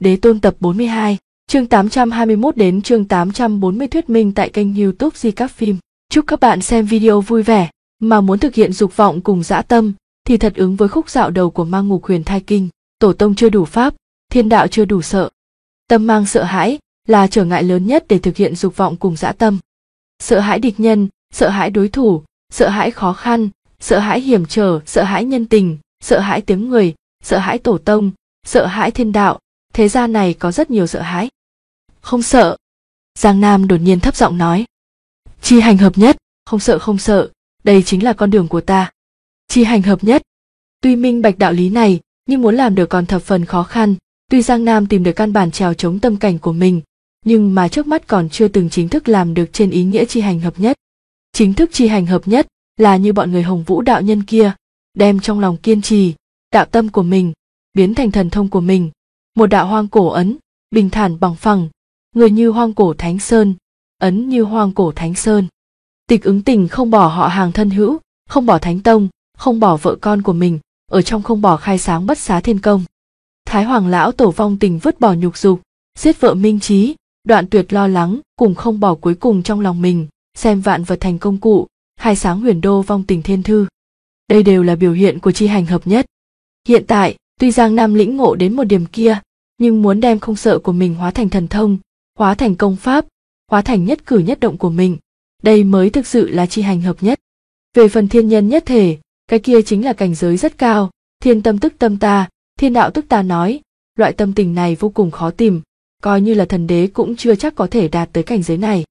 Đế Tôn tập 42, chương 821 đến chương 840 thuyết minh tại kênh YouTube Di Các Phim. Chúc các bạn xem video vui vẻ, mà muốn thực hiện dục vọng cùng dã tâm thì thật ứng với khúc dạo đầu của Ma Ngục Huyền Thai Kinh. Tổ tông chưa đủ pháp, thiên đạo chưa đủ sợ. Tâm mang sợ hãi là trở ngại lớn nhất để thực hiện dục vọng cùng dã tâm. Sợ hãi địch nhân, sợ hãi đối thủ, sợ hãi khó khăn, sợ hãi hiểm trở, sợ hãi nhân tình, sợ hãi tiếng người, sợ hãi tổ tông, sợ hãi thiên đạo. Thế gian này có rất nhiều sợ hãi. Không sợ. Giang Nam đột nhiên thấp giọng nói. Chi hành hợp nhất, không sợ, đây chính là con đường của ta. Chi hành hợp nhất. Tuy minh bạch đạo lý này, nhưng muốn làm được còn thập phần khó khăn. Tuy Giang Nam tìm được căn bản trèo chống tâm cảnh của mình, nhưng mà trước mắt còn chưa từng chính thức làm được trên ý nghĩa chi hành hợp nhất. Chính thức chi hành hợp nhất là như bọn người Hồng Vũ đạo nhân kia, đem trong lòng kiên trì, đạo tâm của mình, biến thành thần thông của mình. Một đạo hoang cổ ấn, bình thản bằng phẳng, người như hoang cổ Thánh Sơn, ấn như hoang cổ Thánh Sơn. Tịch ứng tình không bỏ họ hàng thân hữu, không bỏ thánh tông, không bỏ vợ con của mình, ở trong không bỏ khai sáng bất xá thiên công. Thái Hoàng lão tổ vong tình vứt bỏ nhục dục, giết vợ minh trí, đoạn tuyệt lo lắng, cùng không bỏ cuối cùng trong lòng mình, xem vạn vật thành công cụ, khai sáng huyền đô vong tình thiên thư. Đây đều là biểu hiện của chi hành hợp nhất. Hiện tại, tuy Giang Nam lĩnh ngộ đến một điểm kia, nhưng muốn đem không sợ của mình hóa thành thần thông, hóa thành công pháp, hóa thành nhất cử nhất động của mình, đây mới thực sự là chi hành hợp nhất. Về phần thiên nhân nhất thể, cái kia chính là cảnh giới rất cao, thiên tâm tức tâm ta, thiên đạo tức ta nói, loại tâm tình này vô cùng khó tìm, coi như là thần đế cũng chưa chắc có thể đạt tới cảnh giới này.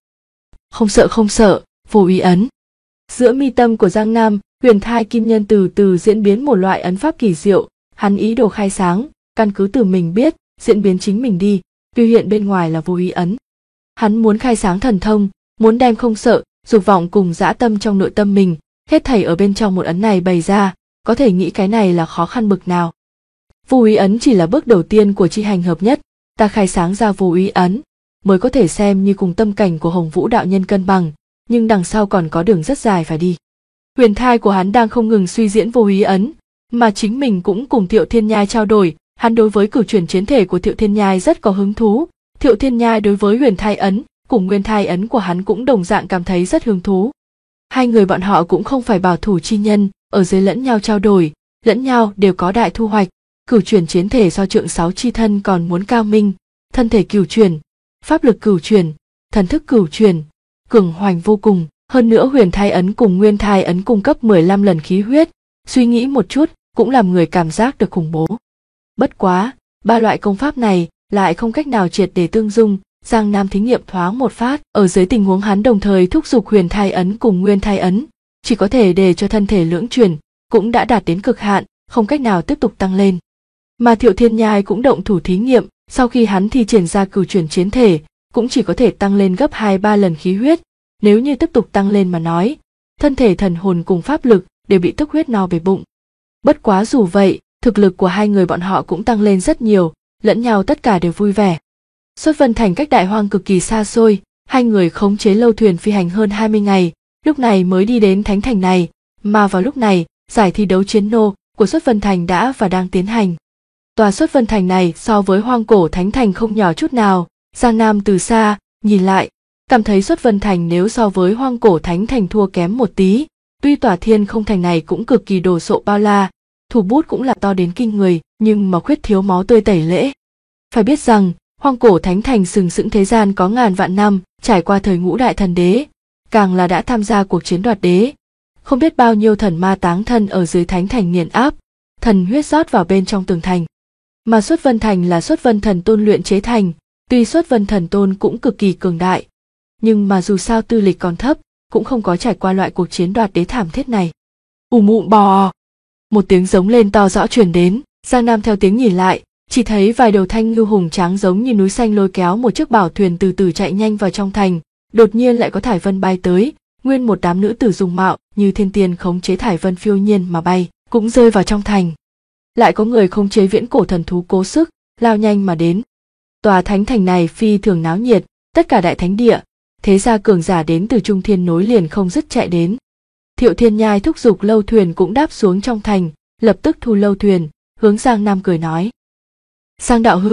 Không sợ, vô ý ấn. Giữa mi tâm của Giang Nam, Huyền Thai Kim Nhân từ từ diễn biến một loại ấn pháp kỳ diệu, hắn ý đồ khai sáng, căn cứ từ mình biết, diễn biến chính mình đi, biểu hiện bên ngoài là vô ý ấn. Hắn muốn khai sáng thần thông, muốn đem không sợ, dục vọng cùng dã tâm trong nội tâm mình, hết thảy ở bên trong một ấn này bày ra, có thể nghĩ cái này là khó khăn bực nào. Vô ý ấn chỉ là bước đầu tiên của chi hành hợp nhất, ta khai sáng ra vô ý ấn, mới có thể xem như cùng tâm cảnh của Hồng Vũ đạo nhân cân bằng, nhưng đằng sau còn có đường rất dài phải đi. Huyền thai của hắn đang không ngừng suy diễn vô ý ấn, mà chính mình cũng cùng Thiệu Thiên Nhai trao đổi, hắn đối với cửu chuyển chiến thể của Thiệu Thiên Nhai rất có hứng thú, Thiệu Thiên Nhai đối với huyền thai ấn, cùng nguyên thai ấn của hắn cũng đồng dạng cảm thấy rất hứng thú. Hai người bọn họ cũng không phải bảo thủ chi nhân, ở dưới lẫn nhau trao đổi, lẫn nhau đều có đại thu hoạch. Cửu chuyển chiến thể so trượng 6 chi thân còn muốn cao minh, thân thể cửu chuyển, pháp lực cửu chuyển, thần thức cửu chuyển, cường hoành vô cùng. Hơn nữa huyền thai ấn cùng nguyên thai ấn cung cấp 15 lần khí huyết, suy nghĩ một chút cũng làm người cảm giác được khủng bố. Bất quá, ba loại công pháp này lại không cách nào triệt để tương dung. Giang Nam thí nghiệm thoáng một phát, ở dưới tình huống hắn đồng thời thúc giục huyền thai ấn cùng nguyên thai ấn, chỉ có thể để cho thân thể lưỡng chuyển, cũng đã đạt đến cực hạn, không cách nào tiếp tục tăng lên. Mà Thiệu Thiên Nhai cũng động thủ thí nghiệm, sau khi hắn thi triển ra cửu chuyển chiến thể, cũng chỉ có thể tăng lên gấp 2-3 lần khí huyết. Nếu như tiếp tục tăng lên mà nói, thân thể thần hồn cùng pháp lực đều bị tức huyết no bể bụng. Bất quá dù vậy, thực lực của hai người bọn họ cũng tăng lên rất nhiều, lẫn nhau tất cả đều vui vẻ. Xuất Vân Thành cách Đại Hoang cực kỳ xa xôi, hai người khống chế lâu thuyền phi hành hơn 20 ngày, lúc này mới đi đến Thánh Thành này, mà vào lúc này, giải thi đấu chiến nô của Xuất Vân Thành đã và đang tiến hành. Tòa Xuất Vân Thành này so với hoang cổ Thánh Thành không nhỏ chút nào, Giang Nam từ xa, nhìn lại, cảm thấy Xuất Vân Thành nếu so với hoang cổ Thánh Thành thua kém một tí, tuy tòa Thiên Không Thành này cũng cực kỳ đồ sộ bao la, thủ bút cũng là to đến kinh người, nhưng mà khuyết thiếu máu tươi tẩy lễ. Phải biết rằng, hoang cổ Thánh Thành sừng sững thế gian có ngàn vạn năm, trải qua thời ngũ đại thần đế, càng là đã tham gia cuộc chiến đoạt đế. Không biết bao nhiêu thần ma táng thân ở dưới Thánh Thành nghiền áp, thần huyết rót vào bên trong tường thành. Mà Xuất Vân Thành là Xuất Vân Thần Tôn luyện chế thành, tuy Xuất Vân Thần Tôn cũng cực kỳ cường đại, nhưng mà dù sao tư lịch còn thấp, cũng không có trải qua loại cuộc chiến đoạt đế thảm thiết này. Mụ bò! Một tiếng giống lên to rõ truyền đến, Giang Nam theo tiếng nhìn lại, chỉ thấy vài đầu thanh ngưu hùng tráng giống như núi xanh lôi kéo một chiếc bảo thuyền từ từ chạy nhanh vào trong thành, đột nhiên lại có thải vân bay tới, nguyên một đám nữ tử dùng mạo như thiên tiên khống chế thải vân phiêu nhiên mà bay, cũng rơi vào trong thành. Lại có người khống chế viễn cổ thần thú cố sức, lao nhanh mà đến. Tòa Thánh Thành này phi thường náo nhiệt, tất cả đại thánh địa, thế gia cường giả đến từ Trung Thiên nối liền không dứt chạy đến. Thiệu Thiên Nhai thúc giục lâu thuyền cũng đáp xuống trong thành, lập tức thu lâu thuyền, hướng Giang Nam cười nói. Giang đạo hữu,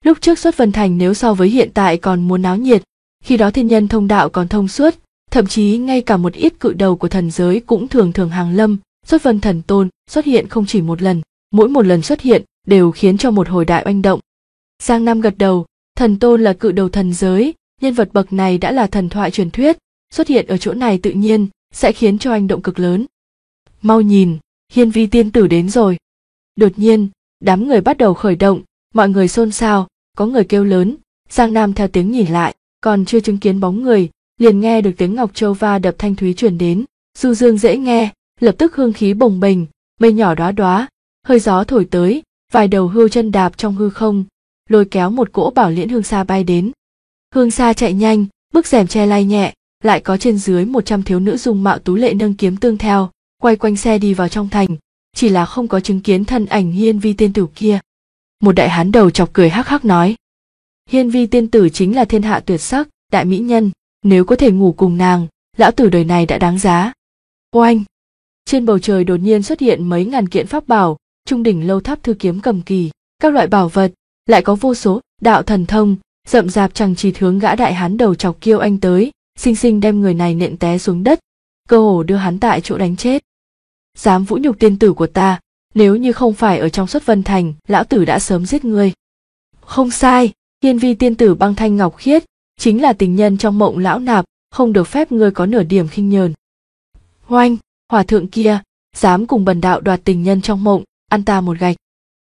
Lúc trước Xuất Vân Thành nếu so với hiện tại còn muốn náo nhiệt, khi đó thiên nhân thông đạo còn thông suốt, thậm chí ngay cả một ít cự đầu của thần giới cũng thường thường hàng lâm. Xuất Vân Thần Tôn xuất hiện không chỉ một lần, mỗi một lần xuất hiện đều khiến cho một hồi đại oanh động. Giang Nam gật đầu, Thần Tôn là cự đầu thần giới, nhân vật bậc này đã là thần thoại truyền thuyết, xuất hiện ở chỗ này tự nhiên sẽ khiến cho oanh động cực lớn. Mau nhìn, Hiên Vi tiên tử đến rồi. Đột nhiên, đám người bắt đầu khởi động, mọi người xôn xao, có người kêu lớn. Giang Nam theo tiếng nhìn lại, còn chưa chứng kiến bóng người, liền nghe được tiếng ngọc châu va đập thanh thúy truyền đến, du dương dễ nghe, lập tức hương khí bồng bềnh, mây nhỏ đóa đóa, hơi gió thổi tới, vài đầu hươu chân đạp trong hư không, lôi kéo một cỗ bảo liễn hương xa bay đến. Hương xa chạy nhanh, bức rèm che lay nhẹ, lại có trên dưới 100 thiếu nữ dung mạo tú lệ nâng kiếm tương theo, quay quanh xe đi vào trong thành, chỉ là không có chứng kiến thân ảnh Hiên Vi tiên tử kia. Một đại hán đầu chọc cười hắc hắc nói: Hiên Vi tiên tử chính là thiên hạ tuyệt sắc, đại mỹ nhân, nếu có thể ngủ cùng nàng, lão tử đời này đã đáng giá. Oanh! Trên bầu trời đột nhiên xuất hiện mấy ngàn kiện pháp bảo, trung đỉnh lâu tháp thư kiếm cầm kỳ, các loại bảo vật, lại có vô số đạo thần thông, rậm rạp chằng chịt hướng gã đại hán đầu chọc kiêu anh tới, xinh xinh đem người này nện té xuống đất, cơ hồ đưa hắn tại chỗ đánh chết. Dám vũ nhục tiên tử của ta, nếu như không phải ở trong Xuất Vân Thành, lão tử đã sớm giết ngươi. Không sai, Hiên Vi tiên tử băng thanh ngọc khiết, chính là tình nhân trong mộng lão nạp, không được phép ngươi có nửa điểm khinh nhờn. Hoanh, hòa thượng kia, dám cùng bần đạo đoạt tình nhân trong mộng, ăn ta một gạch.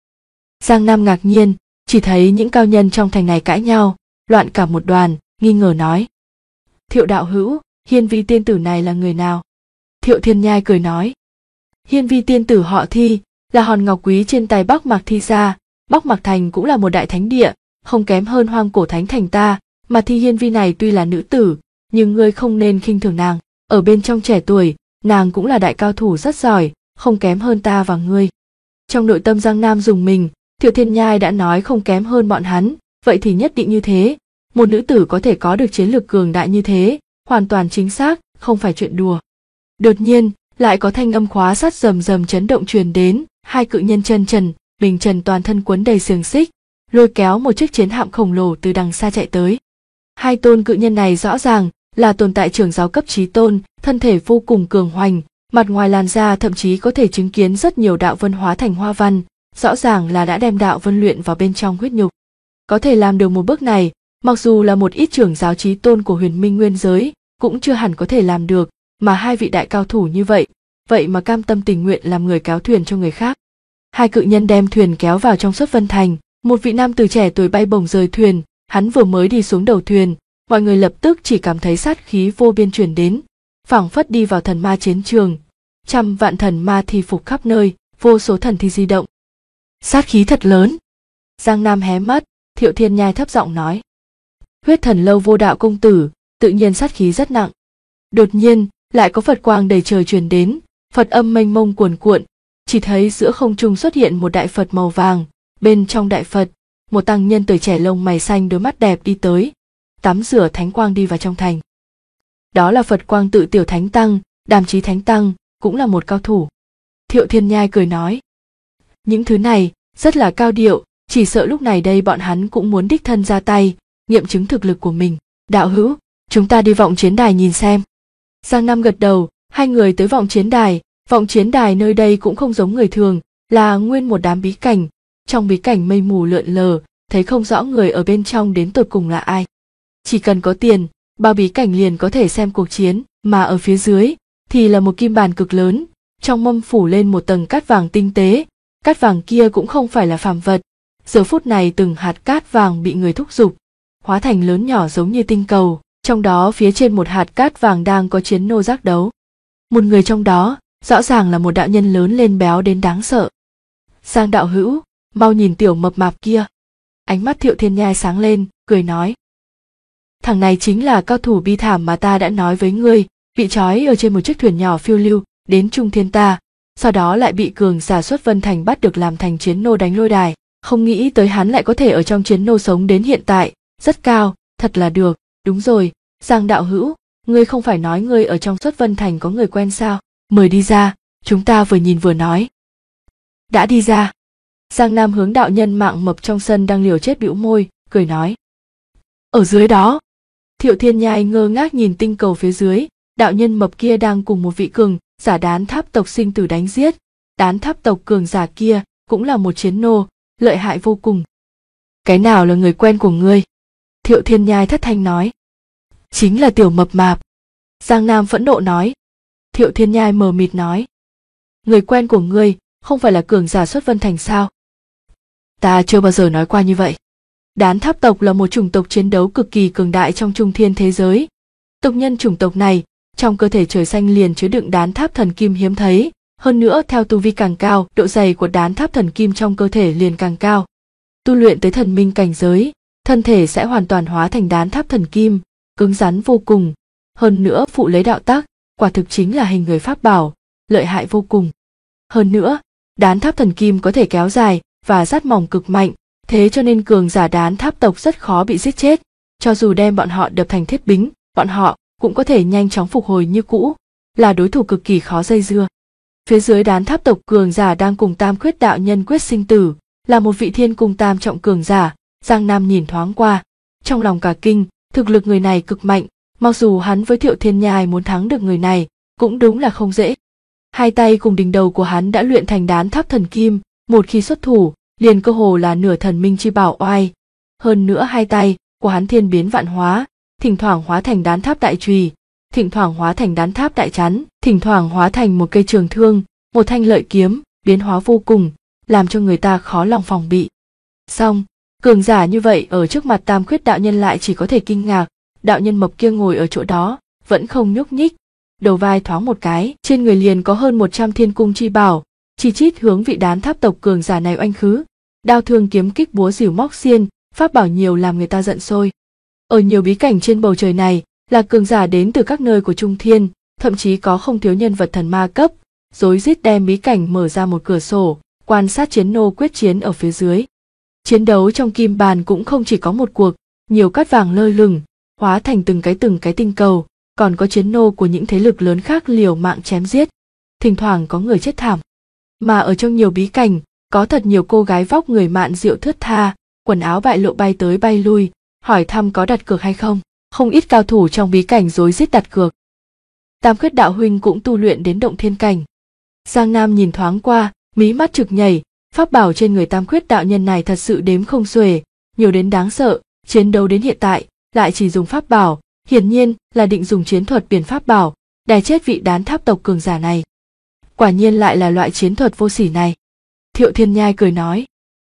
Giang Nam ngạc nhiên, chỉ thấy những cao nhân trong thành này cãi nhau, loạn cả một đoàn, nghi ngờ nói: Thiệu đạo hữu, Hiên Vi tiên tử này là người nào? Thiệu Thiên Nhai cười nói: Hiên Vi tiên tử họ Thi, là hòn ngọc quý trên tay Bắc Mạc Thi gia, Bắc Mạc Thành cũng là một đại thánh địa, không kém hơn Hoang Cổ Thánh Thành ta, mà Thi Hiên Vi này tuy là nữ tử, nhưng ngươi không nên khinh thường nàng, ở bên trong trẻ tuổi, nàng cũng là đại cao thủ rất giỏi, không kém hơn ta và ngươi. Trong nội tâm Giang Nam dùng mình, Thiệu Thiên Nhai đã nói không kém hơn bọn hắn, vậy thì nhất định như thế, một nữ tử có thể có được chiến lược cường đại như thế, hoàn toàn chính xác, không phải chuyện đùa. Đột nhiên, lại có thanh âm khóa sắt rầm rầm chấn động truyền đến, hai cự nhân chân trần, bình trần toàn thân quấn đầy xiềng xích, lôi kéo một chiếc chiến hạm khổng lồ từ đằng xa chạy tới. Hai tôn cự nhân này rõ ràng là tồn tại trưởng giáo cấp chí tôn, thân thể vô cùng cường hoành, mặt ngoài làn da thậm chí có thể chứng kiến rất nhiều đạo vân hóa thành hoa văn, rõ ràng là đã đem đạo vân luyện vào bên trong huyết nhục. Có thể làm được một bước này, mặc dù là một ít trưởng giáo chí tôn của Huyền Minh Nguyên giới, cũng chưa hẳn có thể làm được, mà hai vị đại cao thủ như vậy, vậy mà cam tâm tình nguyện làm người kéo thuyền cho người khác. Hai cự nhân đem thuyền kéo vào trong Xuất Vân Thành, một vị nam tử trẻ tuổi bay bổng rời thuyền, hắn vừa mới đi xuống đầu thuyền, mọi người lập tức chỉ cảm thấy sát khí vô biên truyền đến, phảng phất đi vào thần ma chiến trường, trăm vạn thần ma thi phục khắp nơi, vô số thần thi di động. Sát khí thật lớn. Giang Nam hé mắt, Thiệu Thiên Nhai thấp giọng nói: Huyết Thần Lâu Vô Đạo công tử, tự nhiên sát khí rất nặng. Đột nhiên, lại có Phật quang đầy trời truyền đến, Phật âm mênh mông cuồn cuộn, chỉ thấy giữa không trung xuất hiện một đại Phật màu vàng, bên trong đại Phật, một tăng nhân tuổi trẻ lông mày xanh đôi mắt đẹp đi tới, tắm rửa thánh quang đi vào trong thành. Đó là Phật quang tự tiểu thánh tăng, Đàm Chí thánh tăng, cũng là một cao thủ. Thiệu Thiên Nhai cười nói: Những thứ này rất là cao điệu, chỉ sợ lúc này đây bọn hắn cũng muốn đích thân ra tay, nghiệm chứng thực lực của mình. Đạo hữu, chúng ta đi vọng chiến đài nhìn xem. Giang Nam gật đầu, hai người tới vọng chiến đài nơi đây cũng không giống người thường, là nguyên một đám bí cảnh, trong bí cảnh mây mù lượn lờ, thấy không rõ người ở bên trong đến tột cùng là ai. Chỉ cần có tiền, bao bí cảnh liền có thể xem cuộc chiến, mà ở phía dưới thì là một kim bàn cực lớn, trong mâm phủ lên một tầng cát vàng tinh tế, cát vàng kia cũng không phải là phàm vật, giờ phút này từng hạt cát vàng bị người thúc giục, hóa thành lớn nhỏ giống như tinh cầu, trong đó phía trên một hạt cát vàng đang có chiến nô giác đấu. Một người trong đó, rõ ràng là một đạo nhân lớn lên béo đến đáng sợ. Giang đạo hữu, mau nhìn tiểu mập mạp kia. Ánh mắt Thiệu Thiên Nhai sáng lên, cười nói: Thằng này chính là cao thủ bi thảm mà ta đã nói với ngươi, bị trói ở trên một chiếc thuyền nhỏ phiêu lưu đến Trung Thiên ta, sau đó lại bị cường giả Xuất Vân Thành bắt được làm thành chiến nô đánh lôi đài, không nghĩ tới hắn lại có thể ở trong chiến nô sống đến hiện tại, rất cao, thật là được. Đúng rồi, Giang đạo hữu, ngươi không phải nói ngươi ở trong Xuất Vân Thành có người quen sao? Mời đi ra, chúng ta vừa nhìn vừa nói. Đã đi ra. Giang Nam hướng đạo nhân mạng mập trong sân đang liều chết bĩu môi, cười nói. Ở dưới đó. Thiệu Thiên Nhai ngơ ngác nhìn tinh cầu phía dưới, đạo nhân mập kia đang cùng một vị cường giả đán tháp tộc sinh tử đánh giết. Đán tháp tộc cường giả kia cũng là một chiến nô, lợi hại vô cùng. Cái nào là người quen của ngươi? Thiệu Thiên Nhai thất thanh nói. Chính là tiểu mập mạp. Giang Nam phẫn nộ nói. Thiệu Thiên Nhai mờ mịt nói. Người quen của ngươi không phải là cường giả xuất vân thành sao? Ta chưa bao giờ nói qua như vậy. Đán tháp tộc là một chủng tộc chiến đấu cực kỳ cường đại trong trung thiên thế giới. Tộc nhân chủng tộc này, trong cơ thể trời xanh liền chứa đựng đán tháp thần kim hiếm thấy. Hơn nữa theo tu vi càng cao, độ dày của đán tháp thần kim trong cơ thể liền càng cao. Tu luyện tới thần minh cảnh giới, thân thể sẽ hoàn toàn hóa thành đán tháp thần kim, cứng rắn vô cùng. Hơn nữa phụ lấy đạo tắc, quả thực chính là hình người pháp bảo, lợi hại vô cùng. Hơn nữa, đán tháp thần kim có thể kéo dài và rát mỏng cực mạnh, thế cho nên cường giả đán tháp tộc rất khó bị giết chết. Cho dù đem bọn họ đập thành thiết bính, bọn họ cũng có thể nhanh chóng phục hồi như cũ, là đối thủ cực kỳ khó dây dưa. Phía dưới đán tháp tộc cường giả đang cùng Tam Khuyết đạo nhân quyết sinh tử, là một vị thiên cung tam trọng cường giả. Giang Nam nhìn thoáng qua, trong lòng cả kinh, thực lực người này cực mạnh, mặc dù hắn với Thiệu Thiên Nhai muốn thắng được người này, cũng đúng là không dễ. Hai tay cùng đỉnh đầu của hắn đã luyện thành đán tháp thần kim, một khi xuất thủ, liền cơ hồ là nửa thần minh chi bảo oai. Hơn nữa hai tay của hắn thiên biến vạn hóa, thỉnh thoảng hóa thành đán tháp đại chùy, thỉnh thoảng hóa thành đán tháp đại chắn, thỉnh thoảng hóa thành một cây trường thương, một thanh lợi kiếm, biến hóa vô cùng, làm cho người ta khó lòng phòng bị. Song, cường giả như vậy ở trước mặt Tam Khuyết đạo nhân lại chỉ có thể kinh ngạc. Đạo nhân mập kia ngồi ở chỗ đó, vẫn không nhúc nhích, đầu vai thoáng một cái, trên người liền có hơn 100 thiên cung chi bảo, chi chít hướng vị đán tháp tộc cường giả này oanh khứ. Đao thương kiếm kích búa rìu móc xiên, pháp bảo nhiều làm người ta giận sôi. Ở nhiều bí cảnh trên bầu trời này, là cường giả đến từ các nơi của Trung Thiên, thậm chí có không thiếu nhân vật thần ma cấp, rối rít đem bí cảnh mở ra một cửa sổ, quan sát chiến nô quyết chiến ở phía dưới. Chiến đấu trong kim bàn cũng không chỉ có một cuộc, nhiều cát vàng lơ lửng, hóa thành từng cái tinh cầu, còn có chiến nô của những thế lực lớn khác liều mạng chém giết. Thỉnh thoảng có người chết thảm. Mà ở trong nhiều bí cảnh, có thật nhiều cô gái vóc người mạn diệu thướt tha, quần áo bại lộ bay tới bay lui, hỏi thăm có đặt cược hay không. Không ít cao thủ trong bí cảnh rối rít đặt cược. Tam Khuyết đạo huynh cũng tu luyện đến động thiên cảnh. Giang Nam nhìn thoáng qua, mí mắt trực nhảy, pháp bảo trên người Tam Khuyết đạo nhân này thật sự đếm không xuể, nhiều đến đáng sợ. Chiến đấu đến hiện tại lại chỉ dùng pháp bảo, hiển nhiên là định dùng chiến thuật biển pháp bảo đè chết vị đán tháp tộc cường giả này. Quả nhiên lại là loại chiến thuật vô sỉ này. Thiệu Thiên Nhai cười nói.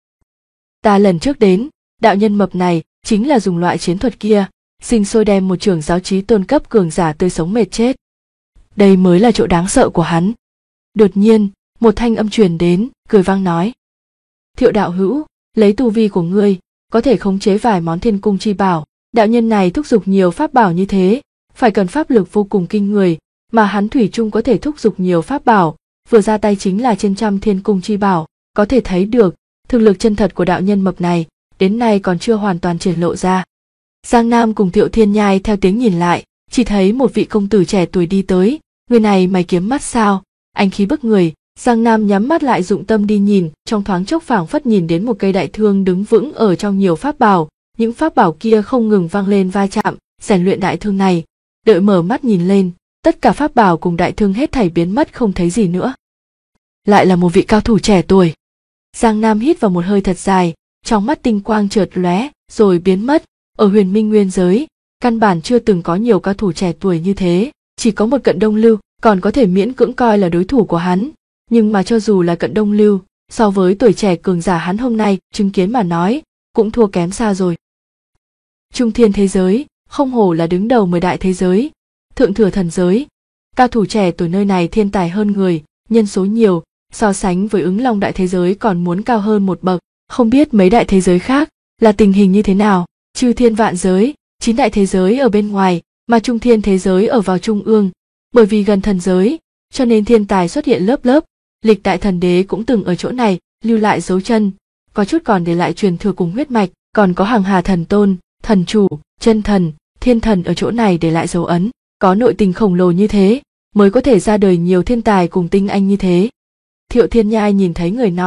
Ta lần trước đến, đạo nhân mập này chính là dùng loại chiến thuật kia, sinh sôi đem một trưởng giáo trí tôn cấp cường giả tươi sống mệt chết. Đây mới là chỗ đáng sợ của hắn. Đột nhiên, một thanh âm truyền đến, cười vang nói. Thiệu đạo hữu, lấy tu vi của ngươi, có thể khống chế vài món thiên cung chi bảo. Đạo nhân này thúc giục nhiều pháp bảo như thế, phải cần pháp lực vô cùng kinh người, mà hắn thủy chung có thể thúc giục nhiều pháp bảo, vừa ra tay chính là trên trăm thiên cung chi bảo, có thể thấy được, thực lực chân thật của đạo nhân mập này, đến nay còn chưa hoàn toàn triển lộ ra. Giang Nam cùng Thiệu Thiên Nhai theo tiếng nhìn lại, chỉ thấy một vị công tử trẻ tuổi đi tới, người này mày kiếm mắt sao, anh khí bức người. Giang Nam nhắm mắt lại dụng tâm đi nhìn, trong thoáng chốc phảng phất nhìn đến một cây đại thương đứng vững ở trong nhiều pháp bảo, những pháp bảo kia không ngừng vang lên va chạm, rèn luyện đại thương này. Đợi mở mắt nhìn lên, tất cả pháp bảo cùng đại thương hết thảy biến mất không thấy gì nữa. Lại là một vị cao thủ trẻ tuổi. Giang Nam hít vào một hơi thật dài, trong mắt tinh quang chợt lóe, rồi biến mất. Ở Huyền Minh Nguyên giới, căn bản chưa từng có nhiều cao thủ trẻ tuổi như thế, chỉ có một Cận Đông Lưu, còn có thể miễn cưỡng coi là đối thủ của hắn. Nhưng mà cho dù là Cận Đông Lưu, so với tuổi trẻ cường giả hắn hôm nay chứng kiến mà nói, cũng thua kém xa rồi. Trung thiên thế giới, không hổ là đứng đầu 10 đại thế giới, thượng thừa thần giới. Cao thủ trẻ tuổi nơi này thiên tài hơn người, nhân số nhiều, so sánh với Ứng Long đại thế giới còn muốn cao hơn một bậc. Không biết mấy đại thế giới khác là tình hình như thế nào. Chư thiên vạn giới, 9 đại thế giới ở bên ngoài, mà trung thiên thế giới ở vào trung ương. Bởi vì gần thần giới, cho nên thiên tài xuất hiện lớp lớp. Lịch đại thần đế cũng từng ở chỗ này lưu lại dấu chân, có chút còn để lại truyền thừa cùng huyết mạch, còn có hàng hà thần tôn, thần chủ, chân thần, thiên thần ở chỗ này để lại dấu ấn. Có nội tình khổng lồ như thế, mới có thể ra đời nhiều thiên tài cùng tinh anh như thế. Thiệu Thiên Nhai nhìn thấy người nọ,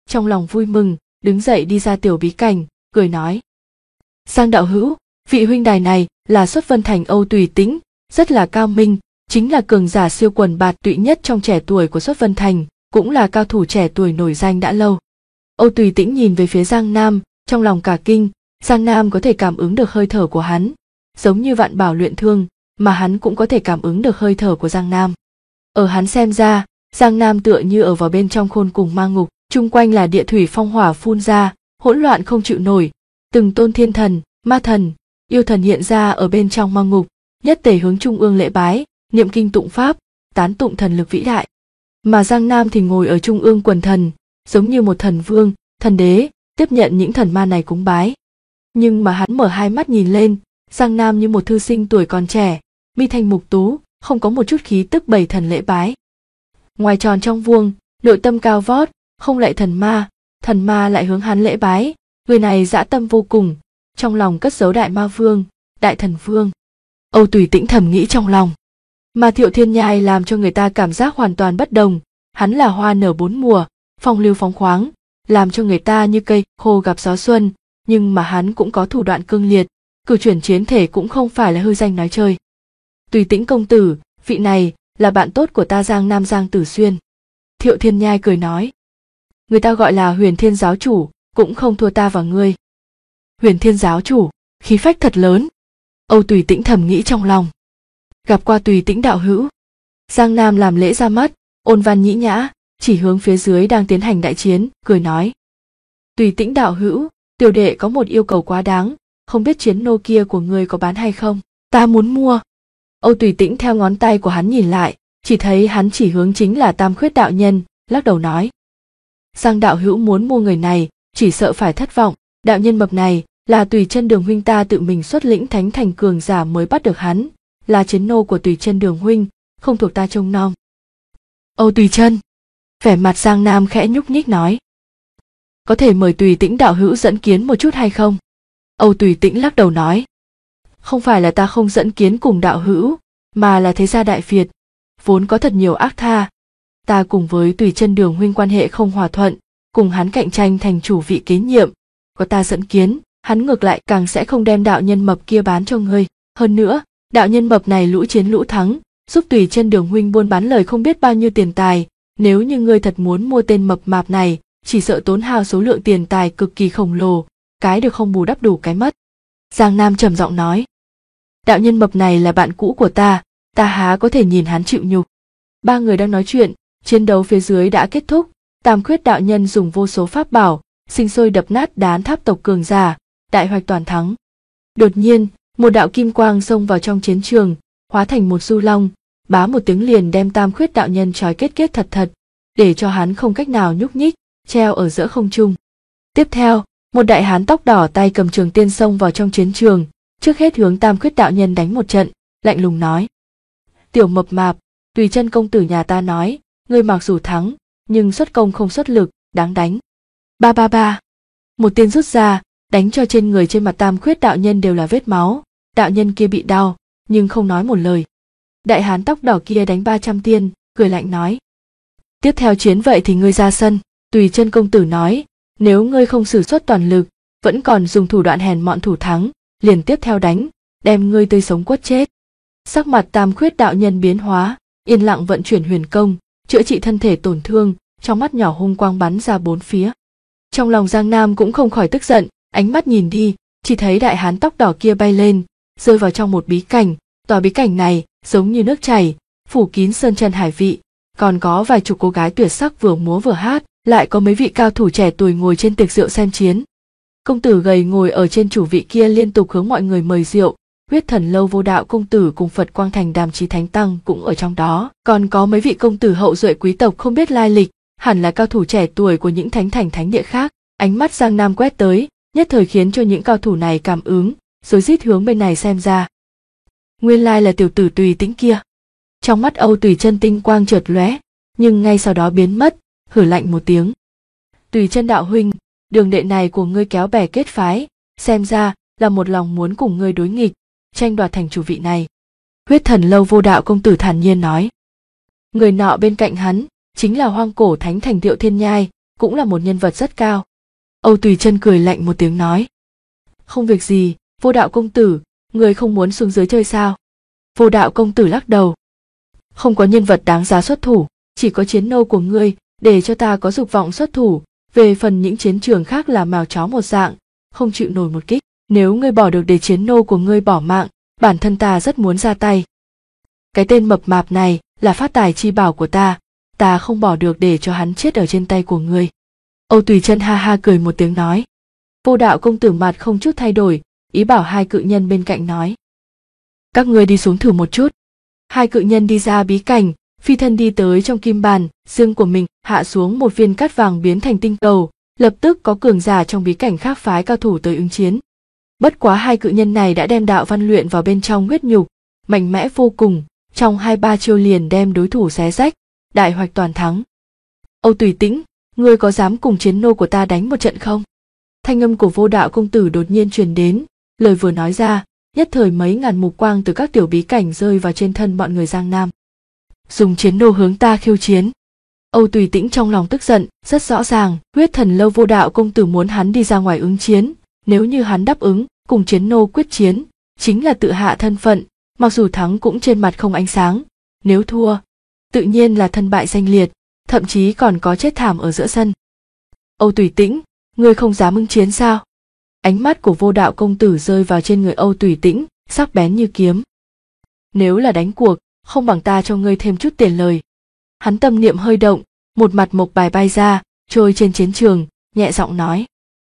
trong lòng vui mừng, đứng dậy đi ra tiểu bí cảnh, cười nói. Giang đạo hữu, vị huynh đài này là xuất vân thành Âu Tùy Tĩnh, rất là cao minh, chính là cường giả siêu quần bạt tụy nhất trong trẻ tuổi của xuất vân thành, cũng là cao thủ trẻ tuổi nổi danh đã lâu. Âu Tùy Tĩnh nhìn về phía Giang Nam, trong lòng cả kinh, Giang Nam có thể cảm ứng được hơi thở của hắn, giống như vạn bảo luyện thương, mà hắn cũng có thể cảm ứng được hơi thở của Giang Nam. Ở hắn xem ra, Giang Nam tựa như ở vào bên trong khôn cùng ma ngục, chung quanh là địa thủy phong hỏa phun ra, hỗn loạn không chịu nổi, từng tôn thiên thần, ma thần, yêu thần hiện ra ở bên trong ma ngục, nhất tề hướng trung ương lễ bái, niệm kinh tụng pháp, tán tụng thần lực vĩ đại. Mà Giang Nam thì ngồi ở trung ương quần thần, giống như một thần vương, thần đế, tiếp nhận những thần ma này cúng bái. Nhưng mà hắn mở hai mắt nhìn lên, Giang Nam như một thư sinh tuổi còn trẻ, mi thanh mục tú, không có một chút khí tức bày thần lễ bái. Ngoài tròn trong vuông, nội tâm cao vót, không lạy thần ma lại hướng hắn lễ bái, người này dã tâm vô cùng, trong lòng cất giấu đại ma vương, đại thần vương. Âu Tùy Tĩnh thầm nghĩ trong lòng. Mà Thiệu Thiên Nhai làm cho người ta cảm giác hoàn toàn bất đồng, hắn là hoa nở bốn mùa, phong lưu phóng khoáng, làm cho người ta như cây khô gặp gió xuân, nhưng mà hắn cũng có thủ đoạn cương liệt, cử chuyển chiến thể cũng không phải là hư danh nói chơi. Tùy Tĩnh công tử, vị này là bạn tốt của ta Giang Nam Giang Tử Xuyên. Thiệu Thiên Nhai cười nói. Người ta gọi là Huyền Thiên giáo chủ, cũng không thua ta và ngươi. Huyền Thiên giáo chủ, khí phách thật lớn. Âu Tùy Tĩnh thầm nghĩ trong lòng. Gặp qua Tùy Tĩnh đạo hữu. Giang Nam làm lễ ra mắt, ôn văn nhĩ nhã, chỉ hướng phía dưới đang tiến hành đại chiến, cười nói. Tùy Tĩnh đạo hữu, tiểu đệ có một yêu cầu quá đáng, không biết chiến nô kia của ngươi có bán hay không? Ta muốn mua. Âu Tùy Tĩnh theo ngón tay của hắn nhìn lại, chỉ thấy hắn chỉ hướng chính là Tam Khuyết đạo nhân, lắc đầu nói. Giang đạo hữu muốn mua người này, chỉ sợ phải thất vọng, đạo nhân mập này là Tùy Chân Đường huynh ta tự mình xuất lĩnh thánh thành cường giả mới bắt được hắn, là chiến nô của Tùy Chân Đường huynh, không thuộc ta trông nom. Âu Tùy Chân, vẻ mặt Giang Nam khẽ nhúc nhích nói. Có thể mời Tùy Tĩnh đạo hữu dẫn kiến một chút hay không? Âu Tùy Tĩnh lắc đầu nói. Không phải là ta không dẫn kiến cùng đạo hữu, mà là thế gia Đại Việt, vốn có thật nhiều ác tha. Ta cùng với Tùy Chân Đường huynh quan hệ không hòa thuận, cùng hắn cạnh tranh thành chủ vị kế nhiệm, có ta dẫn kiến, hắn ngược lại càng sẽ không đem đạo nhân mập kia bán cho ngươi. Hơn nữa, đạo nhân mập này lũ chiến lũ thắng, giúp Tùy Chân Đường huynh buôn bán lời không biết bao nhiêu tiền tài, nếu như ngươi thật muốn mua tên mập mạp này, chỉ sợ tốn hao số lượng tiền tài cực kỳ khổng lồ, cái được không bù đắp đủ cái mất. Giang Nam trầm giọng nói. Đạo nhân mập này là bạn cũ của ta há có thể nhìn hắn chịu nhục. Ba người đang nói chuyện, chiến đấu phía dưới đã kết thúc, Tam Khuyết đạo nhân dùng vô số pháp bảo, sinh sôi đập nát đán tháp tộc cường giả, đại hoạch toàn thắng. Đột nhiên, một đạo kim quang xông vào trong chiến trường, hóa thành một du long, bá một tiếng liền đem Tam Khuyết đạo nhân trói kết thật, để cho hắn không cách nào nhúc nhích, treo ở giữa không trung. Tiếp theo, một đại hán tóc đỏ tay cầm trường tiên xông vào trong chiến trường, trước hết hướng Tam Khuyết đạo nhân đánh một trận, lạnh lùng nói. Tiểu mập mạp, Tùy Chân công tử nhà ta nói, ngươi mặc dù thắng, nhưng xuất công không xuất lực, đáng đánh. Ba. Một tiên rút ra, đánh cho trên người trên mặt Tam Khuyết đạo nhân đều là vết máu, đạo nhân kia bị đau, nhưng không nói một lời. Đại hán tóc đỏ kia đánh 300 tiên, cười lạnh nói. Tiếp theo chiến vậy thì ngươi ra sân. Tùy Chân công tử nói, nếu ngươi không sử xuất toàn lực, vẫn còn dùng thủ đoạn hèn mọn thủ thắng, liền tiếp theo đánh, đem ngươi tươi sống quất chết. Sắc mặt Tam Khuyết đạo nhân biến hóa, yên lặng vận chuyển huyền công, chữa trị thân thể tổn thương, trong mắt nhỏ hung quang bắn ra bốn phía. Trong lòng Giang Nam cũng không khỏi tức giận, ánh mắt nhìn đi, chỉ thấy đại hán tóc đỏ kia bay lên, rơi vào trong một bí cảnh, tòa bí cảnh này giống như nước chảy, phủ kín sơn chân hải vị, còn có vài chục cô gái tuyệt sắc vừa múa vừa hát, lại có mấy vị cao thủ trẻ tuổi ngồi trên tiệc rượu xem chiến. Công tử gầy ngồi ở trên chủ vị kia liên tục hướng mọi người mời rượu, Huyết Thần Lâu Vô Đạo công tử cùng Phật Quang Thành Đàm Chí Thánh Tăng cũng ở trong đó, còn có mấy vị công tử hậu duệ quý tộc không biết lai lịch, hẳn là cao thủ trẻ tuổi của những thánh thành thánh địa khác. Ánh mắt Giang Nam quét tới, nhất thời khiến cho những cao thủ này cảm ứng, rồi rít hướng bên này xem ra. Nguyên lai là tiểu tử Tùy Tĩnh kia. Trong mắt Âu Tùy Chân tinh quang chợt lóe, nhưng ngay sau đó biến mất, hử lạnh một tiếng. Tùy Chân đạo huynh, đường đệ này của ngươi kéo bè kết phái, xem ra là một lòng muốn cùng ngươi đối nghịch, tranh đoạt thành chủ vị này. Huyết Thần Lâu Vô Đạo công tử thản nhiên nói. Người nọ bên cạnh hắn chính là hoang cổ thánh thành Thiệu Thiên Nhai, cũng là một nhân vật rất cao. Âu Tùy Chân cười lạnh một tiếng nói. Không việc gì, Vô Đạo công tử, người không muốn xuống dưới chơi sao? Vô Đạo công tử lắc đầu. Không có nhân vật đáng giá xuất thủ, chỉ có chiến nô của ngươi, để cho ta có dục vọng xuất thủ, về phần những chiến trường khác là mèo chó một dạng, không chịu nổi một kích. Nếu ngươi bỏ được để chiến nô của ngươi bỏ mạng, bản thân ta rất muốn ra tay. Cái tên mập mạp này là phát tài chi bảo của ta không bỏ được để cho hắn chết ở trên tay của ngươi. Âu Tùy Chân ha ha cười một tiếng nói. Vô Đạo công tử mặt không chút thay đổi, ý bảo hai cự nhân bên cạnh nói. Các ngươi đi xuống thử một chút. Hai cự nhân đi ra bí cảnh, phi thân đi tới trong kim bàn, dương của mình hạ xuống một viên cát vàng biến thành tinh cầu, lập tức có cường giả trong bí cảnh khác phái cao thủ tới ứng chiến. Bất quá hai cự nhân này đã đem đạo văn luyện vào bên trong huyết nhục, mạnh mẽ vô cùng, trong 2-3 chiêu liền đem đối thủ xé rách, đại hoạch toàn thắng. Âu Tùy Tĩnh, ngươi có dám cùng chiến nô của ta đánh một trận không? Thanh âm của Vô Đạo công tử đột nhiên truyền đến, lời vừa nói ra, nhất thời mấy ngàn mục quang từ các tiểu bí cảnh rơi vào trên thân bọn người Giang Nam. Dùng chiến nô hướng ta khiêu chiến. Âu Tùy Tĩnh trong lòng tức giận, rất rõ ràng, Huyết Thần Lâu Vô Đạo công tử muốn hắn đi ra ngoài ứng chiến, nếu như hắn đáp ứng, cùng chiến nô quyết chiến, chính là tự hạ thân phận, mặc dù thắng cũng trên mặt không ánh sáng, nếu thua, tự nhiên là thân bại danh liệt, thậm chí còn có chết thảm ở giữa sân. Âu Tùy Tĩnh, ngươi không dám ứng chiến sao? Ánh mắt của Vô Đạo công tử rơi vào trên người Âu Tùy Tĩnh, sắc bén như kiếm. Nếu là đánh cuộc, không bằng ta cho ngươi thêm chút tiền lời. Hắn tâm niệm hơi động, một mặt mộc bài bay ra, trôi trên chiến trường, nhẹ giọng nói.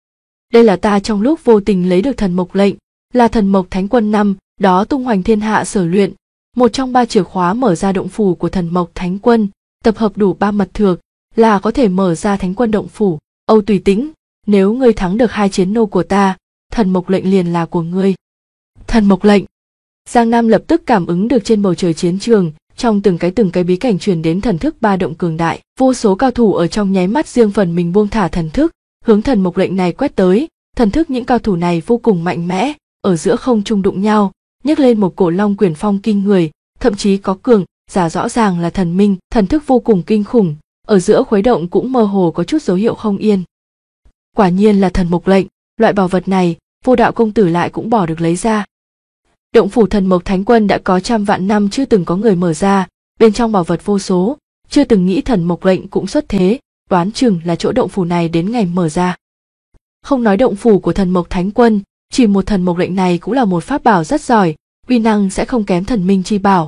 Đây là ta trong lúc vô tình lấy được thần mộc lệnh, là thần mộc thánh quân năm đó tung hoành thiên hạ sở luyện, một trong 3 chìa khóa mở ra động phủ của thần mộc thánh quân, tập hợp đủ 3 mật thược là có thể mở ra thánh quân động phủ. Âu Tùy Tĩnh, nếu ngươi thắng được 2 chiến nô của ta, thần mộc lệnh liền là của ngươi. Thần mộc lệnh. Giang Nam lập tức cảm ứng được trên bầu trời chiến trường, trong từng cái bí cảnh truyền đến thần thức ba động cường đại, vô số cao thủ ở trong nháy mắt riêng phần mình buông thả thần thức, hướng thần mộc lệnh này quét tới. Thần thức những cao thủ này vô cùng mạnh mẽ, ở giữa không trung đụng nhau, nhấc lên một cổ long quyển phong kinh người, thậm chí có cường giả rõ ràng là thần minh, thần thức vô cùng kinh khủng, ở giữa khuấy động cũng mơ hồ có chút dấu hiệu không yên. Quả nhiên là thần mộc lệnh, loại bảo vật này, Vô Đạo công tử lại cũng bỏ được lấy ra. Động phủ thần mộc thánh quân đã có trăm vạn năm chưa từng có người mở ra, bên trong bảo vật vô số, chưa từng nghĩ thần mộc lệnh cũng xuất thế, đoán chừng là chỗ động phủ này đến ngày mở ra. Không nói động phủ của thần mộc thánh quân, chỉ một thần mộc lệnh này cũng là một pháp bảo rất giỏi, uy năng sẽ không kém thần minh chi bảo.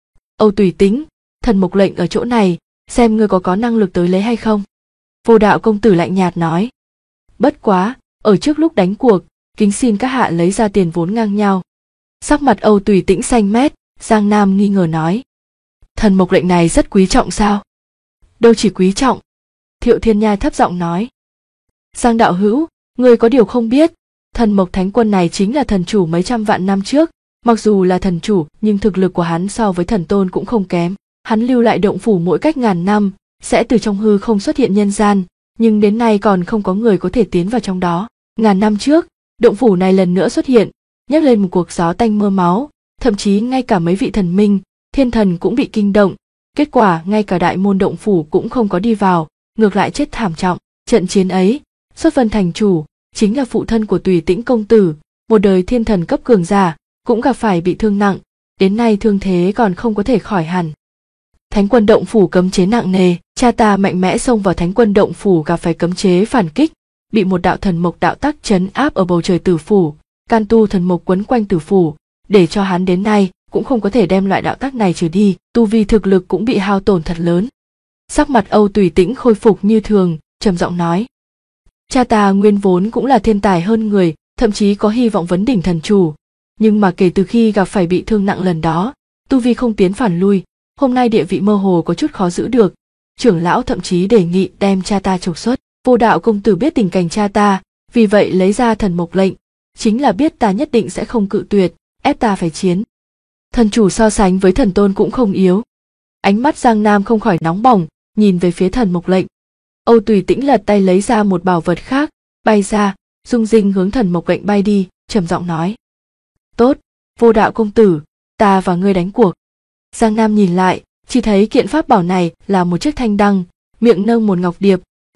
Âu Tùy Tĩnh, thần mộc lệnh ở chỗ này, xem ngươi có năng lực tới lấy hay không. Vô Đạo công tử lạnh nhạt nói. Bất quá, ở trước lúc đánh cuộc, kính xin các hạ lấy ra tiền vốn ngang nhau. Sắc mặt Âu Tùy Tĩnh xanh mét, Giang Nam nghi ngờ nói. Thần mộc lệnh này rất quý trọng sao? Đâu chỉ quý trọng. Thiệu Thiên Nhai thấp giọng nói. Giang đạo hữu, người có điều không biết, thần mộc thánh quân này chính là thần chủ mấy trăm vạn năm trước, mặc dù là thần chủ nhưng thực lực của hắn so với thần tôn cũng không kém. Hắn lưu lại động phủ mỗi cách ngàn năm, sẽ từ trong hư không xuất hiện nhân gian, nhưng đến nay còn không có người có thể tiến vào trong đó. Ngàn năm trước, động phủ này lần nữa xuất hiện, nhấc lên một cuộc gió tanh mưa máu, thậm chí ngay cả mấy vị thần minh, thiên thần cũng bị kinh động, kết quả ngay cả đại môn động phủ cũng không có đi vào, ngược lại chết thảm trọng. Trận chiến ấy, Xuất Vân thành chủ, chính là phụ thân của Tùy Tĩnh công tử, một đời thiên thần cấp cường giả, cũng gặp phải bị thương nặng, đến nay thương thế còn không có thể khỏi hẳn. Thánh quân động phủ cấm chế nặng nề, cha ta mạnh mẽ xông vào thánh quân động phủ gặp phải cấm chế phản kích, bị một đạo thần mộc đạo tắc trấn áp ở bầu trời tử phủ, can tu thần mộc quấn quanh tử phủ, để cho hắn đến nay cũng không có thể đem loại đạo tắc này trừ đi, tu vi thực lực cũng bị hao tổn thật lớn. Sắc mặt Âu Tùy Tĩnh khôi phục như thường, trầm giọng nói. Cha ta nguyên vốn cũng là thiên tài hơn người, thậm chí có hy vọng vấn đỉnh thần chủ, nhưng mà kể từ khi gặp phải bị thương nặng lần đó, tu vi không tiến phản lui, hôm nay địa vị mơ hồ có chút khó giữ được. Trưởng lão thậm chí đề nghị đem cha ta trục xuất. Vô Đạo công tử biết tình cảnh cha ta, vì vậy lấy ra thần mộc lệnh, chính là biết ta nhất định sẽ không cự tuyệt, ép ta phải chiến. Thần chủ so sánh với thần tôn cũng không yếu. Ánh mắt Giang Nam không khỏi nóng bỏng, nhìn về phía thần mộc lệnh. Âu Tùy Tĩnh lật tay lấy ra một bảo vật khác, bay ra, rung rinh hướng thần mộc lệnh bay đi, trầm giọng nói. Tốt, Vô Đạo công tử, ta và ngươi đánh cuộc. Giang Nam nhìn lại, chỉ thấy kiện pháp bảo này là một chiếc thanh đăng, miệng nâng một ngọc điệp,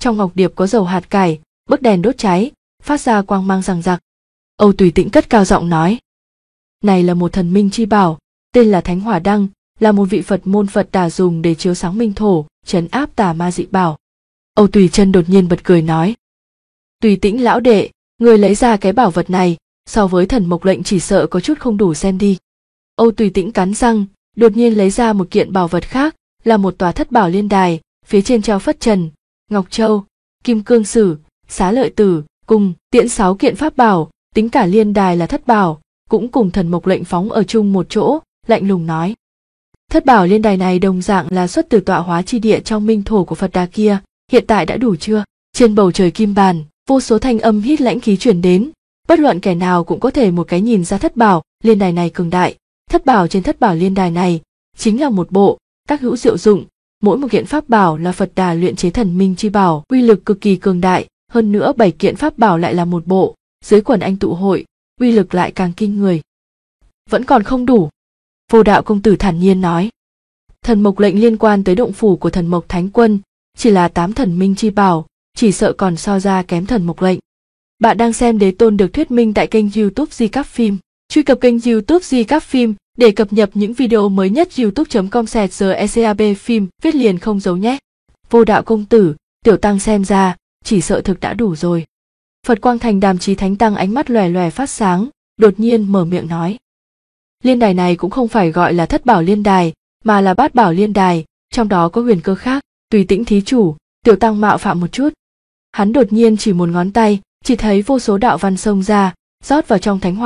trong ngọc điệp có dầu hạt cải, bức đèn đốt cháy, phát ra quang mang rằng rặc. Âu Tùy Tĩnh cất cao giọng nói: này là một thần minh chi bảo, tên là Thánh Hỏa Đăng, là một vị Phật môn Phật Đà dùng để chiếu sáng minh thổ, trấn áp tà ma dị bảo. Âu Tùy Chân đột nhiên bật cười nói: Tùy Tĩnh lão đệ, người lấy ra cái bảo vật này, so với thần mộc lệnh chỉ sợ có chút không đủ xem đi. Âu Tùy Tĩnh cắn răng, đột nhiên lấy ra một kiện bảo vật khác, là một tòa thất bảo liên đài, phía trên treo phất trần, ngọc châu, kim cương sử, xá lợi tử, cùng tiễn 6 kiện pháp bảo, tính cả liên đài là thất bảo, cũng cùng thần mộc lệnh phóng ở chung một chỗ, lạnh lùng nói: thất bảo liên đài này đồng dạng là xuất từ tọa hóa chi địa trong minh thổ của Phật Đà kia, hiện tại đã đủ chưa? Trên bầu trời kim bàn, vô số thanh âm hít lãnh khí truyền đến, bất luận kẻ nào cũng có thể một cái nhìn ra thất bảo liên đài này cường đại. Thất bảo trên thất bảo liên đài này chính là một bộ các hữu diệu dụng, mỗi một kiện pháp bảo là Phật Đà luyện chế thần minh chi bảo, uy lực cực kỳ cường đại, hơn nữa 7 kiện pháp bảo lại là một bộ, dưới quần anh tụ hội, uy lực lại càng kinh người. Vẫn còn không đủ. Vô Đạo công tử thản nhiên nói: thần mộc lệnh liên quan tới động phủ của thần mộc thánh quân, chỉ là 8 thần minh chi bảo, chỉ sợ còn so ra kém thần mộc lệnh. Bạn đang xem Đế Tôn được thuyết minh tại kênh YouTube Di Các Phim. Truy cập kênh YouTube Di Các Phim để cập nhật những video mới nhất. youtube.com/GECAB phim viết liền không giấu nhé. Vô Đạo công tử, tiểu tăng xem ra chỉ sợ thực đã đủ rồi. Phật Quang Thành Đàm Chí Thánh Tăng ánh mắt lòe lòe phát sáng, đột nhiên mở miệng nói: liên đài này cũng không phải gọi là thất bảo liên đài, mà là bát bảo liên đài, trong đó có huyền cơ khác. Tùy Tĩnh thí chủ, tiểu tăng mạo phạm một chút. Hắn đột nhiên chỉ một ngón tay, chỉ thấy vô số đạo văn xông ra, rót vào trong Thánh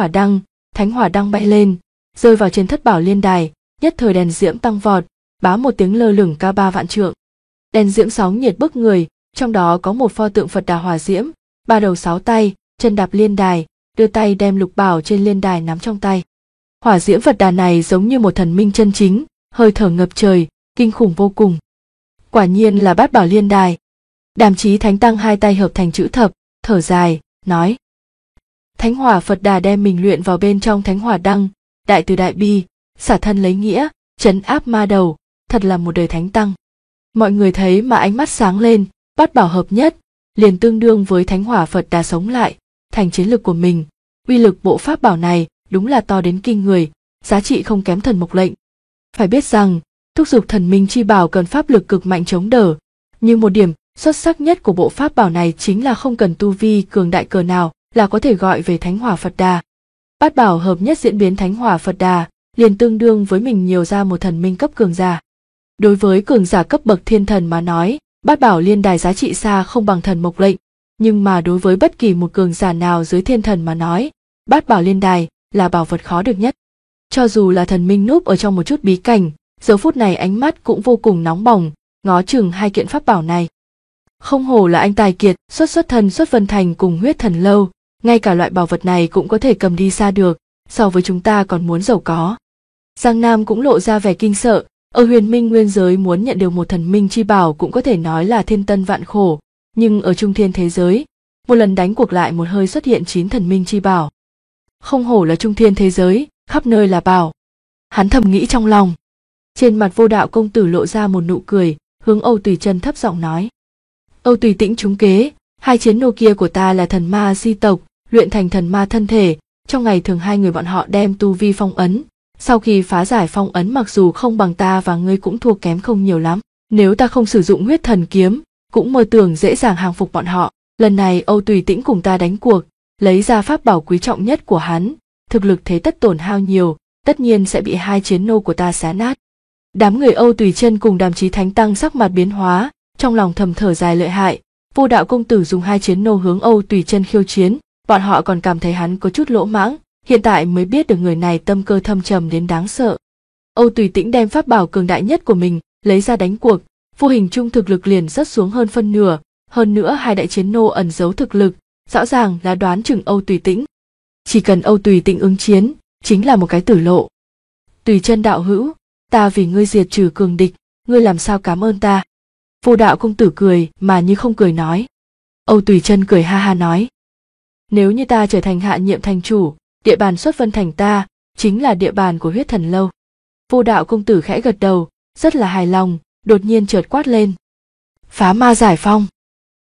Hỏa Đăng bay lên, rơi vào trên thất bảo liên đài, nhất thời đèn diễm tăng vọt, bá một tiếng lơ lửng cao 3 vạn trượng. Đèn diễm sóng nhiệt bức người, trong đó có một pho tượng Phật Đà hỏa diễm, 3 đầu 6 tay, chân đạp liên đài, đưa tay đem lục bảo trên liên đài nắm trong tay. Hỏa diễm Phật Đà này giống như một thần minh chân chính, hơi thở ngập trời, kinh khủng vô cùng. Quả nhiên là bát bảo liên đài. Đàm Chí Thánh Tăng hai tay hợp thành chữ thập, thở dài, nói: Thánh Hỏa Phật Đà đem mình luyện vào bên trong Thánh Hỏa Đăng, đại từ đại bi, xả thân lấy nghĩa, trấn áp ma đầu, thật là một đời thánh tăng. Mọi người thấy mà ánh mắt sáng lên, bát bảo hợp nhất, liền tương đương với Thánh Hỏa Phật Đà sống lại, thành chiến lực của mình. Uy lực bộ pháp bảo này đúng là to đến kinh người, giá trị không kém thần mộc lệnh. Phải biết rằng, thúc giục thần minh chi bảo cần pháp lực cực mạnh chống đỡ, nhưng một điểm xuất sắc nhất của bộ pháp bảo này chính là không cần tu vi cường đại cỡ nào là có thể gọi về Thánh Hỏa Phật Đà. Bát bảo hợp nhất diễn biến Thánh Hỏa Phật Đà, liền tương đương với mình nhiều ra một thần minh cấp cường giả. Đối với cường giả cấp bậc thiên thần mà nói, bát bảo liên đài giá trị xa không bằng thần mộc lệnh, nhưng mà đối với bất kỳ một cường giả nào dưới thiên thần mà nói, bát bảo liên đài là bảo vật khó được nhất. Cho dù là thần minh núp ở trong một chút bí cảnh, giờ phút này ánh mắt cũng vô cùng nóng bỏng, ngó chừng hai kiện pháp bảo này. Không hổ là anh tài kiệt, xuất thân xuất Vân Thành cùng Huyết Thần Lâu, ngay cả loại bảo vật này cũng có thể cầm đi xa được, so với chúng ta còn muốn giàu có. Giang Nam cũng lộ ra vẻ kinh sợ, ở Huyền Minh nguyên giới muốn nhận được một thần minh chi bảo cũng có thể nói là thiên tân vạn khổ, nhưng ở Trung Thiên thế giới, một lần đánh cuộc lại một hơi xuất hiện 9 thần minh chi bảo. Không hổ là Trung Thiên thế giới, khắp nơi là bảo. Hắn thầm nghĩ trong lòng. Trên mặt Vô Đạo công tử lộ ra một nụ cười, hướng Âu Tùy Chân thấp giọng nói: Âu Tùy Tĩnh trúng kế, hai chiến nô kia của ta là thần ma di tộc, luyện thành thần ma thân thể, trong ngày thường hai người bọn họ đem tu vi phong ấn, sau khi phá giải phong ấn mặc dù không bằng ta và ngươi cũng thua kém không nhiều lắm, nếu ta không sử dụng huyết thần kiếm, cũng mơ tưởng dễ dàng hàng phục bọn họ. Lần này Âu Tùy Tĩnh cùng ta đánh cuộc, lấy ra pháp bảo quý trọng nhất của hắn, thực lực thế tất tổn hao nhiều, tất nhiên sẽ bị hai chiến nô của ta xé nát. Đám người Âu Tùy Chân cùng Đàm Chí Thánh Tăng sắc mặt biến hóa, trong lòng thầm thở dài lợi hại. Vô Đạo công tử dùng hai chiến nô hướng Âu Tùy Chân khiêu chiến, bọn họ còn cảm thấy hắn có chút lỗ mãng, hiện tại mới biết được người này tâm cơ thâm trầm đến đáng sợ. Âu Tùy Tĩnh đem pháp bảo cường đại nhất của mình lấy ra đánh cuộc, vô hình chung thực lực liền rớt xuống hơn phân nửa, hơn nữa hai đại chiến nô ẩn giấu thực lực, rõ ràng là đoán chừng Âu Tùy Tĩnh. Chỉ cần Âu Tùy Tĩnh ứng chiến, chính là một cái tử lộ. Tùy Chân đạo hữu, ta vì ngươi diệt trừ cường địch, ngươi làm sao cảm ơn ta? Vô Đạo công tử cười mà như không cười nói. Âu Tùy Chân cười ha ha nói: Nếu như ta trở thành hạ nhiệm thành chủ, địa bàn xuất Vân Thành ta chính là địa bàn của Huyết Thần Lâu. Vô Đạo công tử khẽ gật đầu, rất là hài lòng, đột nhiên chợt quát lên: Phá ma giải phong!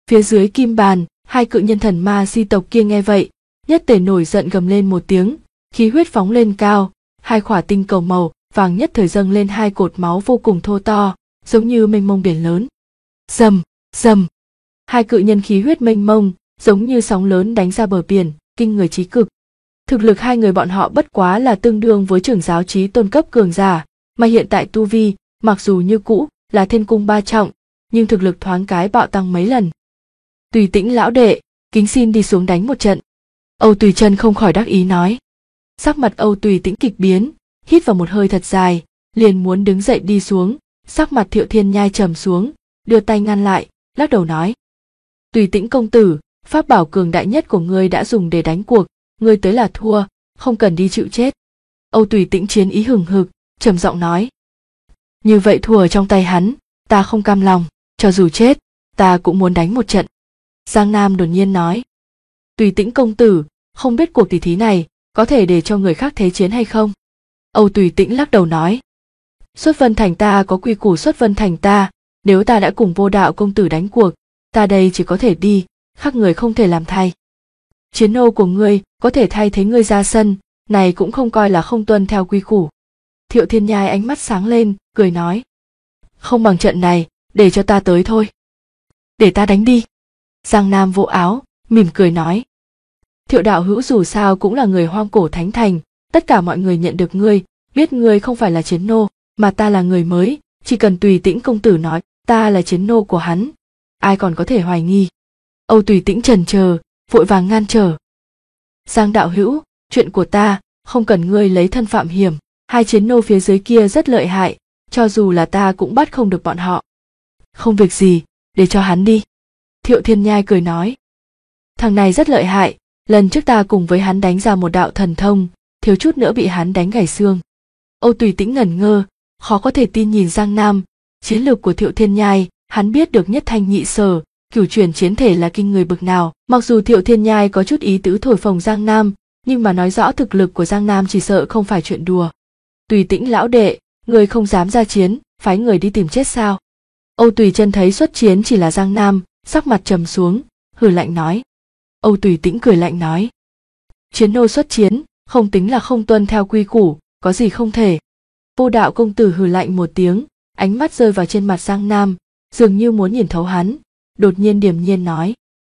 Phía dưới kim bàn, hai cự nhân thần ma di tộc kia nghe vậy, nhất tề nổi giận gầm lên một tiếng, khí huyết phóng lên cao, hai khỏa tinh cầu màu vàng nhất thời dâng lên hai cột máu vô cùng thô to, giống như mênh mông biển lớn. Rầm, rầm. Hai cự nhân khí huyết mênh mông, giống như sóng lớn đánh ra bờ biển, kinh người chí cực. Thực lực hai người bọn họ bất quá là tương đương với trưởng giáo chí tôn cấp cường giả, mà hiện tại tu vi, mặc dù như cũ là thiên cung ba trọng, nhưng thực lực thoáng cái bạo tăng mấy lần. Tùy Tĩnh lão đệ, kính xin đi xuống đánh một trận. Âu Tùy Chân không khỏi đắc ý nói. Sắc mặt Âu Tùy Tĩnh kịch biến, hít vào một hơi thật dài, liền muốn đứng dậy đi xuống, sắc mặt Thiệu Thiên Nhai trầm xuống, đưa tay ngăn lại, lắc đầu nói. Tùy Tĩnh công tử, pháp bảo cường đại nhất của ngươi đã dùng để đánh cuộc, ngươi tới là thua, không cần đi chịu chết. Âu Tùy Tĩnh chiến ý hừng hực, trầm giọng nói. Như vậy thua ở trong tay hắn, ta không cam lòng, cho dù chết, ta cũng muốn đánh một trận. Giang Nam đột nhiên nói. Tùy Tĩnh công tử, không biết cuộc tỷ thí này có thể để cho người khác thế chiến hay không? Âu Tùy Tĩnh lắc đầu nói. Xuất Vân Thành ta có quy củ Xuất Vân Thành ta, nếu ta đã cùng Vô Đạo công tử đánh cuộc, ta đây chỉ có thể đi, khác người không thể làm thay. Chiến nô của ngươi có thể thay thế ngươi ra sân, này cũng không coi là không tuân theo quy củ. Thiệu Thiên Nhai ánh mắt sáng lên, cười nói. Không bằng trận này, để cho ta tới thôi. Để ta đánh đi. Giang Nam vỗ áo, mỉm cười nói. Thiệu đạo hữu dù sao cũng là người Hoang Cổ Thánh Thành, tất cả mọi người nhận được ngươi, biết ngươi không phải là chiến nô, mà ta là người mới, chỉ cần Tùy Tĩnh công tử nói ta là chiến nô của hắn, ai còn có thể hoài nghi. Âu Tùy Tĩnh chần chờ, vội vàng ngăn trở. Giang đạo hữu, chuyện của ta, không cần ngươi lấy thân phạm hiểm, hai chiến nô phía dưới kia rất lợi hại, cho dù là ta cũng bắt không được bọn họ. Không việc gì, để cho hắn đi. Thiệu Thiên Nhai cười nói. Thằng này rất lợi hại, lần trước ta cùng với hắn đánh ra một đạo thần thông, thiếu chút nữa bị hắn đánh gãy xương. Âu Tùy Tĩnh ngẩn ngơ, khó có thể tin nhìn Giang Nam, chiến lược của Thiệu Thiên Nhai, hắn biết được nhất thanh nhị sở, cửu chuyển chiến thể là kinh người bực nào. Mặc dù Thiệu Thiên Nhai có chút ý tứ thổi phồng Giang Nam, nhưng mà nói rõ thực lực của Giang Nam chỉ sợ không phải chuyện đùa. Tùy Tĩnh lão đệ, người không dám ra chiến, phái người đi tìm chết sao? Âu Tùy Chân thấy xuất chiến chỉ là Giang Nam, sắc mặt trầm xuống, hừ lạnh nói. Âu Tùy Tĩnh cười lạnh nói. Chiến nô xuất chiến, không tính là không tuân theo quy củ, có gì không thể. Vô Đạo công tử hừ lạnh một tiếng, ánh mắt rơi vào trên mặt Giang Nam, dường như muốn nhìn thấu hắn, đột nhiên điềm nhiên nói.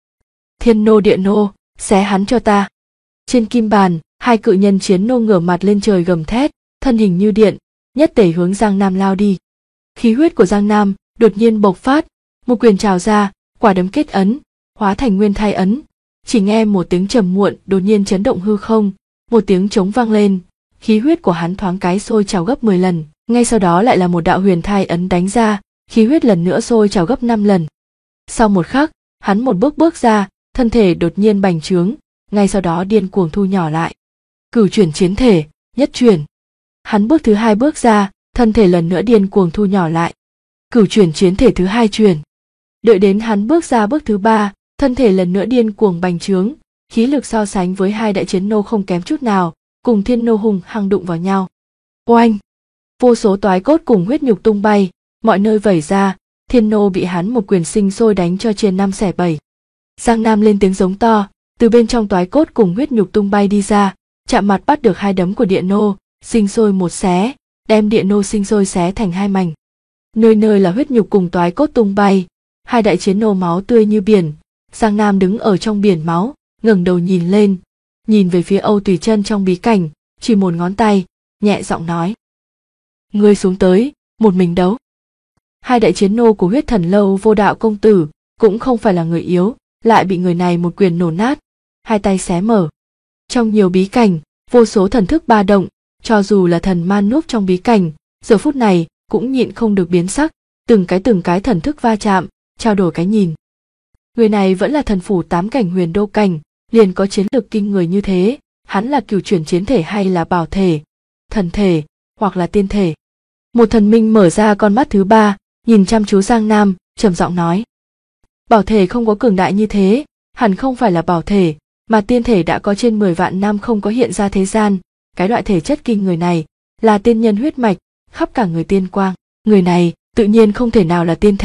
Thiên nô địa nô, xé hắn cho ta. Trên kim bàn, hai cự nhân chiến nô ngửa mặt lên trời gầm thét, thân hình như điện, nhất tể hướng Giang Nam lao đi. Khí huyết của Giang Nam đột nhiên bộc phát, một quyền trào ra, quả đấm kết ấn, hóa thành nguyên thai ấn. Chỉ nghe một tiếng trầm muộn đột nhiên chấn động hư không, một tiếng trống vang lên, khí huyết của hắn thoáng cái sôi trào gấp 10 lần, ngay sau đó lại là một đạo huyền thai ấn đánh ra, khí huyết lần nữa sôi trào gấp 5 lần. Sau một khắc, hắn một bước ra, thân thể đột nhiên bành trướng, ngay sau đó điên cuồng thu nhỏ lại. Cửu chuyển chiến thể, nhất chuyển. Hắn bước thứ hai bước ra, thân thể lần nữa điên cuồng thu nhỏ lại. Cửu chuyển chiến thể thứ hai chuyển. Đợi đến hắn bước ra bước thứ ba, thân thể lần nữa điên cuồng bành trướng, khí lực so sánh với hai đại chiến nô không kém chút nào, cùng thiên nô hùng hăng đụng vào nhau. Oanh! Vô số toái cốt cùng huyết nhục tung bay, mọi nơi vẩy ra, thiên nô bị hắn một quyền sinh sôi đánh cho chia 5 xẻ 7. Giang Nam lên tiếng giống to, từ bên trong toái cốt cùng huyết nhục tung bay đi ra, chạm mặt bắt được hai đấm của địa nô, sinh sôi một xé, đem địa nô sinh sôi xé thành hai mảnh. Nơi nơi là huyết nhục cùng toái cốt tung bay, hai đại chiến nô máu tươi như biển. Giang Nam đứng ở trong biển máu, ngẩng đầu nhìn lên, nhìn về phía Âu Tùy Chân trong bí cảnh, chỉ một ngón tay, nhẹ giọng nói. Ngươi xuống tới, một mình đấu. Hai đại chiến nô của huyết thần lâu Vô Đạo công tử, cũng không phải là người yếu, lại bị người này một quyền nổ nát, hai tay xé mở. Trong nhiều bí cảnh, vô số thần thức ba động, cho dù là thần man núp trong bí cảnh, giờ phút này cũng nhịn không được biến sắc, từng cái thần thức va chạm, trao đổi cái nhìn. Người này vẫn là thần phủ 8 cảnh huyền đô cảnh, liền có chiến lược kinh người như thế, hắn là cửu chuyển chiến thể hay là bảo thể, thần thể, hoặc là tiên thể. Một thần minh mở ra con mắt thứ ba, nhìn chăm chú Giang Nam, trầm giọng nói. Bảo thể không có cường đại như thế, hẳn không phải là bảo thể, mà tiên thể đã có trên 10 vạn năm không có hiện ra thế gian, cái loại thể chất kinh người này, là tiên nhân huyết mạch, khắp cả người tiên quang. Người này, tự nhiên không thể nào là tiên thể,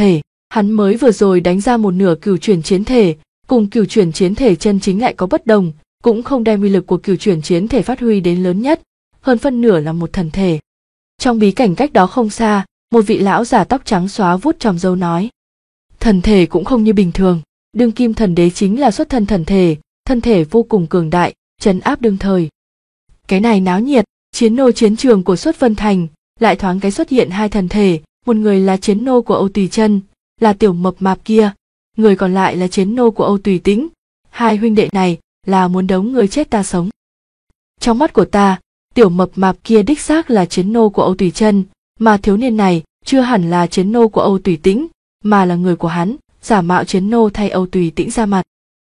Hắn mới vừa rồi đánh ra một nửa cửu chuyển chiến thể, cùng cửu chuyển chiến thể chân chính lại có bất đồng, cũng không đem uy lực của cửu chuyển chiến thể phát huy đến lớn nhất, hơn phân nửa là một thần thể. Trong bí cảnh cách đó không xa, một vị lão già tóc trắng xóa vuốt tròm râu nói: thần thể cũng không như bình thường, đương kim thần đế chính là xuất thân thân thể vô cùng cường đại, trấn áp đương thời. Cái này náo nhiệt, chiến nô chiến trường của Xuất Vân Thành, lại thoáng cái xuất hiện hai thần thể, một người là chiến nô của Âu Tùy Chân, là tiểu mập mạp kia, người còn lại là chiến nô của Âu Tùy Tĩnh. Hai huynh đệ này là muốn đấu người chết ta sống. Trong mắt của ta, tiểu mập mạp kia đích xác là chiến nô của Âu Tùy Chân, mà thiếu niên này chưa hẳn là chiến nô của Âu Tùy Tĩnh, mà là người của hắn, giả mạo chiến nô thay Âu Tùy Tĩnh ra mặt.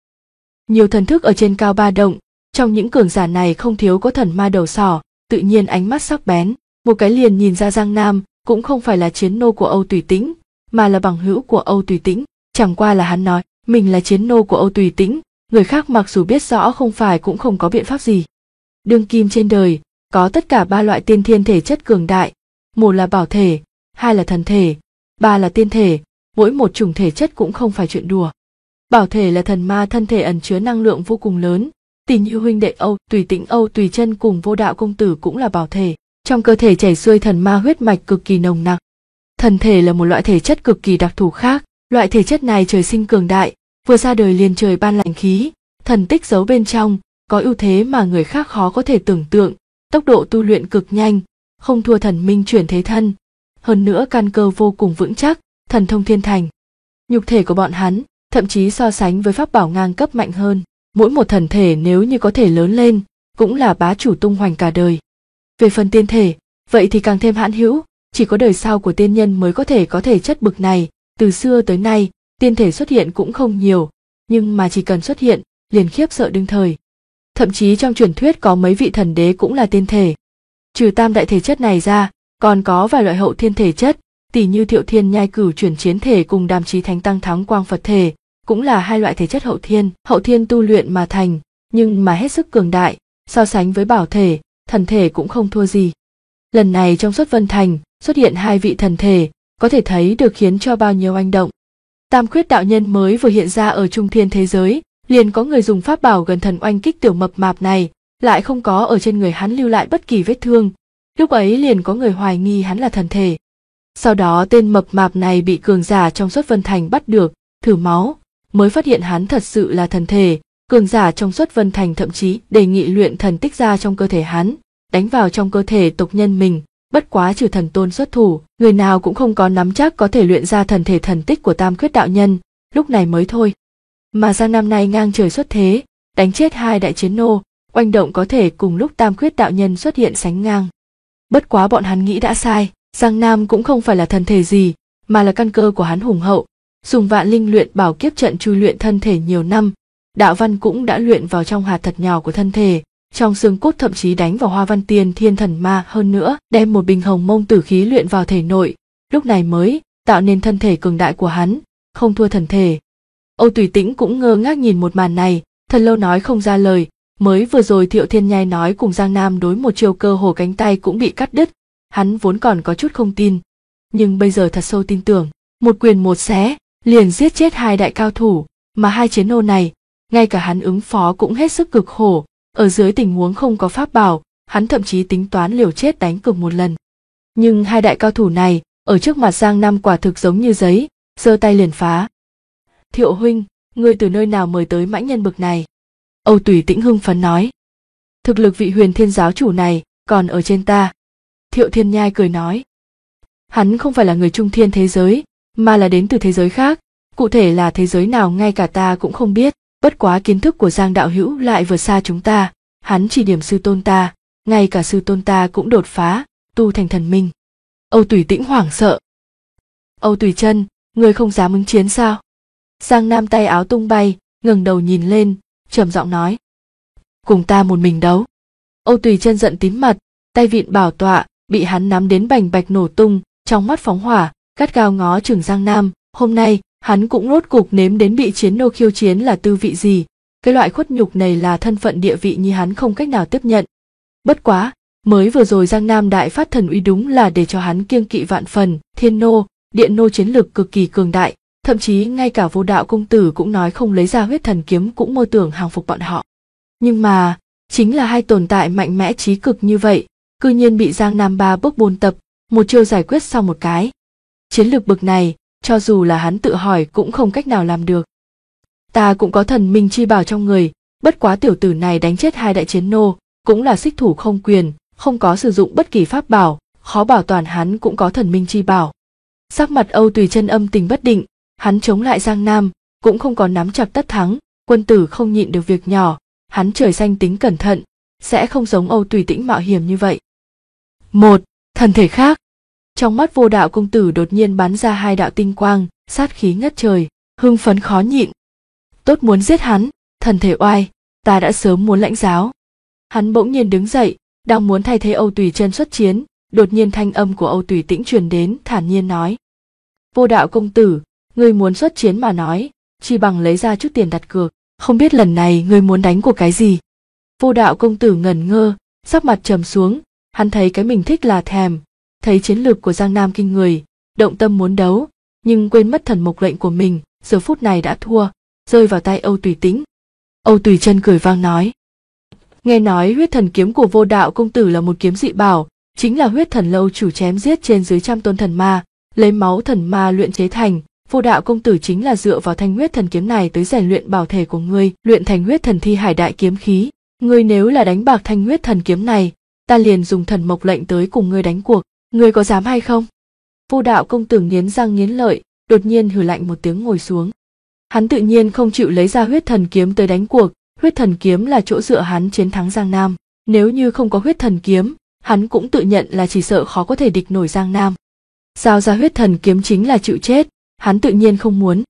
Nhiều thần thức ở trên cao ba động, trong những cường giả này không thiếu có thần ma đầu sỏ, tự nhiên ánh mắt sắc bén, một cái liền nhìn ra Giang Nam cũng không phải là chiến nô của Âu Tùy Tĩnh, mà là bằng hữu của Âu Tùy Tĩnh. Chẳng qua là hắn nói mình là chiến nô của Âu Tùy Tĩnh, người khác mặc dù biết rõ không phải cũng không có biện pháp gì. Đương kim trên đời có tất cả ba loại tiên thiên thể chất cường đại, một là bảo thể, hai là thần thể, ba là tiên thể, mỗi một chủng thể chất cũng không phải chuyện đùa. Bảo thể là thần ma thân thể ẩn chứa năng lượng vô cùng lớn, tỷ như huynh đệ Âu Tùy Tĩnh Âu Tùy Chân cùng Vô Đạo công tử cũng là bảo thể, trong cơ thể chảy xuôi thần ma huyết mạch cực kỳ nồng nặc. Thần thể là một loại thể chất cực kỳ đặc thù khác, loại thể chất này trời sinh cường đại, vừa ra đời liền trời ban lạnh khí, thần tích giấu bên trong, có ưu thế mà người khác khó có thể tưởng tượng, tốc độ tu luyện cực nhanh, không thua thần minh chuyển thế thân, hơn nữa căn cơ vô cùng vững chắc, thần thông thiên thành. Nhục thể của bọn hắn thậm chí so sánh với pháp bảo ngang cấp mạnh hơn, mỗi một thần thể nếu như có thể lớn lên, cũng là bá chủ tung hoành cả đời. Về phần tiên thể, vậy thì càng thêm hãn hữu, chỉ có đời sau của tiên nhân mới có thể chất bực này, từ xưa tới nay, tiên thể xuất hiện cũng không nhiều, nhưng mà chỉ cần xuất hiện, liền khiếp sợ đương thời. Thậm chí trong truyền thuyết có mấy vị thần đế cũng là tiên thể. Trừ tam đại thể chất này ra, còn có vài loại hậu thiên thể chất, tỷ như Thiệu Thiên Nhai cửu chuyển chiến thể cùng Đàm Chí Thánh Tăng Thắng Quang Phật thể, cũng là hai loại thể chất hậu thiên tu luyện mà thành, nhưng mà hết sức cường đại, so sánh với bảo thể, thần thể cũng không thua gì. Lần này trong Xuất Vân Thành xuất hiện hai vị thần thể, có thể thấy được khiến cho bao nhiêu oanh động. Tam Khuyết đạo nhân mới vừa hiện ra ở trung thiên thế giới, liền có người dùng pháp bảo gần thần oanh kích tiểu mập mạp này, lại không có ở trên người hắn lưu lại bất kỳ vết thương. Lúc ấy liền có người hoài nghi hắn là thần thể. Sau đó tên mập mạp này bị cường giả trong Xuất Vân Thành bắt được, thử máu, mới phát hiện hắn thật sự là thần thể. Cường giả trong Xuất Vân Thành thậm chí đề nghị luyện thần tích ra trong cơ thể hắn, đánh vào trong cơ thể tộc nhân mình, bất quá trừ thần tôn xuất thủ, người nào cũng không có nắm chắc có thể luyện ra thần thể thần tích của Tam Khuyết đạo nhân, lúc này mới thôi. Mà Giang Nam này ngang trời xuất thế, đánh chết hai đại chiến nô, oanh động có thể cùng lúc Tam Khuyết đạo nhân xuất hiện sánh ngang. Bất quá bọn hắn nghĩ đã sai, Giang Nam cũng không phải là thần thể gì, mà là căn cơ của hắn hùng hậu, dùng vạn linh luyện bảo kiếp trận chui luyện thân thể nhiều năm, đạo văn cũng đã luyện vào trong hạt thật nhỏ của thân thể, trong xương cốt thậm chí đánh vào hoa văn tiên thiên thần ma, hơn nữa đem một bình hồng mông tử khí luyện vào thể nội, lúc này mới tạo nên thân thể cường đại của hắn, không thua thần thể. Âu Tùy Tĩnh cũng ngơ ngác nhìn một màn này, thật lâu nói không ra lời, mới vừa rồi Thiệu Thiên Nhai nói cùng Giang Nam đối một chiêu cơ hồ cánh tay cũng bị cắt đứt, hắn vốn còn có chút không tin, nhưng bây giờ thật sâu tin tưởng, một quyền một xé, liền giết chết hai đại cao thủ, mà hai chiến nô này, ngay cả hắn ứng phó cũng hết sức cực khổ, ở dưới tình huống không có pháp bảo, hắn thậm chí tính toán liều chết đánh cược một lần. Nhưng hai đại cao thủ này, ở trước mặt Giang Nam quả thực giống như giấy, giơ tay liền phá. Thiệu huynh, ngươi từ nơi nào mời tới mãnh nhân bực này? Âu Tùy Tĩnh hưng phấn nói. Thực lực vị Huyền Thiên giáo chủ này còn ở trên ta. Thiệu Thiên Nhai cười nói. Hắn không phải là người trung thiên thế giới, mà là đến từ thế giới khác, cụ thể là thế giới nào ngay cả ta cũng không biết, bất quá kiến thức của Giang đạo hữu lại vượt xa chúng ta, hắn chỉ điểm sư tôn ta, ngay cả sư tôn ta cũng đột phá, tu thành thần minh. Âu Tùy Tĩnh hoảng sợ. Âu Tùy Chân, ngươi không dám ứng chiến sao? Giang Nam tay áo tung bay, ngẩng đầu nhìn lên, trầm giọng nói. Cùng ta một mình đấu. Âu Tùy Chân giận tím mặt, tay vịn bảo tọa, bị hắn nắm đến bành bạch nổ tung, trong mắt phóng hỏa, gắt gao ngó chừng Giang Nam. Hôm nay, hắn cũng rốt cục nếm đến bị chiến nô khiêu chiến là tư vị gì. Cái loại khuất nhục này là thân phận địa vị như hắn không cách nào tiếp nhận. Bất quá, mới vừa rồi Giang Nam đại phát thần uy đúng là để cho hắn kiêng kỵ vạn phần, thiên nô, điện nô chiến lực cực kỳ cường đại, thậm chí ngay cả Vô Đạo công tử cũng nói không lấy ra huyết thần kiếm cũng mơ tưởng hàng phục bọn họ. Nhưng mà, chính là hai tồn tại mạnh mẽ trí cực như vậy, cư nhiên bị Giang Nam ba bước bôn tập, một chiêu giải quyết sau một cái. Chiến lược bực này, cho dù là hắn tự hỏi cũng không cách nào làm được. Ta cũng có thần minh chi bảo trong người, bất quá tiểu tử này đánh chết hai đại chiến nô, cũng là xích thủ không quyền, không có sử dụng bất kỳ pháp bảo, khó bảo toàn hắn cũng có thần minh chi bảo. Sắc mặt Âu Tùy Chân âm tình bất định, hắn chống lại Giang Nam, cũng không có nắm chặt tất thắng, quân tử không nhịn được việc nhỏ, hắn trời xanh tính cẩn thận, sẽ không giống Âu Tùy Tĩnh mạo hiểm như vậy. Một, thần thể khác. Trong mắt Vô Đạo công tử đột nhiên bắn ra hai đạo tinh quang, sát khí ngất trời, hưng phấn khó nhịn. Tốt muốn giết hắn, thần thể oai, ta đã sớm muốn lãnh giáo. Hắn bỗng nhiên đứng dậy, đang muốn thay thế Âu Tùy Chân xuất chiến, đột nhiên thanh âm của Âu Tùy Tĩnh truyền đến, thản nhiên nói: Vô Đạo công tử, ngươi muốn xuất chiến mà nói, chi bằng lấy ra chút tiền đặt cược, không biết lần này ngươi muốn đánh cuộc cái gì. Vô Đạo công tử ngẩn ngơ, sắc mặt trầm xuống, hắn thấy cái mình thích là thèm, thấy chiến lược của Giang Nam kinh người, động tâm muốn đấu, nhưng quên mất thần mộc lệnh của mình, giờ phút này đã thua, rơi vào tay Âu Tùy Tĩnh. Âu Tùy Chân cười vang nói: Nghe nói huyết thần kiếm của Vô Đạo công tử là một kiếm dị bảo, chính là huyết thần lâu chủ chém giết trên dưới trăm tôn thần ma, lấy máu thần ma luyện chế thành. Vô Đạo công tử chính là dựa vào thanh huyết thần kiếm này tới rèn luyện bảo thể của ngươi, luyện thành huyết thần thi hải đại kiếm khí. Ngươi nếu là đánh bạc thanh huyết thần kiếm này, ta liền dùng thần mộc lệnh tới cùng ngươi đánh cuộc, ngươi có dám hay không? Vô Đạo công tử nghiến răng nghiến lợi, đột nhiên hừ lạnh một tiếng ngồi xuống. Hắn tự nhiên không chịu lấy ra huyết thần kiếm tới đánh cuộc, huyết thần kiếm là chỗ dựa hắn chiến thắng Giang Nam. Nếu như không có huyết thần kiếm, hắn cũng tự nhận là chỉ sợ khó có thể địch nổi Giang Nam. Giao ra huyết thần kiếm chính là chịu chết, hắn tự nhiên không muốn.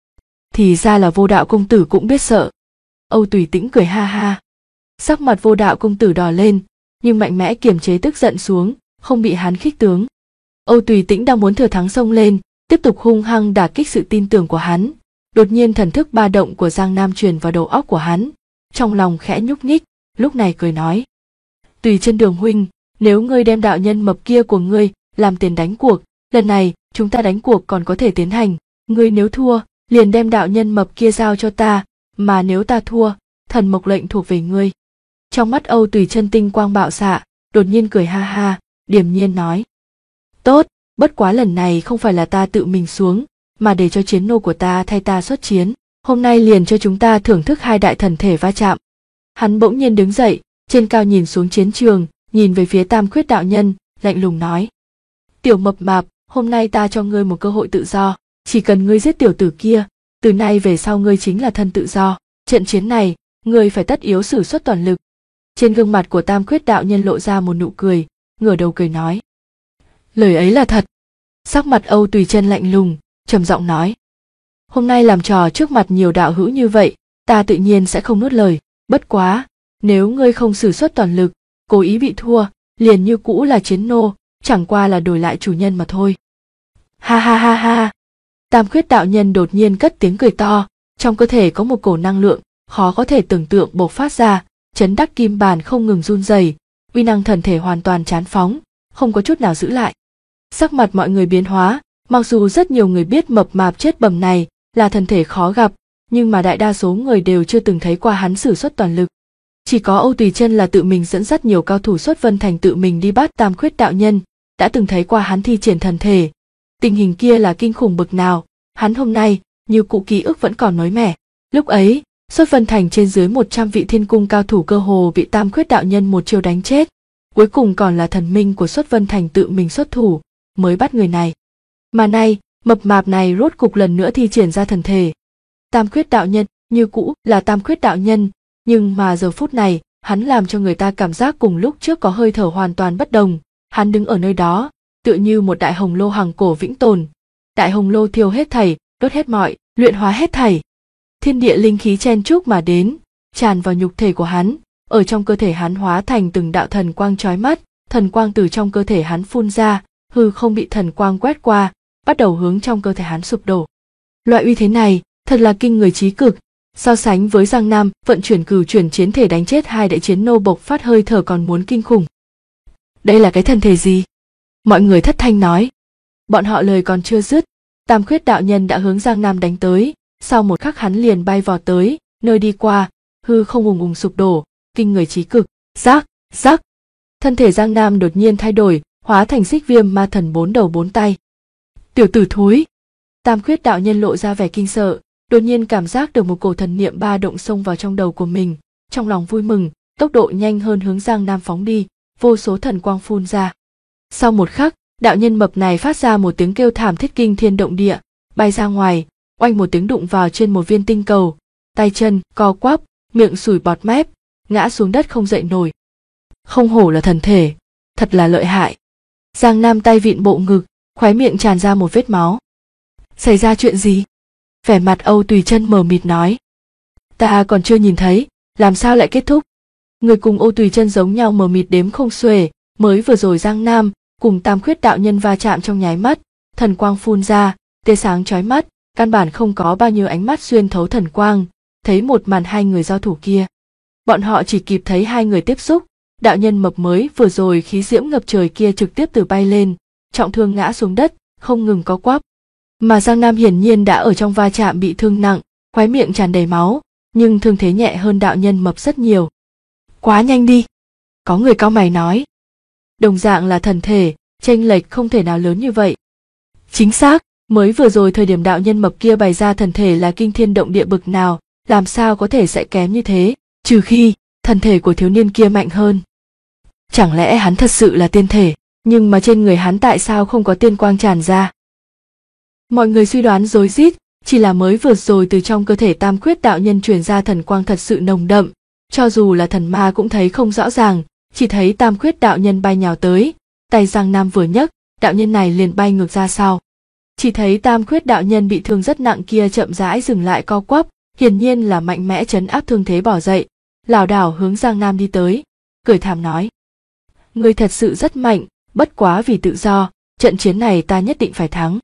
Thì ra là Vô Đạo công tử cũng biết sợ. Âu Tùy Tĩnh cười ha ha. Sắc mặt Vô Đạo công tử đỏ lên, nhưng mạnh mẽ kiềm chế tức giận xuống, không bị hắn khích tướng. Âu Tùy Tĩnh đang muốn thừa thắng xông lên, tiếp tục hung hăng đả kích sự tin tưởng của hắn. Đột nhiên thần thức ba động của Giang Nam truyền vào đầu óc của hắn, trong lòng khẽ nhúc nhích, lúc này cười nói: Tùy Chân Đường huynh, nếu ngươi đem đạo nhân mập kia của ngươi làm tiền đánh cuộc, lần này chúng ta đánh cuộc còn có thể tiến hành. Ngươi nếu thua, liền đem đạo nhân mập kia giao cho ta, mà nếu ta thua, thần mộc lệnh thuộc về ngươi. Trong mắt Âu Tùy Chân tinh quang bạo xạ, đột nhiên cười ha ha, điềm nhiên nói: Tốt, bất quá lần này không phải là ta tự mình xuống, mà để cho chiến nô của ta thay ta xuất chiến. Hôm nay liền cho chúng ta thưởng thức hai đại thần thể va chạm. Hắn bỗng nhiên đứng dậy, trên cao nhìn xuống chiến trường, nhìn về phía Tam Khuyết đạo nhân, lạnh lùng nói: Tiểu mập mạp, hôm nay ta cho ngươi một cơ hội tự do, chỉ cần ngươi giết tiểu tử kia, từ nay về sau ngươi chính là thân tự do. Trận chiến này, ngươi phải tất yếu sử xuất toàn lực. Trên gương mặt của Tam Khuyết đạo nhân lộ ra một nụ cười, ngửa đầu cười nói: Lời ấy là thật. Sắc mặt Âu Tùy Chân lạnh lùng, trầm giọng nói: Hôm nay làm trò trước mặt nhiều đạo hữu như vậy, ta tự nhiên sẽ không nuốt lời. Bất quá, nếu ngươi không sử xuất toàn lực, cố ý bị thua, liền như cũ là chiến nô, chẳng qua là đổi lại chủ nhân mà thôi. Ha ha ha ha. Tam Khuyết đạo nhân đột nhiên cất tiếng cười to, trong cơ thể có một cổ năng lượng khó có thể tưởng tượng bộc phát ra, chấn đắc kim bàn không ngừng run rẩy, uy năng thần thể hoàn toàn chán phóng, không có chút nào giữ lại. Sắc mặt mọi người biến hóa, mặc dù rất nhiều người biết mập mạp chết bầm này là thần thể khó gặp, nhưng mà đại đa số người đều chưa từng thấy qua hắn sử xuất toàn lực. Chỉ có Âu Tùy Chân là tự mình dẫn dắt nhiều cao thủ xuất Vân Thành tự mình đi bắt Tam Khuyết đạo nhân, đã từng thấy qua hắn thi triển thần thể. Tình hình kia là kinh khủng bực nào, hắn hôm nay như cụ ký ức vẫn còn mới mẻ. Lúc ấy, xuất Vân Thành trên dưới 100 vị thiên cung cao thủ cơ hồ bị Tam Khuyết đạo nhân một chiêu đánh chết, cuối cùng còn là thần minh của xuất Vân Thành tự mình xuất thủ mới bắt người này. Mà nay, mập mạp này rốt cục lần nữa thi triển ra thần thể. Tam Khuyết đạo nhân như cũ là Tam Khuyết đạo nhân, nhưng mà giờ phút này, hắn làm cho người ta cảm giác cùng lúc trước có hơi thở hoàn toàn bất đồng. Hắn đứng ở nơi đó, tựa như một đại hồng lô hằng cổ vĩnh tồn. Đại hồng lô thiêu hết thảy, đốt hết mọi, luyện hóa hết thảy. Thiên địa linh khí chen chúc mà đến, tràn vào nhục thể của hắn, ở trong cơ thể hắn hóa thành từng đạo thần quang chói mắt, thần quang từ trong cơ thể hắn phun ra, hư không bị thần quang quét qua, bắt đầu hướng trong cơ thể hắn sụp đổ. Loại uy thế này, thật là kinh người trí cực, so sánh với Giang Nam vận chuyển cửu chuyển chiến thể đánh chết hai đại chiến nô bộc phát hơi thở còn muốn kinh khủng. Đây là cái thần thể gì? Mọi người thất thanh nói. Bọn họ lời còn chưa dứt, Tam Khuyết đạo nhân đã hướng Giang Nam đánh tới, sau một khắc hắn liền bay vọt tới, nơi đi qua, hư không ùng ùng sụp đổ, kinh người chí cực, rắc, rắc. Thân thể Giang Nam đột nhiên thay đổi, hóa thành Xích Viêm ma thần 4 đầu 4 tay. Tiểu tử thối! Tam Khuyết đạo nhân lộ ra vẻ kinh sợ, đột nhiên cảm giác được một cổ thần niệm ba động xông vào trong đầu của mình, trong lòng vui mừng, tốc độ nhanh hơn hướng Giang Nam phóng đi, vô số thần quang phun ra. Sau một khắc, đạo nhân mập này phát ra một tiếng kêu thảm thiết kinh thiên động địa, bay ra ngoài, oanh một tiếng đụng vào trên một viên tinh cầu, tay chân co quắp, miệng sùi bọt mép, ngã xuống đất không dậy nổi. Không hổ là thần thể, thật là lợi hại. Giang Nam tay vịn bộ ngực, khóe miệng tràn ra một vết máu. Xảy ra chuyện gì? Vẻ mặt Âu Tùy Chân mờ mịt nói. Ta còn chưa nhìn thấy, làm sao lại kết thúc? Người cùng Âu Tùy Chân giống nhau mờ mịt đếm không xuể, mới vừa rồi Giang Nam cùng Tam Khuyết đạo nhân va chạm trong nháy mắt, thần quang phun ra, tia sáng chói mắt, căn bản không có bao nhiêu ánh mắt xuyên thấu thần quang, thấy một màn hai người giao thủ kia. Bọn họ chỉ kịp thấy hai người tiếp xúc, đạo nhân mập mới vừa rồi khí diễm ngập trời kia trực tiếp từ bay lên, trọng thương ngã xuống đất, không ngừng co quắp. Mà Giang Nam hiển nhiên đã ở trong va chạm bị thương nặng, khóe miệng tràn đầy máu, nhưng thương thế nhẹ hơn đạo nhân mập rất nhiều. Quá nhanh đi! Có người cau mày nói. Đồng dạng là thần thể, chênh lệch không thể nào lớn như vậy. Chính xác, mới vừa rồi thời điểm đạo nhân mập kia bày ra thần thể là kinh thiên động địa bực nào, làm sao có thể sẽ kém như thế, trừ khi thần thể của thiếu niên kia mạnh hơn. Chẳng lẽ hắn thật sự là tiên thể, nhưng mà trên người hắn tại sao không có tiên quang tràn ra? Mọi người suy đoán rối rít, chỉ là mới vừa rồi từ trong cơ thể Tam Khuyết đạo nhân truyền ra thần quang thật sự nồng đậm, cho dù là thần ma cũng thấy không rõ ràng, chỉ thấy Tam Khuyết đạo nhân bay nhào tới, tay Giang Nam vừa nhấc, đạo nhân này liền bay ngược ra sau. Chỉ thấy Tam Khuyết đạo nhân bị thương rất nặng kia chậm rãi dừng lại co quắp, hiển nhiên là mạnh mẽ trấn áp thương thế bỏ dậy, lảo đảo hướng Giang Nam đi tới, cười thảm nói: Ngươi thật sự rất mạnh, bất quá vì tự do, trận chiến này ta nhất định phải thắng.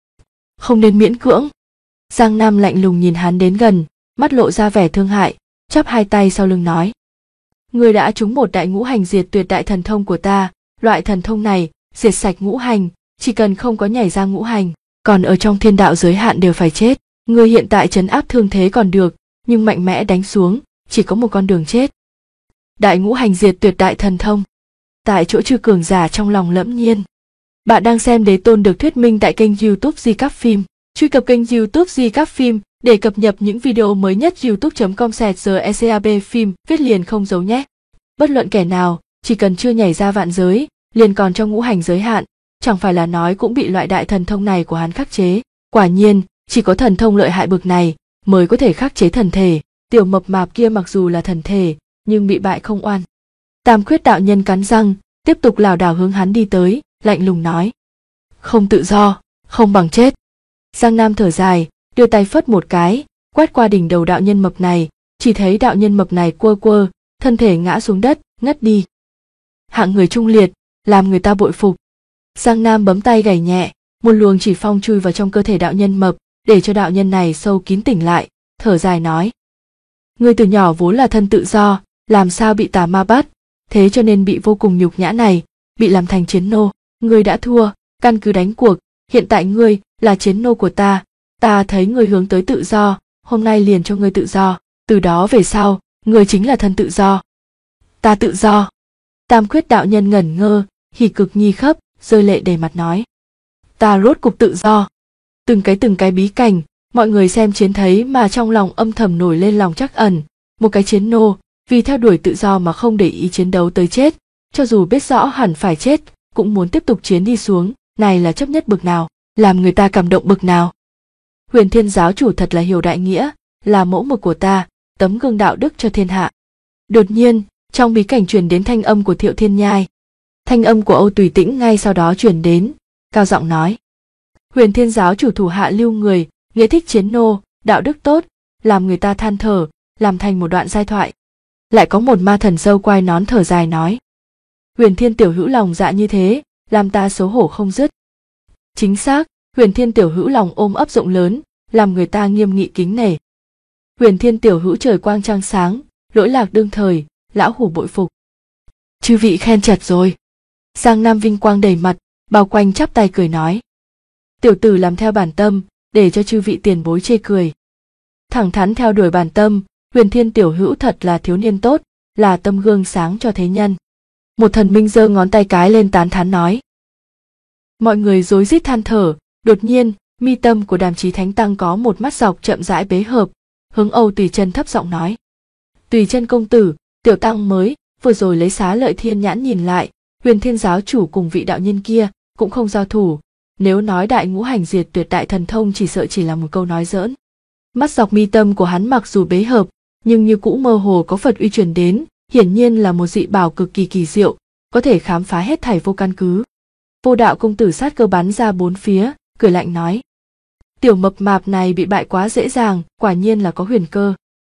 Không nên miễn cưỡng. Giang Nam lạnh lùng nhìn hắn đến gần, mắt lộ ra vẻ thương hại, chắp hai tay sau lưng nói: Ngươi đã trúng một đại ngũ hành diệt tuyệt đại thần thông của ta, loại thần thông này diệt sạch ngũ hành, chỉ cần không có nhảy ra ngũ hành, còn ở trong thiên đạo giới hạn đều phải chết. Ngươi hiện tại trấn áp thương thế còn được, nhưng mạnh mẽ đánh xuống, chỉ có một con đường chết. Đại ngũ hành diệt tuyệt đại thần thông. Tại chỗ chư cường giả trong lòng lẫm nhiên. Bạn đang xem Đế Tôn được thuyết minh tại kênh YouTube Di Cáp Phim. Truy cập kênh YouTube Di Cáp Phim để cập nhật những video mới nhất. youtube.com/GECAB phim viết liền không giấu nhé. Bất luận kẻ nào, chỉ cần chưa nhảy ra vạn giới, liền còn trong ngũ hành giới hạn, chẳng phải là nói cũng bị loại đại thần thông này của hắn khắc chế. Quả nhiên, chỉ có thần thông lợi hại bực này mới có thể khắc chế thần thể. Tiểu mập mạp kia mặc dù là thần thể, nhưng bị bại không oan. Tam Khuyết đạo nhân cắn răng, tiếp tục lảo đảo hướng hắn đi tới, lạnh lùng nói: Không tự do, không bằng chết. Giang Nam thở dài, đưa tay phất một cái, quét qua đỉnh đầu đạo nhân mập này, chỉ thấy đạo nhân mập này quơ quơ, thân thể ngã xuống đất, ngất đi. Hạng người trung liệt, làm người ta bội phục. Giang Nam bấm tay gảy nhẹ, một luồng chỉ phong chui vào trong cơ thể đạo nhân mập, để cho đạo nhân này sâu kín tỉnh lại, thở dài nói: Ngươi từ nhỏ vốn là thân tự do, làm sao bị tà ma bắt, thế cho nên bị vô cùng nhục nhã này, bị làm thành chiến nô. Ngươi đã thua, căn cứ đánh cuộc, hiện tại ngươi là chiến nô của ta, ta thấy ngươi hướng tới tự do, hôm nay liền cho ngươi tự do, từ đó về sau, ngươi chính là thân tự do. Ta tự do. Tam Khuyết đạo nhân ngẩn ngơ, hỉ cực nhi khấp, rơi lệ đầy mặt nói: Ta rốt cục tự do. Từng cái bí cảnh, mọi người xem chiến thấy mà trong lòng âm thầm nổi lên lòng trắc ẩn, một cái chiến nô, vì theo đuổi tự do mà không để ý chiến đấu tới chết, cho dù biết rõ hẳn phải chết, cũng muốn tiếp tục chiến đi xuống, này là chấp nhất bực nào, làm người ta cảm động bực nào. Huyền Thiên giáo chủ thật là hiểu đại nghĩa, là mẫu mực của ta, tấm gương đạo đức cho thiên hạ. Đột nhiên, trong bí cảnh truyền đến thanh âm của Thiệu Thiên Nhai. Thanh âm của Âu Tùy Tĩnh ngay sau đó truyền đến, cao giọng nói: Huyền Thiên giáo chủ thủ hạ lưu người, nghĩa thích chiến nô, đạo đức tốt, làm người ta than thở, làm thành một đoạn giai thoại. Lại có một ma thần râu quai nón thở dài nói: Huyền Thiên tiểu hữu lòng dạ như thế, làm ta xấu hổ không dứt. Chính xác, Huyền Thiên tiểu hữu lòng ôm ấp rộng lớn, làm người ta nghiêm nghị kính nể. Huyền Thiên tiểu hữu trời quang trăng sáng, lỗi lạc đương thời, lão hủ bội phục. Chư vị khen chật rồi. Giang Nam vinh quang đầy mặt, bao quanh chắp tay cười nói: Tiểu tử làm theo bản tâm, để cho chư vị tiền bối chê cười. Thẳng thắn theo đuổi bản tâm, Huyền Thiên tiểu hữu thật là thiếu niên tốt, là tấm gương sáng cho thế nhân. Một thần minh giơ ngón tay cái lên tán thán nói. Mọi người rối rít than thở. Đột nhiên, mi tâm của Đàm Chí Thánh Tăng có một mắt dọc chậm rãi bế hợp, hướng Âu Tùy Chân thấp giọng nói. Tùy Chân công tử, tiểu tăng mới vừa rồi lấy Xá Lợi Thiên nhãn nhìn lại, Huyền Thiên giáo chủ cùng vị đạo nhân kia cũng không giao thủ, nếu nói đại ngũ hành diệt tuyệt đại thần thông chỉ sợ chỉ là một câu nói giỡn. Mắt dọc mi tâm của hắn mặc dù bế hợp, nhưng như cũ mơ hồ có Phật uy truyền đến, hiển nhiên là một dị bảo cực kỳ kỳ diệu, có thể khám phá hết thảy vô căn cứ. Vô đạo công tử sát cơ bắn ra bốn phía, cười lạnh nói. Tiểu mập mạp này bị bại quá dễ dàng, quả nhiên là có huyền cơ.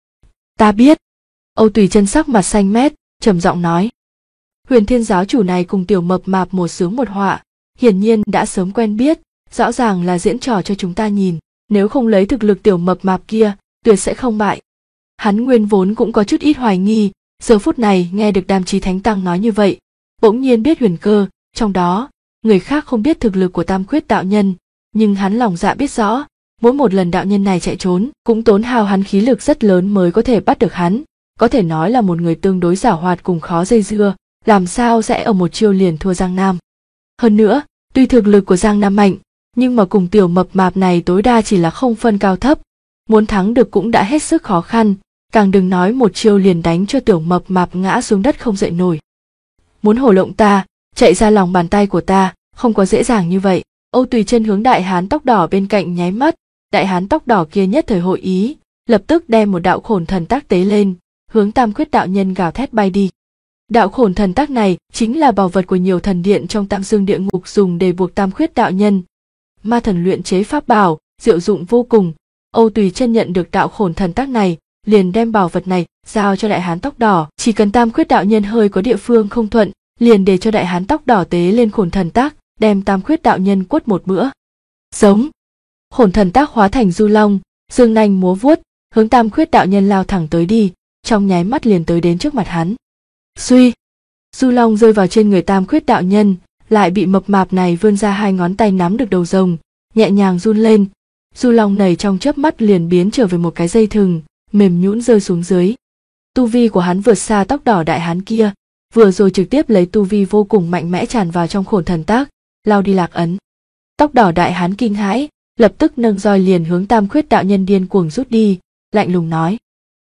Ta biết. Âu Tùy Chân sắc mặt xanh mét, trầm giọng nói. Huyền Thiên giáo chủ này cùng tiểu mập mạp một sướng một họa, hiển nhiên đã sớm quen biết, rõ ràng là diễn trò cho chúng ta nhìn, nếu không lấy thực lực tiểu mập mạp kia, tuyệt sẽ không bại. Hắn nguyên vốn cũng có chút ít hoài nghi, giờ phút này nghe được Đàm Chí Thánh Tăng nói như vậy, bỗng nhiên biết huyền cơ, trong đó, người khác không biết thực lực của Tam Khuyết đạo nhân, nhưng hắn lòng dạ biết rõ, mỗi một lần đạo nhân này chạy trốn, cũng tốn hao hắn khí lực rất lớn mới có thể bắt được hắn, có thể nói là một người tương đối giảo hoạt cùng khó dây dưa, làm sao sẽ ở một chiêu liền thua Giang Nam. Hơn nữa, tuy thực lực của Giang Nam mạnh, nhưng mà cùng tiểu mập mạp này tối đa chỉ là không phân cao thấp, muốn thắng được cũng đã hết sức khó khăn, càng đừng nói một chiêu liền đánh cho tiểu mập mạp ngã xuống đất không dậy nổi. Muốn hổ lộng ta, chạy ra lòng bàn tay của ta, không có dễ dàng như vậy. Âu Tùy Chân hướng đại hán tóc đỏ bên cạnh nháy mắt, đại hán tóc đỏ kia nhất thời hội ý, lập tức đem một đạo khổn thần tác tế lên, hướng Tam Khuyết đạo nhân gào thét bay đi. Đạo khổn thần tác này chính là bảo vật của nhiều thần điện trong Tam Dương địa ngục dùng để buộc Tam Khuyết đạo nhân. Ma thần luyện chế pháp bảo, diệu dụng vô cùng. Âu Tùy Chân nhận được đạo khổn thần tác này, liền đem bảo vật này giao cho đại hán tóc đỏ, chỉ cần Tam Khuyết đạo nhân hơi có địa phương không thuận, liền để cho đại hán tóc đỏ tế lên khổn thần tác, đem Tam Khuyết đạo nhân quất một bữa. Giống. Khổn thần tác hóa thành du long, dương nanh múa vuốt, hướng Tam Khuyết đạo nhân lao thẳng tới đi, trong nháy mắt liền tới đến trước mặt hắn. Suy. Du long rơi vào trên người Tam Khuyết đạo nhân, lại bị mập mạp này vươn ra hai ngón tay nắm được đầu rồng, nhẹ nhàng run lên. Du long này trong chớp mắt liền biến trở về một cái dây thừng, mềm nhũn rơi xuống dưới. Tu vi của hắn vượt xa tóc đỏ đại hán kia, vừa rồi trực tiếp lấy tu vi vô cùng mạnh mẽ tràn vào trong khổn thần tác, lao đi lạc ấn. Tóc đỏ đại hán kinh hãi, lập tức nâng roi liền hướng Tam Khuyết đạo nhân điên cuồng rút đi, lạnh lùng nói: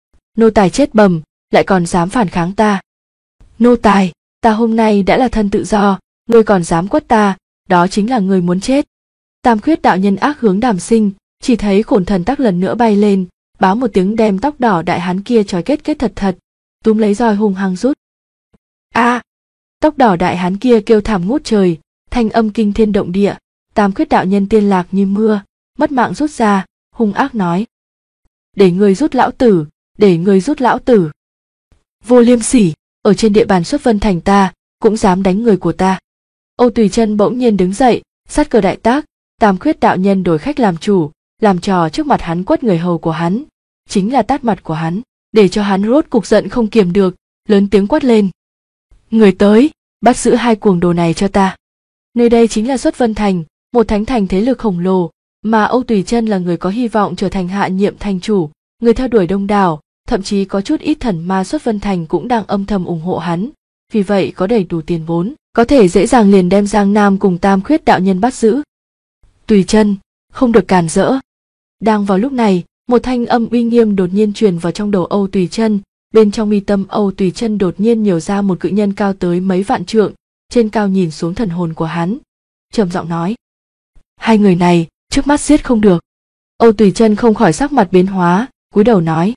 Nô tài chết bầm, lại còn dám phản kháng ta. Nô tài, ta hôm nay đã là thân tự do, ngươi còn dám quất ta, đó chính là ngươi muốn chết. Tam Khuyết đạo nhân ác hướng Đàm Sinh, chỉ thấy khổn thần tác lần nữa bay lên, báo một tiếng đem tóc đỏ đại hán kia trói kết thật thật, túm lấy roi hung hăng rút. A! Tóc đỏ đại hán kia kêu thảm ngút trời, thanh âm kinh thiên động địa. Tam Khuyết đạo nhân tiên lạc như mưa, mất mạng rút ra, hung ác nói: Để người rút lão tử, để người rút lão tử. Vô liêm sỉ, ở trên địa bàn Xuất Vân Thành ta, cũng dám đánh người của ta. Âu Tùy Chân bỗng nhiên đứng dậy, sát cơ đại tác, Tam Khuyết đạo nhân đổi khách làm chủ, làm trò trước mặt hắn quất người hầu của hắn, chính là tát mặt của hắn, để cho hắn rốt cục giận không kiềm được, lớn tiếng quát lên: Người tới, bắt giữ hai cuồng đồ này cho ta. Nơi đây chính là Xuất Vân Thành, một thánh thành thế lực khổng lồ, mà Âu Tùy Chân là người có hy vọng trở thành hạ nhiệm thành chủ, người theo đuổi đông đảo, thậm chí có chút ít thần ma Xuất Vân Thành cũng đang âm thầm ủng hộ hắn, vì vậy có đầy đủ tiền vốn, có thể dễ dàng liền đem Giang Nam cùng Tam Khuyết đạo nhân bắt giữ. Tùy Chân, không được cản rỡ. Đang vào lúc này, một thanh âm uy nghiêm đột nhiên truyền vào trong đầu Âu Tùy Chân, bên trong mi tâm Âu Tùy Chân đột nhiên nhiều ra một cự nhân cao tới mấy vạn trượng, trên cao nhìn xuống thần hồn của hắn, trầm giọng nói: Hai người này, trước mắt giết không được. Âu Tùy Chân không khỏi sắc mặt biến hóa, cúi đầu nói: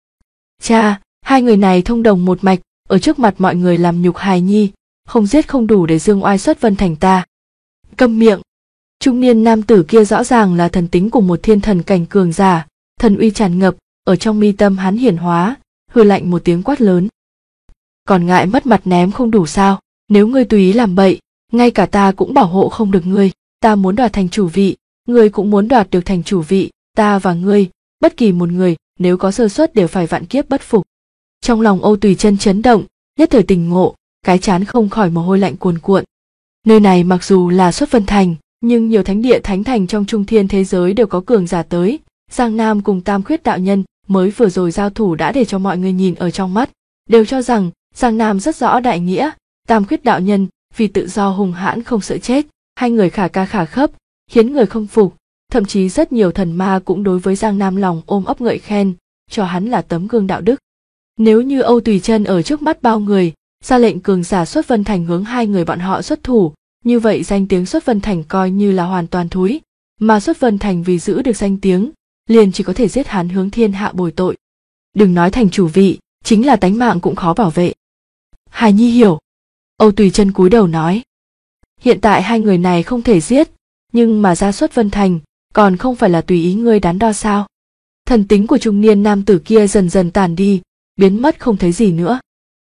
Cha, hai người này thông đồng một mạch, ở trước mặt mọi người làm nhục hài nhi, không giết không đủ để dương oai Xuất Vân Thành ta. Câm miệng. Trung niên nam tử kia rõ ràng là thần tính cùng một thiên thần cảnh cường giả, thần uy tràn ngập, ở trong mi tâm hắn hiển hóa, hừ lạnh một tiếng quát lớn: Còn ngại mất mặt ném không đủ sao? Nếu ngươi tùy ý làm bậy, ngay cả ta cũng bảo hộ không được ngươi. Ta muốn đoạt thành chủ vị, ngươi cũng muốn đoạt được thành chủ vị, ta và ngươi, bất kỳ một người, nếu có sơ suất đều phải vạn kiếp bất phục. Trong lòng Âu Tùy Chân chấn động, nhất thời tỉnh ngộ, cái trán không khỏi mồ hôi lạnh cuồn cuộn. Nơi này mặc dù là Xuất Vân Thành, Nhưng nhiều thánh địa thánh thành trong trung thiên thế giới đều có cường giả tới, Giang Nam cùng Tam Khuyết đạo nhân mới vừa rồi giao thủ đã để cho mọi người nhìn ở trong mắt, đều cho rằng Giang Nam rất rõ đại nghĩa, Tam Khuyết đạo nhân vì tự do hùng hãn không sợ chết, hai người khả ca khả khấp, khiến người không phục, thậm chí rất nhiều thần ma cũng đối với Giang Nam lòng ôm ấp ngợi khen, cho hắn là tấm gương đạo đức. Nếu như Âu Tùy Chân ở trước mắt bao người, ra lệnh cường giả Xuất Vân Thành hướng hai người bọn họ xuất thủ, như vậy danh tiếng Xuất Vân Thành coi như là hoàn toàn thúi, mà Xuất Vân Thành vì giữ được danh tiếng, liền chỉ có thể giết hắn hướng thiên hạ bồi tội. Đừng nói thành chủ vị, chính là tánh mạng cũng khó bảo vệ. Hài Nhi hiểu. Âu Tùy Chân cúi đầu nói. Hiện tại hai người này không thể giết, nhưng mà ra Xuất Vân Thành, còn không phải là tùy ý ngươi đắn đo sao? Thần tính của trung niên nam tử kia dần dần tàn đi, biến mất không thấy gì nữa.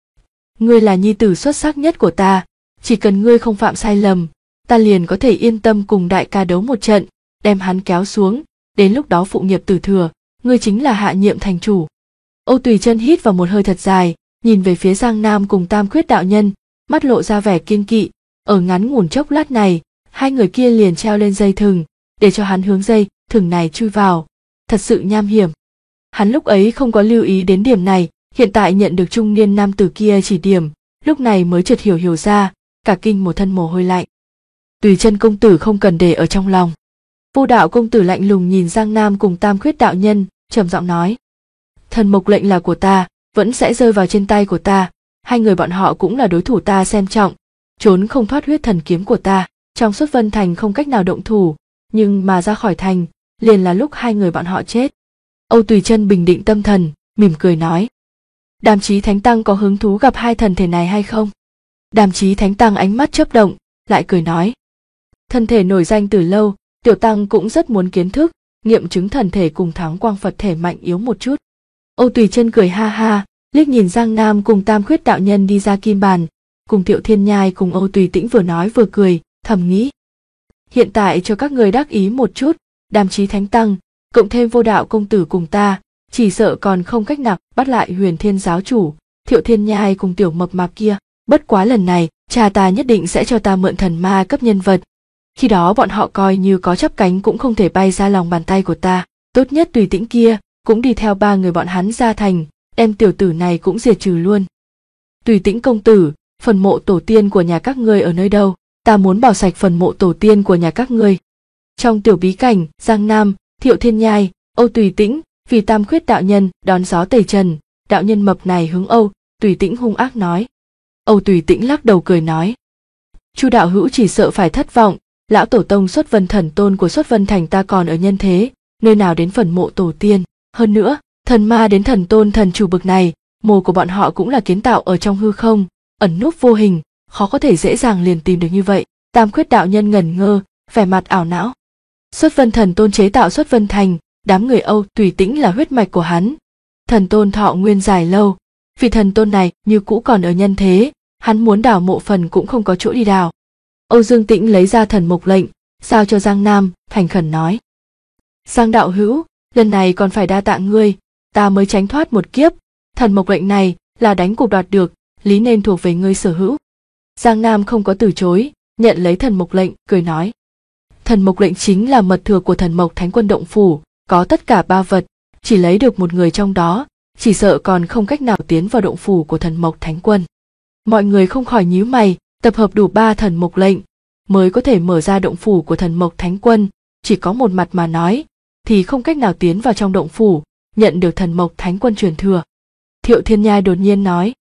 Ngươi là nhi tử xuất sắc nhất của ta, chỉ cần ngươi không phạm sai lầm, ta liền có thể yên tâm cùng đại ca đấu một trận, đem hắn kéo xuống, đến lúc đó phụ nghiệp tử thừa, ngươi chính là hạ nhiệm thành chủ. Âu Tùy Chân hít vào một hơi thật dài, nhìn về phía Giang Nam cùng Tam Khuyết đạo nhân, mắt lộ ra vẻ kiêng kỵ, ở ngắn ngủn chốc lát này, hai người kia liền treo lên dây thừng, để cho hắn hướng dây thừng này chui vào, thật sự nham hiểm. Hắn lúc ấy không có lưu ý đến điểm này, hiện tại nhận được trung niên nam tử kia chỉ điểm, lúc này mới chợt hiểu ra, cả kinh một thân mồ hôi lạnh. Tùy Chân công tử không cần để ở trong lòng. Vô Đạo công tử lạnh lùng nhìn Giang Nam cùng Tam Khuyết đạo nhân, trầm giọng nói: Thần mộc lệnh là của ta, vẫn sẽ rơi vào trên tay của ta, hai người bọn họ cũng là đối thủ ta xem trọng, trốn không thoát huyết thần kiếm của ta, trong Xuất Vân Thành không cách nào động thủ, nhưng mà ra khỏi thành, liền là lúc hai người bọn họ chết. Âu Tùy Chân bình định tâm thần, mỉm cười nói: Đàm Chí Thánh Tăng có hứng thú gặp hai thần thể này hay không? Đàm Chí Thánh Tăng ánh mắt chớp động, lại cười nói: Thân thể nổi danh từ lâu, tiểu tăng cũng rất muốn kiến thức, nghiệm chứng thần thể cùng Thắng Quang Phật thể mạnh yếu một chút. Âu Tùy Chân cười ha ha, liếc nhìn Giang Nam cùng Tam Khuyết đạo nhân đi ra kim bàn, cùng Thiệu Thiên Nhai cùng Âu Tùy Tĩnh vừa nói vừa cười, thầm nghĩ: Hiện tại cho các người đắc ý một chút, Đàm Chí Thánh Tăng, cộng thêm Vô Đạo công tử cùng ta, chỉ sợ còn không cách nào bắt lại Huyền Thiên giáo chủ, Thiệu Thiên Nhai cùng tiểu mập mạp kia. Bất quá lần này, cha ta nhất định sẽ cho ta mượn thần ma cấp nhân vật. Khi đó bọn họ coi như có chắp cánh cũng không thể bay ra lòng bàn tay của ta. Tốt nhất Tùy Tĩnh kia cũng đi theo ba người bọn hắn ra thành, đem tiểu tử này cũng diệt trừ luôn. Tùy Tĩnh công tử, phần mộ tổ tiên của nhà các ngươi ở nơi đâu? Ta muốn bảo sạch phần mộ tổ tiên của nhà các ngươi. Trong tiểu bí cảnh, Giang Nam, Thiệu Thiên Nhai, Âu Tùy Tĩnh vì Tam Khuyết đạo nhân đón gió tẩy trần, đạo nhân mập này hướng Âu Tùy Tĩnh hung ác nói. Âu Tùy Tĩnh lắc đầu cười nói: Chu đạo hữu chỉ sợ phải thất vọng, lão tổ tông Xuất Vân thần tôn của Xuất Vân Thành ta còn ở nhân thế, nơi nào đến phần mộ tổ tiên. Hơn nữa, thần ma đến thần tôn thần chủ bực này, mồ của bọn họ cũng là kiến tạo ở trong hư không, ẩn núp vô hình, khó có thể dễ dàng liền tìm được như vậy. Tam Khuyết đạo nhân ngẩn ngơ, vẻ mặt ảo não. Xuất Vân thần tôn chế tạo Xuất Vân Thành, đám người Âu Tùy Tĩnh là huyết mạch của hắn. Thần tôn thọ nguyên dài lâu, vì thần tôn này như cũ còn ở nhân thế, hắn muốn đào mộ phần cũng không có chỗ đi đào. Âu Dương Tĩnh lấy ra thần mộc lệnh, giao cho Giang Nam, thành khẩn nói: Giang đạo hữu, lần này còn phải đa tạ ngươi, ta mới tránh thoát một kiếp, thần mộc lệnh này là đánh cuộc đoạt được, lý nên thuộc về ngươi sở hữu. Giang Nam không có từ chối, nhận lấy thần mộc lệnh, cười nói: Thần mộc lệnh chính là mật thừa của thần mộc thánh quân động phủ, có tất cả 3 vật, chỉ lấy được một người trong đó, chỉ sợ còn không cách nào tiến vào động phủ của thần mộc thánh quân. Mọi người không khỏi nhíu mày, tập hợp đủ 3 thần mộc lệnh mới có thể mở ra động phủ của thần mộc thánh quân, chỉ có một mặt mà nói thì không cách nào tiến vào trong động phủ, nhận được thần mộc thánh quân truyền thừa. Thiệu Thiên Nhai đột nhiên nói: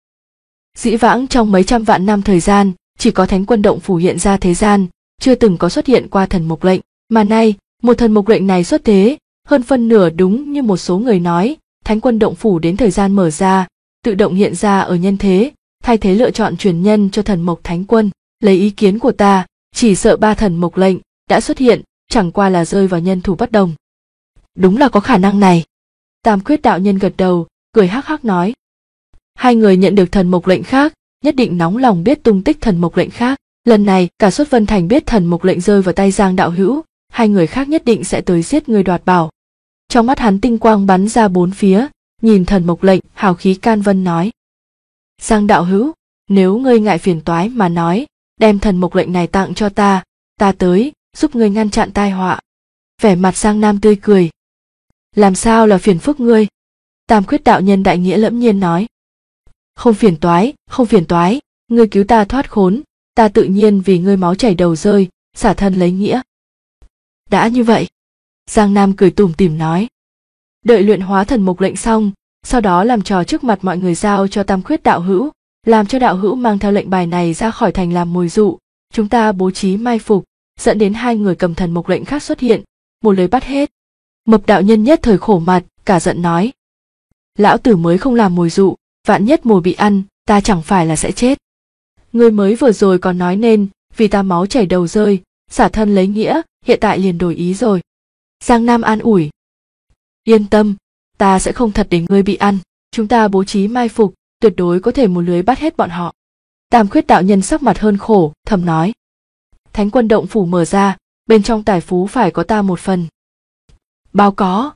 Dĩ vãng trong mấy trăm vạn năm thời gian, chỉ có thánh quân động phủ hiện ra thế gian, chưa từng có xuất hiện qua thần mộc lệnh, mà nay một thần mộc lệnh này xuất thế, hơn phân nửa đúng như một số người nói, thánh quân động phủ đến thời gian mở ra, tự động hiện ra ở nhân thế, thay thế lựa chọn truyền nhân cho thần mộc thánh quân. Lấy ý kiến của ta, chỉ sợ 3 thần mộc lệnh đã xuất hiện, chẳng qua là rơi vào nhân thủ bất đồng. Đúng là có khả năng này. Tam Khuyết đạo nhân gật đầu, cười hắc hắc nói: Hai người nhận được thần mộc lệnh khác, nhất định nóng lòng biết tung tích thần mộc lệnh khác. Lần này cả Xuất Vân Thành biết thần mộc lệnh rơi vào tay Giang đạo hữu, hai người khác nhất định sẽ tới giết người đoạt bảo. Trong mắt hắn tinh quang bắn ra 4 phía, nhìn thần mộc lệnh, hào khí can vân nói: Giang đạo hữu, nếu ngươi ngại phiền toái mà nói, đem thần mộc lệnh này tặng cho ta tới, giúp ngươi ngăn chặn tai họa. Vẻ mặt Giang Nam tươi cười. Làm sao là phiền phức ngươi? Tam Khuyết đạo nhân đại nghĩa lẫm nhiên nói. Không phiền toái, ngươi cứu ta thoát khốn, ta tự nhiên vì ngươi máu chảy đầu rơi, xả thân lấy nghĩa. Đã như vậy, Giang Nam cười tủm tỉm nói. Đợi luyện hóa thần mục lệnh xong, sau đó làm trò trước mặt mọi người giao cho Tam Khuyết đạo hữu, làm cho đạo hữu mang theo lệnh bài này ra khỏi thành làm mồi dụ, chúng ta bố trí mai phục, dẫn đến hai người cầm thần mục lệnh khác xuất hiện, một lời bắt hết. Mập đạo nhân nhất thời khổ mặt, cả giận nói. Lão tử mới không làm mồi dụ, vạn nhất mồi bị ăn, ta chẳng phải là sẽ chết. Ngươi mới vừa rồi còn nói nên, vì ta máu chảy đầu rơi, xả thân lấy nghĩa, hiện tại liền đổi ý rồi. Giang Nam an ủi. Yên tâm, ta sẽ không thật để ngươi bị ăn, chúng ta bố trí mai phục, tuyệt đối có thể một lưới bắt hết bọn họ. Tam Khuyết đạo nhân sắc mặt hơn khổ, thầm nói. Thánh quân động phủ mở ra, bên trong tài phú phải có ta một phần. Bao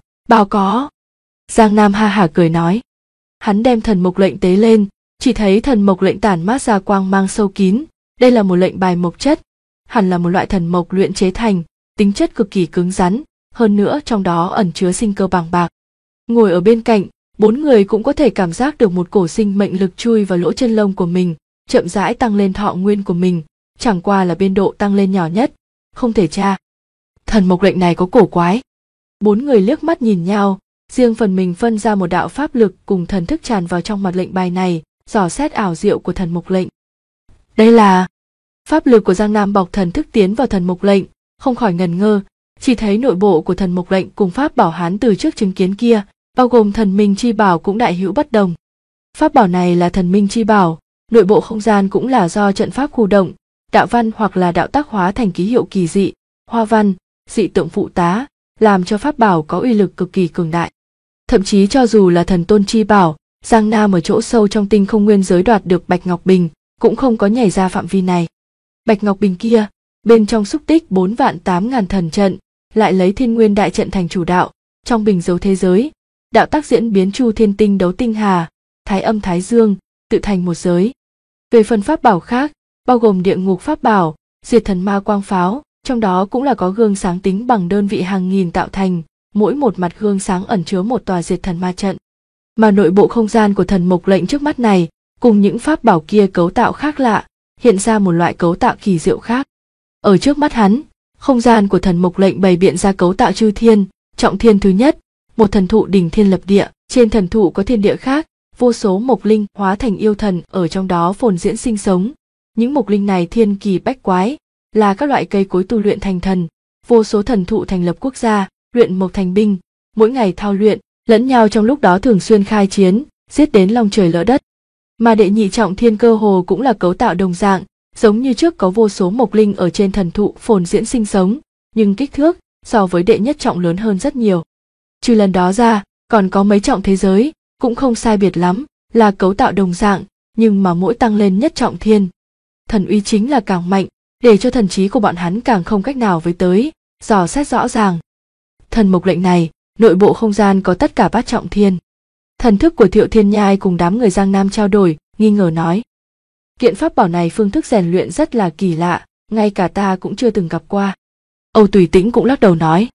có. Giang Nam ha hả cười nói. Hắn đem thần mộc lệnh tế lên, chỉ thấy thần mộc lệnh tản mát ra quang mang sâu kín, đây là một lệnh bài mộc chất, hẳn là một loại thần mộc luyện chế thành, tính chất cực kỳ cứng rắn, hơn nữa trong đó ẩn chứa sinh cơ bàng bạc. Ngồi ở bên cạnh, bốn người cũng có thể cảm giác được một cổ sinh mệnh lực chui vào lỗ chân lông của mình, chậm rãi tăng lên thọ nguyên của mình, chẳng qua là biên độ tăng lên nhỏ nhất, không thể tra. Thần mộc lệnh này có cổ quái. Bốn người liếc mắt nhìn nhau, riêng phần mình phân ra một đạo pháp lực cùng thần thức tràn vào trong mặt lệnh bài này, dò xét ảo diệu của thần mộc lệnh. Đây là... Pháp lực của Giang Nam bọc thần thức tiến vào thần mộc lệnh, không khỏi ngần ngơ, chỉ thấy nội bộ của thần mộc lệnh cùng pháp bảo hắn từ trước chứng kiến kia, bao gồm thần minh chi bảo cũng đại hữu bất đồng. Pháp bảo này là thần minh chi bảo, nội bộ không gian cũng là do trận pháp khu động, đạo văn hoặc là đạo tác hóa thành ký hiệu kỳ dị, hoa văn, dị tượng phụ tá, làm cho pháp bảo có uy lực cực kỳ cường đại. Thậm chí cho dù là thần tôn chi bảo, Giang Nam ở chỗ sâu trong tinh không nguyên giới đoạt được Bạch Ngọc Bình, cũng không có nhảy ra phạm vi này. Bạch Ngọc Bình kia, bên trong xúc tích 4.800.000 thần trận, lại lấy Thiên Nguyên đại trận thành chủ đạo, trong bình giấu thế giới, đạo tác diễn biến Chu Thiên Tinh đấu tinh hà, Thái Âm Thái Dương, tự thành một giới. Về phần pháp bảo khác, bao gồm địa ngục pháp bảo, diệt thần ma quang pháo, trong đó cũng là có gương sáng tính bằng đơn vị hàng nghìn tạo thành, mỗi một mặt gương sáng ẩn chứa một tòa diệt thần ma trận. Mà nội bộ không gian của thần mộc lệnh trước mắt này, cùng những pháp bảo kia cấu tạo khác lạ, hiện ra một loại cấu tạo kỳ diệu khác. Ở trước mắt hắn, không gian của thần mộc lệnh bày biện ra cấu tạo chư thiên, trọng thiên thứ nhất, một thần thụ đỉnh thiên lập địa, trên thần thụ có thiên địa khác, vô số mộc linh hóa thành yêu thần ở trong đó phồn diễn sinh sống. Những mộc linh này thiên kỳ bách quái, là các loại cây cối tu luyện thành thần, vô số thần thụ thành lập quốc gia, luyện mộc thành binh, mỗi ngày thao luyện, lẫn nhau trong lúc đó thường xuyên khai chiến, giết đến long trời lỡ đất. Mà đệ nhị trọng thiên cơ hồ cũng là cấu tạo đồng dạng, giống như trước có vô số mộc linh ở trên thần thụ phồn diễn sinh sống, nhưng kích thước so với đệ nhất trọng lớn hơn rất nhiều. Trừ lần đó ra, còn có mấy trọng thế giới, cũng không sai biệt lắm, là cấu tạo đồng dạng, nhưng mà mỗi tăng lên nhất trọng thiên. Thần uy chính là càng mạnh, để cho thần trí của bọn hắn càng không cách nào với tới, dò xét rõ ràng. Thần mộc lệnh này, nội bộ không gian có tất cả bát trọng thiên. Thần thức của Thiệu Thiên Nhai cùng đám người Giang Nam trao đổi, nghi ngờ nói. Kiện pháp bảo này phương thức rèn luyện rất là kỳ lạ, ngay cả ta cũng chưa từng gặp qua. Âu Tùy Tĩnh cũng lắc đầu nói.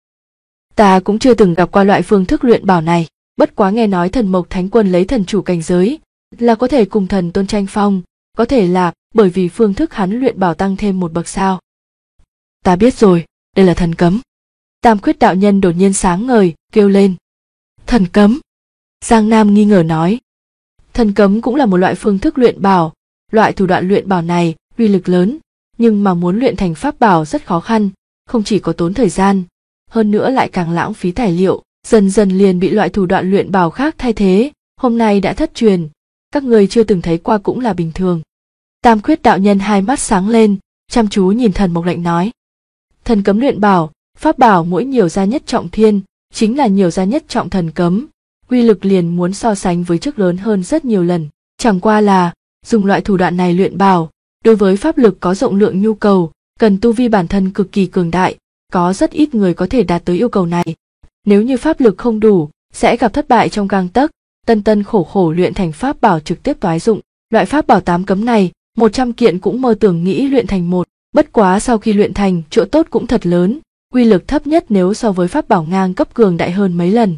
Ta cũng chưa từng gặp qua loại phương thức luyện bảo này, bất quá nghe nói thần mộc thánh quân lấy thần chủ cảnh giới, là có thể cùng thần tôn tranh phong, có thể là bởi vì phương thức hắn luyện bảo tăng thêm một bậc sao. Ta biết rồi, đây là thần cấm. Tam Khuyết đạo nhân đột nhiên sáng ngời, kêu lên. Thần cấm. Giang Nam nghi ngờ nói. Thần cấm cũng là một loại phương thức luyện bảo, loại thủ đoạn luyện bảo này uy lực lớn, nhưng mà muốn luyện thành pháp bảo rất khó khăn, không chỉ có tốn thời gian, hơn nữa lại càng lãng phí tài liệu, dần dần liền bị loại thủ đoạn luyện bảo khác thay thế, hôm nay đã thất truyền, các người chưa từng thấy qua cũng là bình thường. Tam Khuyết đạo nhân hai mắt sáng lên, chăm chú nhìn thần mộc lệnh nói. Thần cấm luyện bảo, pháp bảo mỗi nhiều ra nhất trọng thiên, chính là nhiều ra nhất trọng thần cấm, uy lực liền muốn so sánh với trước lớn hơn rất nhiều lần, chẳng qua là dùng loại thủ đoạn này luyện bảo, đối với pháp lực có rộng lượng nhu cầu, cần tu vi bản thân cực kỳ cường đại, có rất ít người có thể đạt tới yêu cầu này. Nếu như pháp lực không đủ, sẽ gặp thất bại trong gang tấc, tân khổ khổ luyện thành pháp bảo trực tiếp toái dụng. Loại pháp bảo 8 cấm này, 100 kiện cũng mơ tưởng nghĩ luyện thành một, Bất quá sau khi luyện thành, chỗ tốt cũng thật lớn, uy lực thấp nhất nếu so với pháp bảo ngang cấp cường đại hơn mấy lần.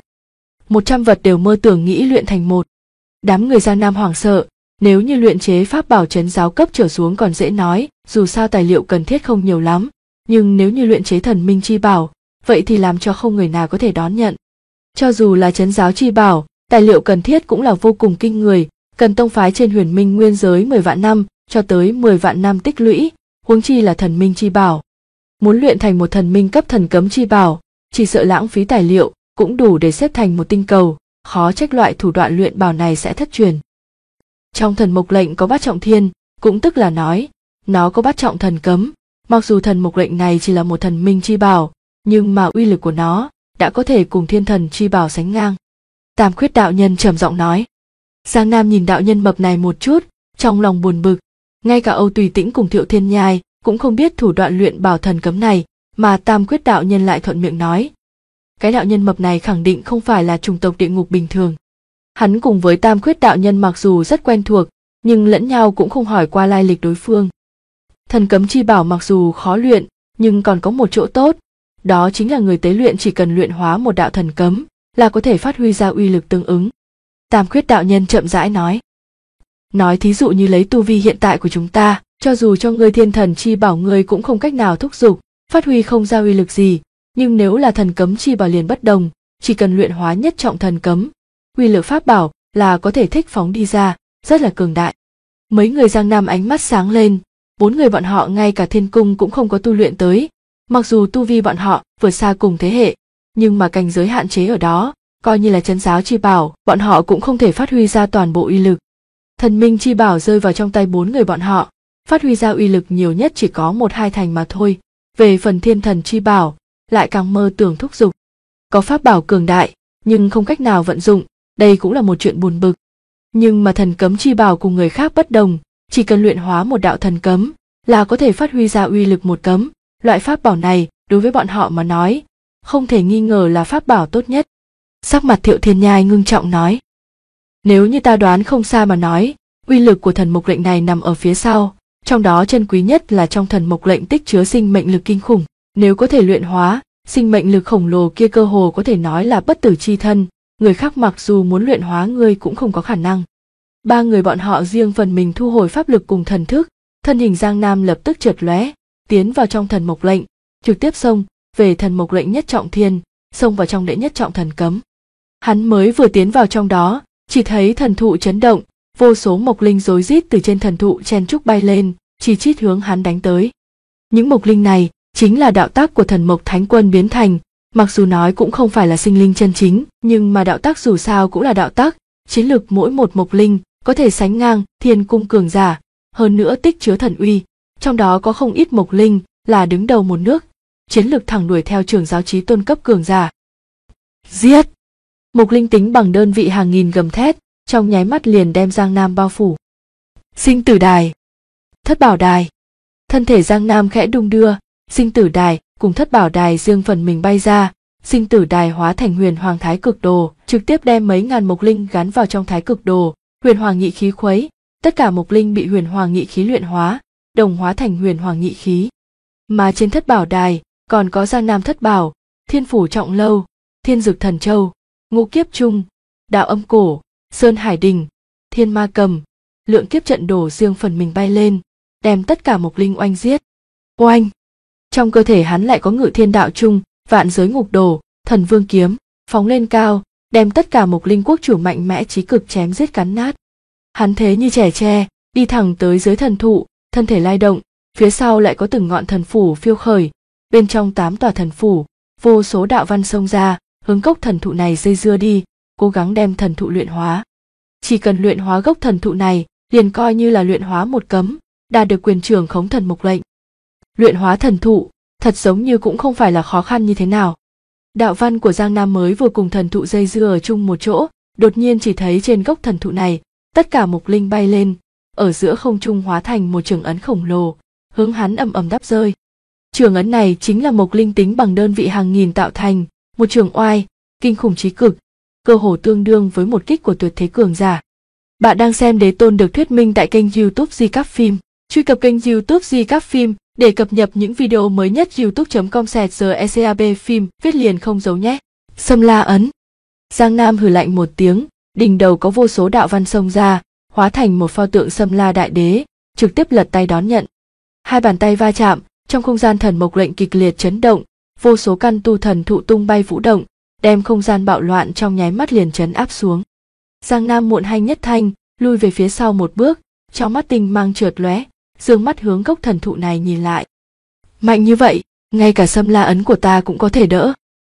100 vật đều mơ tưởng nghĩ luyện thành một. Đám người Giang Nam hoảng sợ, nếu như luyện chế pháp bảo trấn giáo cấp trở xuống còn dễ nói, dù sao tài liệu cần thiết không nhiều lắm, nhưng nếu như luyện chế thần minh chi bảo, vậy thì làm cho không người nào có thể đón nhận. Cho dù là trấn giáo chi bảo, tài liệu cần thiết cũng là vô cùng kinh người, cần tông phái trên huyền minh nguyên giới 10 vạn năm cho tới 10 vạn năm tích lũy, huống chi là thần minh chi bảo. Muốn luyện thành một thần minh cấp thần cấm chi bảo, chỉ sợ lãng phí tài liệu cũng đủ để xếp thành một tinh cầu, khó trách loại thủ đoạn luyện bảo này sẽ thất truyền. Trong thần mộc lệnh có bát trọng thiên, cũng tức là nói, nó có bát trọng thần cấm, mặc dù thần mộc lệnh này chỉ là một thần minh chi bảo, nhưng mà uy lực của nó đã có thể cùng thiên thần chi bảo sánh ngang. Tam Khuyết đạo nhân trầm giọng nói. Giang Nam nhìn đạo nhân mập này một chút, trong lòng buồn bực, ngay cả Âu Tùy Tĩnh cùng Thiệu Thiên Nhai cũng không biết thủ đoạn luyện bảo thần cấm này, mà Tam Quyết đạo nhân lại thuận miệng nói. Cái đạo nhân mập này khẳng định không phải là chủng tộc địa ngục bình thường. Hắn cùng với Tam Quyết đạo nhân mặc dù rất quen thuộc, nhưng lẫn nhau cũng không hỏi qua lai lịch đối phương. Thần cấm chi bảo mặc dù khó luyện, nhưng còn có một chỗ tốt, đó chính là người tế luyện chỉ cần luyện hóa một đạo thần cấm, là có thể phát huy ra uy lực tương ứng. Tam Quyết đạo nhân chậm rãi nói. Nói thí dụ như lấy tu vi hiện tại của chúng ta, cho dù cho ngươi thiên thần chi bảo ngươi cũng không cách nào thúc giục, phát huy không ra uy lực gì, nhưng nếu là thần cấm chi bảo liền bất đồng, chỉ cần luyện hóa nhất trọng thần cấm, uy lực pháp bảo là có thể thích phóng đi ra, rất là cường đại. Mấy người Giang Nam ánh mắt sáng lên, 4 người bọn họ ngay cả thiên cung cũng không có tu luyện tới, mặc dù tu vi bọn họ vượt xa cùng thế hệ, nhưng mà cảnh giới hạn chế ở đó, coi như là trấn giáo chi bảo, bọn họ cũng không thể phát huy ra toàn bộ uy lực. Thần minh chi bảo rơi vào trong tay 4 người bọn họ, phát huy ra uy lực nhiều nhất chỉ có 1-2 thành mà thôi. Về phần thiên thần chi bảo, lại càng mơ tưởng thúc giục. Có pháp bảo cường đại, nhưng không cách nào vận dụng, đây cũng là một chuyện buồn bực. Nhưng mà thần cấm chi bảo cùng người khác bất đồng, chỉ cần luyện hóa một đạo thần cấm, là có thể phát huy ra uy lực một cấm. Loại pháp bảo này, đối với bọn họ mà nói, không thể nghi ngờ là pháp bảo tốt nhất. Sắc mặt Thiệu Thiên Nhai ngưng trọng nói. Nếu như ta đoán không sai mà nói, uy lực của thần mộc lệnh này nằm ở phía sau, trong đó chân quý nhất là trong thần mộc lệnh tích chứa sinh mệnh lực kinh khủng. Nếu có thể luyện hóa, sinh mệnh lực khổng lồ kia cơ hồ có thể nói là bất tử chi thân, người khác mặc dù muốn luyện hóa ngươi cũng không có khả năng. 3 người bọn họ riêng phần mình thu hồi pháp lực cùng thần thức, thân hình Giang Nam lập tức chợt lóe, tiến vào trong thần mộc lệnh, trực tiếp xông về thần mộc lệnh nhất trọng thiên, xông vào trong đệ nhất trọng thần cấm. Hắn mới vừa tiến vào trong đó, chỉ thấy thần thụ chấn động, vô số mộc linh rối rít từ trên thần thụ chen trúc bay lên, chi chít hướng hắn đánh tới. Những mộc linh này chính là đạo tác của thần mộc thánh quân biến thành, mặc dù nói cũng không phải là sinh linh chân chính, nhưng mà đạo tác dù sao cũng là đạo tác, chiến lực mỗi một mộc linh có thể sánh ngang thiên cung cường giả, hơn nữa tích chứa thần uy, trong đó có không ít mộc linh là đứng đầu một nước, chiến lực thẳng đuổi theo trưởng giáo chí tôn cấp cường giả. Giết! Mộc linh tính bằng đơn vị hàng nghìn gầm thét, trong nháy mắt liền đem Giang Nam bao phủ. Sinh tử đài, thất bảo đài. Thân thể Giang Nam khẽ đung đưa, sinh tử đài cùng thất bảo đài riêng phần mình bay ra, sinh tử đài hóa thành huyền hoàng thái cực đồ, trực tiếp đem mấy ngàn mộc linh gắn vào trong thái cực đồ, huyền hoàng nhị khí khuấy, tất cả mộc linh bị huyền hoàng nhị khí luyện hóa, đồng hóa thành huyền hoàng nhị khí. Mà trên thất bảo đài còn có Giang Nam thất bảo, thiên phủ trọng lâu, thiên dực thần châu, ngũ kiếp trung, đạo âm cổ, sơn hải đình, thiên ma cầm, lượng kiếp trận đồ riêng phần mình bay lên, đem tất cả mộc linh oanh giết. Oanh! Trong cơ thể hắn lại có ngự thiên đạo trung, vạn giới ngục đồ, thần vương kiếm, phóng lên cao, đem tất cả mộc linh quốc chủ mạnh mẽ chí cực chém giết cắn nát. Hắn thế như trẻ tre, đi thẳng tới dưới thần thụ, thân thể lay động, phía sau lại có từng ngọn thần phủ phiêu khởi, bên trong 8 tòa thần phủ, vô số đạo văn xông ra, hướng gốc thần thụ này dây dưa đi, cố gắng đem thần thụ luyện hóa. Chỉ cần luyện hóa gốc thần thụ này, liền coi như là luyện hóa một cấm, đạt được quyền trưởng khống thần mộc lệnh. Luyện hóa thần thụ, thật giống như cũng không phải là khó khăn như thế nào. Đạo văn của Giang Nam mới vừa cùng thần thụ dây dưa ở chung một chỗ, đột nhiên chỉ thấy trên gốc thần thụ này, tất cả mộc linh bay lên, ở giữa không trung hóa thành một trường ấn khổng lồ, hướng hắn ầm ầm đáp rơi. Trường ấn này chính là mộc linh tính bằng đơn vị hàng nghìn tạo thành, một trường oai, kinh khủng chí cực, cơ hồ tương đương với một kích của tuyệt thế cường giả. Bạn đang xem Đế Tôn được thuyết minh tại kênh YouTube Di Cáp Phim. Truy cập kênh YouTube Di Cáp Phim Để cập nhật những video mới nhất youtube.com/GECAB phim viết liền không giấu nhé. Sâm La ấn. Giang Nam hừ lạnh một tiếng, đỉnh đầu có vô số đạo văn xông ra, hóa thành một pho tượng Sâm La đại đế, trực tiếp lật tay đón nhận. Hai bàn tay va chạm, trong không gian thần mộc lệnh kịch liệt chấn động, vô số căn tu thần thụ tung bay vũ động, đem không gian bạo loạn trong nháy mắt liền trấn áp xuống. Giang Nam muộn hanh nhất thanh, lui về phía sau một bước, trong mắt tinh mang chợt lóe, dương mắt hướng gốc thần thụ này nhìn lại. Mạnh như vậy, ngay cả Sâm La ấn của ta cũng có thể đỡ.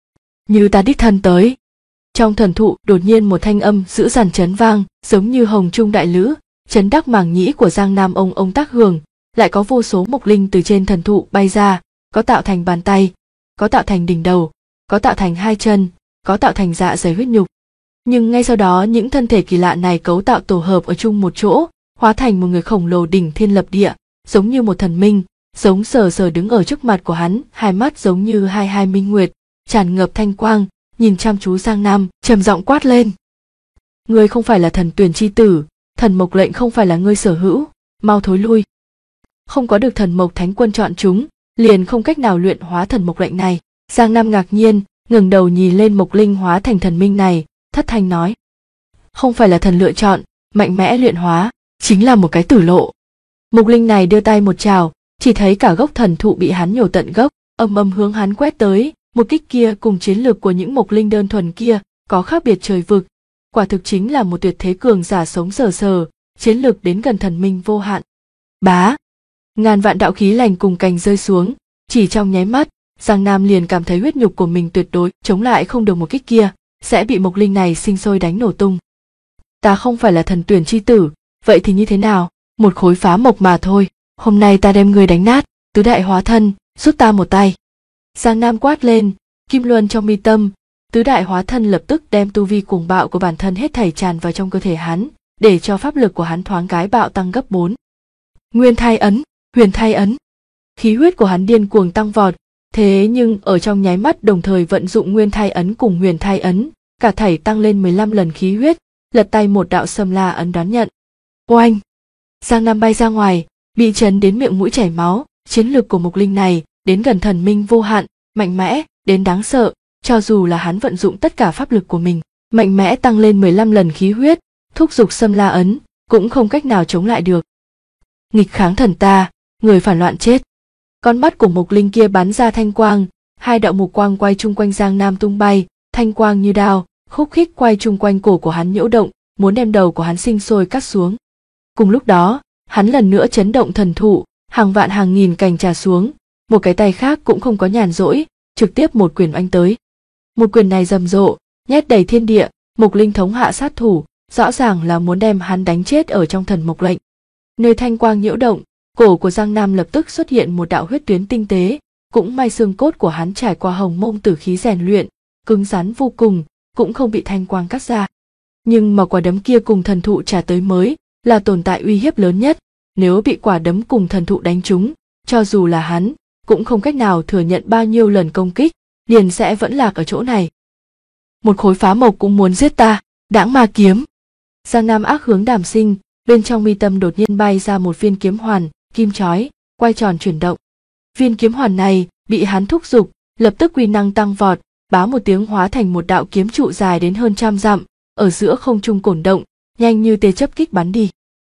Như ta đích thân tới. Trong thần thụ đột nhiên một thanh âm dữ dằn chấn vang, giống như hồng trung đại lữ, chấn đắc màng nhĩ của Giang Nam ông tác hưởng. Lại có vô số mộc linh từ trên thần thụ bay ra, có tạo thành bàn tay, có tạo thành đỉnh đầu, có tạo thành hai chân, có tạo thành dạ dày huyết nhục. Nhưng ngay sau đó những thân thể kỳ lạ này cấu tạo tổ hợp ở chung một chỗ, hóa thành một người khổng lồ đỉnh thiên lập địa, giống như một thần minh, sống sờ sờ đứng ở trước mặt của hắn, hai mắt giống như hai minh nguyệt, tràn ngập thanh quang, nhìn chăm chú Giang Nam, trầm giọng quát lên. Ngươi không phải là thần tuyển chi tử, thần mộc lệnh không phải là ngươi sở hữu, mau thối lui. Không có được thần mộc thánh quân chọn chúng, liền không cách nào luyện hóa thần mộc lệnh này. Giang Nam ngạc nhiên, ngẩng đầu nhìn lên mộc linh hóa thành thần minh này, thất thanh nói. Không phải là thần lựa chọn, mạnh mẽ luyện hóa, chính là một cái tử lộ. Mộc linh này đưa tay một chảo, chỉ thấy cả gốc thần thụ bị hắn nhổ tận gốc, ầm hướng hắn quét tới, một kích kia cùng chiến lược của những mộc linh đơn thuần kia có khác biệt trời vực, quả thực chính là một tuyệt thế cường giả sống sờ sờ, chiến lược đến gần thần minh vô hạn. Bá, ngàn vạn đạo khí lành cùng cành rơi xuống, chỉ trong nháy mắt, Giang Nam liền cảm thấy huyết nhục của mình tuyệt đối chống lại không được một kích kia, sẽ bị mộc linh này sinh sôi đánh nổ tung. Ta không phải là thần tuyển chi tử, vậy thì như thế nào, một khối phá mộc mà thôi, hôm nay ta đem ngươi đánh nát, tứ đại hóa thân, giúp ta một tay. Giang Nam quát lên, kim luân trong mi tâm, tứ đại hóa thân lập tức đem tu vi cuồng bạo của bản thân hết thảy tràn vào trong cơ thể hắn, để cho pháp lực của hắn thoáng cái bạo tăng gấp 4. Nguyên thai ấn, huyền thai ấn. Khí huyết của hắn điên cuồng tăng vọt, thế nhưng ở trong nháy mắt đồng thời vận dụng nguyên thai ấn cùng huyền thai ấn, cả thảy tăng lên 15 lần khí huyết, lật tay một đạo Sâm La ấn đón nhận. Oanh! Giang Nam bay ra ngoài, bị chấn đến miệng mũi chảy máu, chiến lược của mộc linh này đến gần thần minh vô hạn, mạnh mẽ, đến đáng sợ, cho dù là hắn vận dụng tất cả pháp lực của mình, mạnh mẽ tăng lên 15 lần khí huyết, thúc giục Sâm La ấn, cũng không cách nào chống lại được. Nghịch kháng thần ta, người phản loạn chết. Con mắt của mộc linh kia bắn ra thanh quang, hai đạo mục quang quay chung quanh Giang Nam tung bay, thanh quang như đao, khúc khích quay chung quanh cổ của hắn nhiễu động, muốn đem đầu của hắn sinh sôi cắt xuống. Cùng lúc đó, hắn lần nữa chấn động thần thụ, hàng vạn hàng nghìn cành trà xuống, một cái tay khác cũng không có nhàn rỗi, trực tiếp một quyền oanh tới. Một quyền này rầm rộ, nhét đầy thiên địa, mộc linh thống hạ sát thủ, rõ ràng là muốn đem hắn đánh chết ở trong thần mộc lệnh. Nơi thanh quang nhiễu động, cổ của Giang Nam lập tức xuất hiện một đạo huyết tuyến tinh tế, cũng may xương cốt của hắn trải qua hồng mông tử khí rèn luyện, cứng rắn vô cùng, cũng không bị thanh quang cắt ra. Nhưng mà quả đấm kia cùng thần thụ trả tới mới là tồn tại uy hiếp lớn nhất, nếu bị quả đấm cùng thần thụ đánh trúng, cho dù là hắn, cũng không cách nào thừa nhận bao nhiêu lần công kích, liền sẽ vẫn lạc ở chỗ này. Một khối phá mộc cũng muốn giết ta, đãng ma kiếm. Giang Nam ác hướng Đàm Sinh, bên trong mi tâm đột nhiên bay ra một viên kiếm hoàn, kim chói, quay tròn chuyển động. Viên kiếm hoàn này bị hắn thúc giục, lập tức uy năng tăng vọt, bá một tiếng hóa thành một đạo kiếm trụ dài đến hơn 100 dặm, ở giữa không trung cổn động, nhanh như tia chớp kích bắn đi.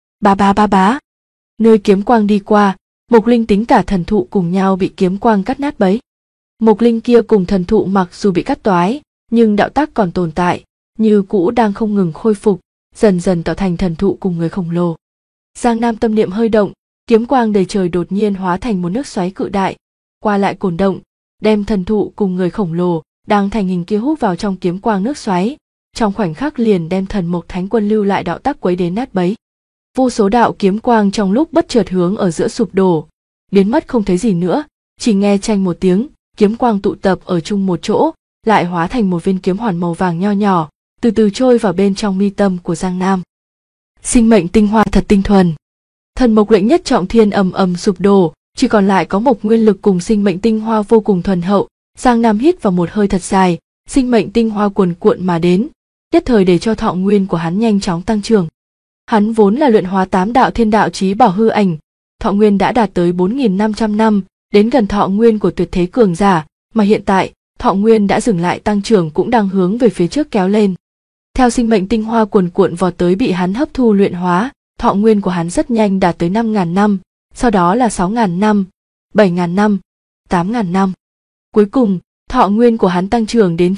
Bá. Nơi kiếm quang đi qua, mộc linh tính cả thần thụ cùng nhau bị kiếm quang cắt nát bấy. Mộc linh kia cùng thần thụ mặc dù bị cắt toái, nhưng đạo tác còn tồn tại, như cũ đang không ngừng khôi phục, dần dần tạo thành thần thụ cùng người khổng lồ. Giang Nam tâm niệm hơi động, kiếm quang đầy trời đột nhiên hóa thành một nước xoáy cự đại, qua lại cổn động, đem thần thụ cùng người khổng lồ đang thành hình kia hút vào trong kiếm quang nước xoáy, trong khoảnh khắc liền đem thần mộc thánh quân lưu lại đạo tác quấy đến nát bấy. Vô số đạo kiếm quang trong lúc bất chợt hướng ở giữa sụp đổ, biến mất không thấy gì nữa, chỉ nghe chanh một tiếng, kiếm quang tụ tập ở chung một chỗ, lại hóa thành một viên kiếm hoàn màu vàng nho nhỏ, từ từ trôi vào bên trong mi tâm của Giang Nam. Sinh mệnh tinh hoa thật tinh thuần. Thần mộc lệnh nhất trọng thiên ầm sụp đổ, chỉ còn lại có mộc nguyên lực cùng sinh mệnh tinh hoa vô cùng thuần hậu. Giang Nam hít vào một hơi thật dài, sinh mệnh tinh hoa cuồn cuộn mà đến, nhất thời để cho thọ nguyên của hắn nhanh chóng tăng trưởng. Hắn vốn là luyện hóa 8 đạo thiên đạo chí bảo hư ảnh, thọ nguyên đã đạt tới 4.500 năm, đến gần thọ nguyên của tuyệt thế cường giả, mà hiện tại, thọ nguyên đã dừng lại tăng trưởng cũng đang hướng về phía trước kéo lên. Theo sinh mệnh tinh hoa cuồn cuộn vọt tới bị hắn hấp thu luyện hóa, thọ nguyên của hắn rất nhanh đạt tới 5.000 năm, sau đó là 6.000 năm, 7.000 năm, 8.000 năm. Cuối cùng, thọ nguyên của hắn tăng trưởng đến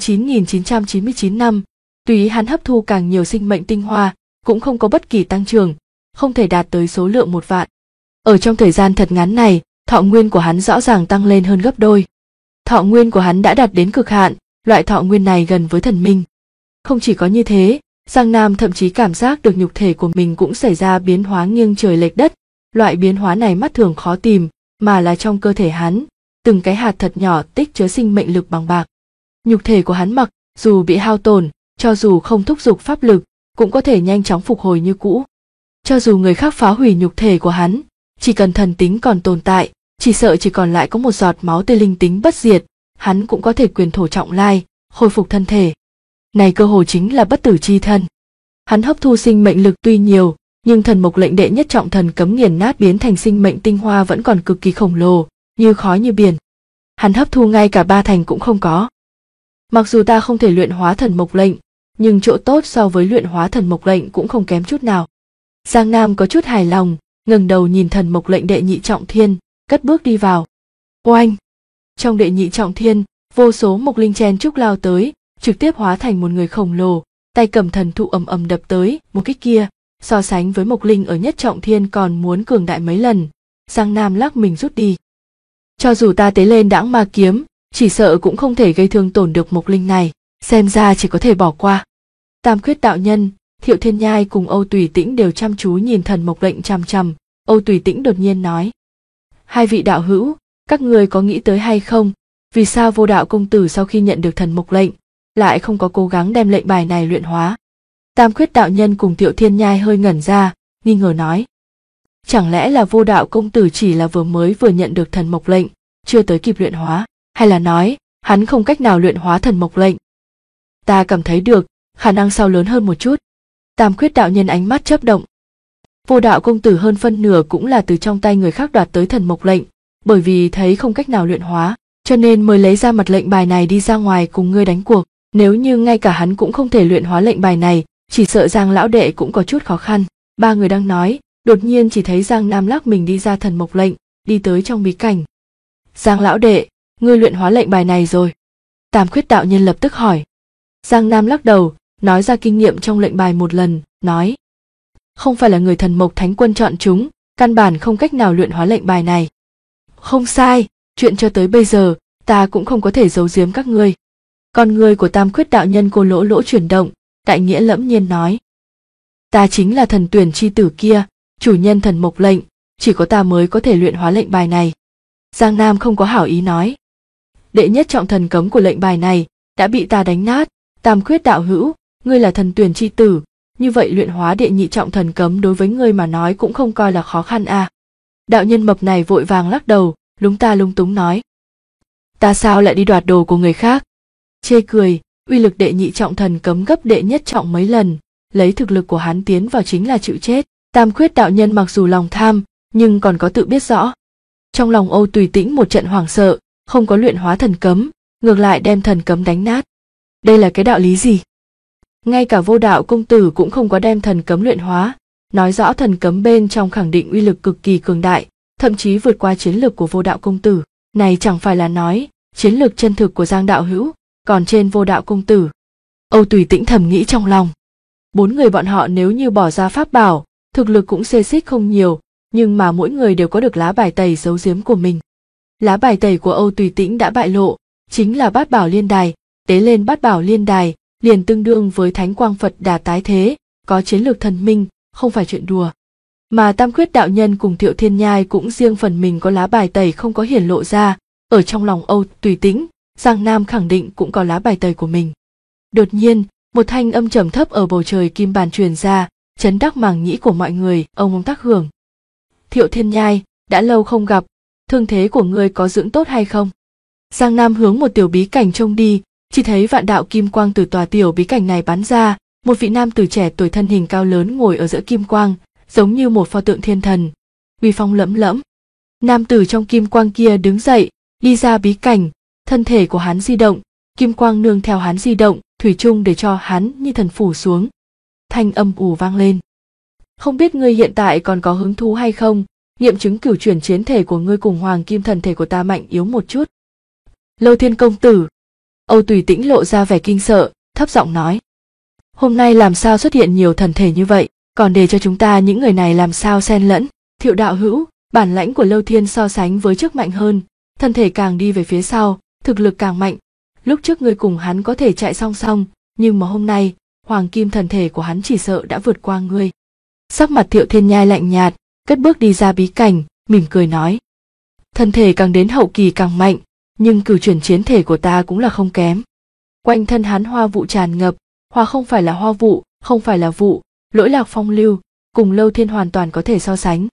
9.999 năm, tùy hắn hấp thu càng nhiều sinh mệnh tinh hoa, cũng không có bất kỳ tăng trưởng, không thể đạt tới số lượng 1 vạn. Ở trong thời gian thật ngắn này, thọ nguyên của hắn rõ ràng tăng lên hơn gấp đôi. Thọ nguyên của hắn đã đạt đến cực hạn, loại thọ nguyên này gần với thần minh. Không chỉ có như thế, Giang Nam thậm chí cảm giác được nhục thể của mình cũng xảy ra biến hóa nghiêng trời lệch đất, loại biến hóa này mắt thường khó tìm, mà là trong cơ thể hắn, từng cái hạt thật nhỏ tích chứa sinh mệnh lực bằng bạc. Nhục thể của hắn mặc dù bị hao tổn, cho dù không thúc giục pháp lực, cũng có thể nhanh chóng phục hồi như cũ. Cho dù người khác phá hủy nhục thể của hắn, chỉ cần thần tính còn tồn tại, chỉ sợ chỉ còn lại có một giọt máu tươi linh tính bất diệt, hắn cũng có thể quyền thổ trọng lai, khôi phục thân thể. Này cơ hồ chính là bất tử chi thân. Hắn hấp thu sinh mệnh lực tuy nhiều, nhưng thần mộc lệnh đệ nhất trọng thần cấm nghiền nát biến thành sinh mệnh tinh hoa vẫn còn cực kỳ khổng lồ, như khói như biển. Hắn hấp thu ngay cả 3 thành cũng không có. Mặc dù ta không thể luyện hóa thần mộc lệnh, nhưng chỗ tốt so với luyện hóa thần mộc lệnh cũng không kém chút nào. Giang Nam có chút hài lòng, ngẩng đầu nhìn thần mộc lệnh đệ nhị trọng thiên, cất bước đi vào. Oanh! Trong đệ nhị trọng thiên, vô số mộc linh chen trúc lao tới, trực tiếp hóa thành một người khổng lồ, tay cầm thần thụ ầm ầm đập tới, một kích kia, so sánh với mộc linh ở nhất trọng thiên còn muốn cường đại mấy lần. Giang Nam lắc mình rút đi. Cho dù ta tế lên đãng ma kiếm, chỉ sợ cũng không thể gây thương tổn được mộc linh này, xem ra chỉ có thể bỏ qua. Tam Khuyết đạo nhân, Thiệu Thiên Nhai cùng Âu Tùy Tĩnh đều chăm chú nhìn thần mộc lệnh chằm chằm. Âu Tùy Tĩnh đột nhiên nói: Hai vị đạo hữu, các người có nghĩ tới hay không, vì sao Vô Đạo công tử sau khi nhận được thần mộc lệnh, lại không có cố gắng đem lệnh bài này luyện hóa? Tam Khuyết đạo nhân cùng Thiệu Thiên Nhai hơi ngẩn ra, nghi ngờ nói: Chẳng lẽ là Vô Đạo công tử chỉ là vừa nhận được thần mộc lệnh, chưa tới kịp luyện hóa, hay là nói hắn không cách nào luyện hóa thần mộc lệnh? Ta cảm thấy được, khả năng sau lớn hơn một chút. Tam Khuyết đạo nhân ánh mắt chớp động. Vô Đạo công tử hơn phân nửa cũng là từ trong tay người khác đoạt tới thần mộc lệnh, bởi vì thấy không cách nào luyện hóa, cho nên mới lấy ra mặt lệnh bài này đi ra ngoài cùng ngươi đánh cuộc. Nếu như ngay cả hắn cũng không thể luyện hóa lệnh bài này, chỉ sợ Giang lão đệ cũng có chút khó khăn. Ba người đang nói, đột nhiên chỉ thấy Giang Nam lắc mình đi ra thần mộc lệnh, đi tới trong bí cảnh. Giang lão đệ, ngươi luyện hóa lệnh bài này rồi? Tam Khuyết đạo nhân lập tức hỏi. Giang Nam lắc đầu, nói ra kinh nghiệm trong lệnh bài một lần, nói: Không phải là người thần mộc thánh quân chọn chúng, căn bản không cách nào luyện hóa lệnh bài này. Không sai, chuyện cho tới bây giờ, ta cũng không có thể giấu giếm các ngươi. Con người của Tam Khuyết đạo nhân cô lỗ lỗ chuyển động, đại nghĩa lẫm nhiên nói: Ta chính là thần tuyển chi tử kia, chủ nhân thần mộc lệnh, chỉ có ta mới có thể luyện hóa lệnh bài này. Giang Nam không có hảo ý nói: Đệ nhất trọng thần cấm của lệnh bài này đã bị ta đánh nát. Tam Khuyết đạo hữu, ngươi là thần tuyển chi tử, như vậy luyện hóa đệ nhị trọng thần cấm đối với ngươi mà nói cũng không coi là khó khăn à? Đạo nhân mập này vội vàng lắc đầu, lúng ta lung túng nói: Ta sao lại đi đoạt đồ của người khác? Chê cười, uy lực đệ nhị trọng thần cấm gấp đệ nhất trọng mấy lần, lấy thực lực của hắn tiến vào chính là chịu chết. Tam Khuyết đạo nhân mặc dù lòng tham, nhưng còn có tự biết rõ. Trong lòng Âu Tùy Tĩnh một trận hoảng sợ, không có luyện hóa thần cấm, ngược lại đem thần cấm đánh nát. Đây là cái đạo lý gì? Ngay cả Vô Đạo công tử cũng không có đem thần cấm luyện hóa, nói rõ thần cấm bên trong khẳng định uy lực cực kỳ cường đại, thậm chí vượt qua chiến lược của Vô Đạo công tử. Này chẳng phải là nói, chiến lược chân thực của Giang đạo hữu còn trên Vô Đạo công tử. Âu Tùy Tĩnh thầm nghĩ trong lòng. 4 người bọn họ nếu như bỏ ra pháp bảo, thực lực cũng xê xích không nhiều, nhưng mà mỗi người đều có được lá bài tẩy giấu giếm của mình. Lá bài tẩy của Âu Tùy Tĩnh đã bại lộ, chính là Bát Bảo Liên Đài. Tế lên Bát Bảo Liên Đài, liền tương đương với Thánh Quang Phật Đà tái thế, có chiến lược thần minh, không phải chuyện đùa. Mà Tam Khuyết đạo nhân cùng Thiệu Thiên Nhai cũng riêng phần mình có lá bài tẩy không có hiển lộ ra, ở trong lòng Âu Tùy Tĩnh, Giang Nam khẳng định cũng có lá bài tẩy của mình. Đột nhiên, một thanh âm trầm thấp ở bầu trời kim bàn truyền ra, chấn đắc màng nhĩ của mọi người. Ông Tác Hưởng. Thiệu Thiên Nhai, đã lâu không gặp, thương thế của ngươi có dưỡng tốt hay không? Giang Nam hướng một tiểu bí cảnh trông đi, chỉ thấy vạn đạo kim quang từ tòa tiểu bí cảnh này bắn ra, một vị nam tử trẻ tuổi thân hình cao lớn ngồi ở giữa kim quang, giống như một pho tượng thiên thần. uy phong lẫm lẫm. Nam tử trong kim quang kia đứng dậy, đi ra bí cảnh, thân thể của hắn di động, kim quang nương theo hắn di động, thủy chung để cho hắn như thần phủ xuống. Thanh âm ù vang lên. Không biết ngươi hiện tại còn có hứng thú hay không, nghiệm chứng cửu chuyển chiến thể của ngươi cùng hoàng kim thần thể của ta mạnh yếu một chút. Lâu Thiên công tử. Âu Tùy Tĩnh lộ ra vẻ kinh sợ, thấp giọng nói. Hôm nay làm sao xuất hiện nhiều thần thể như vậy, còn để cho chúng ta những người này làm sao xen lẫn. Thiệu đạo hữu, bản lãnh của Lâu Thiên so sánh với trước mạnh hơn, thân thể càng đi về phía sau, thực lực càng mạnh. Lúc trước ngươi cùng hắn có thể chạy song song, nhưng mà hôm nay, hoàng kim thần thể của hắn chỉ sợ đã vượt qua ngươi. Sắc mặt Thiệu Thiên Nhai lạnh nhạt, cất bước đi ra bí cảnh, mỉm cười nói. Thân thể càng đến hậu kỳ càng mạnh, nhưng cửu chuyển chiến thể của ta cũng là không kém. Quanh thân hắn hoa vụ tràn ngập, hoa không phải là hoa vụ, không phải là vụ, lỗi lạc phong lưu, cùng Lâu Thiên hoàn toàn có thể so sánh.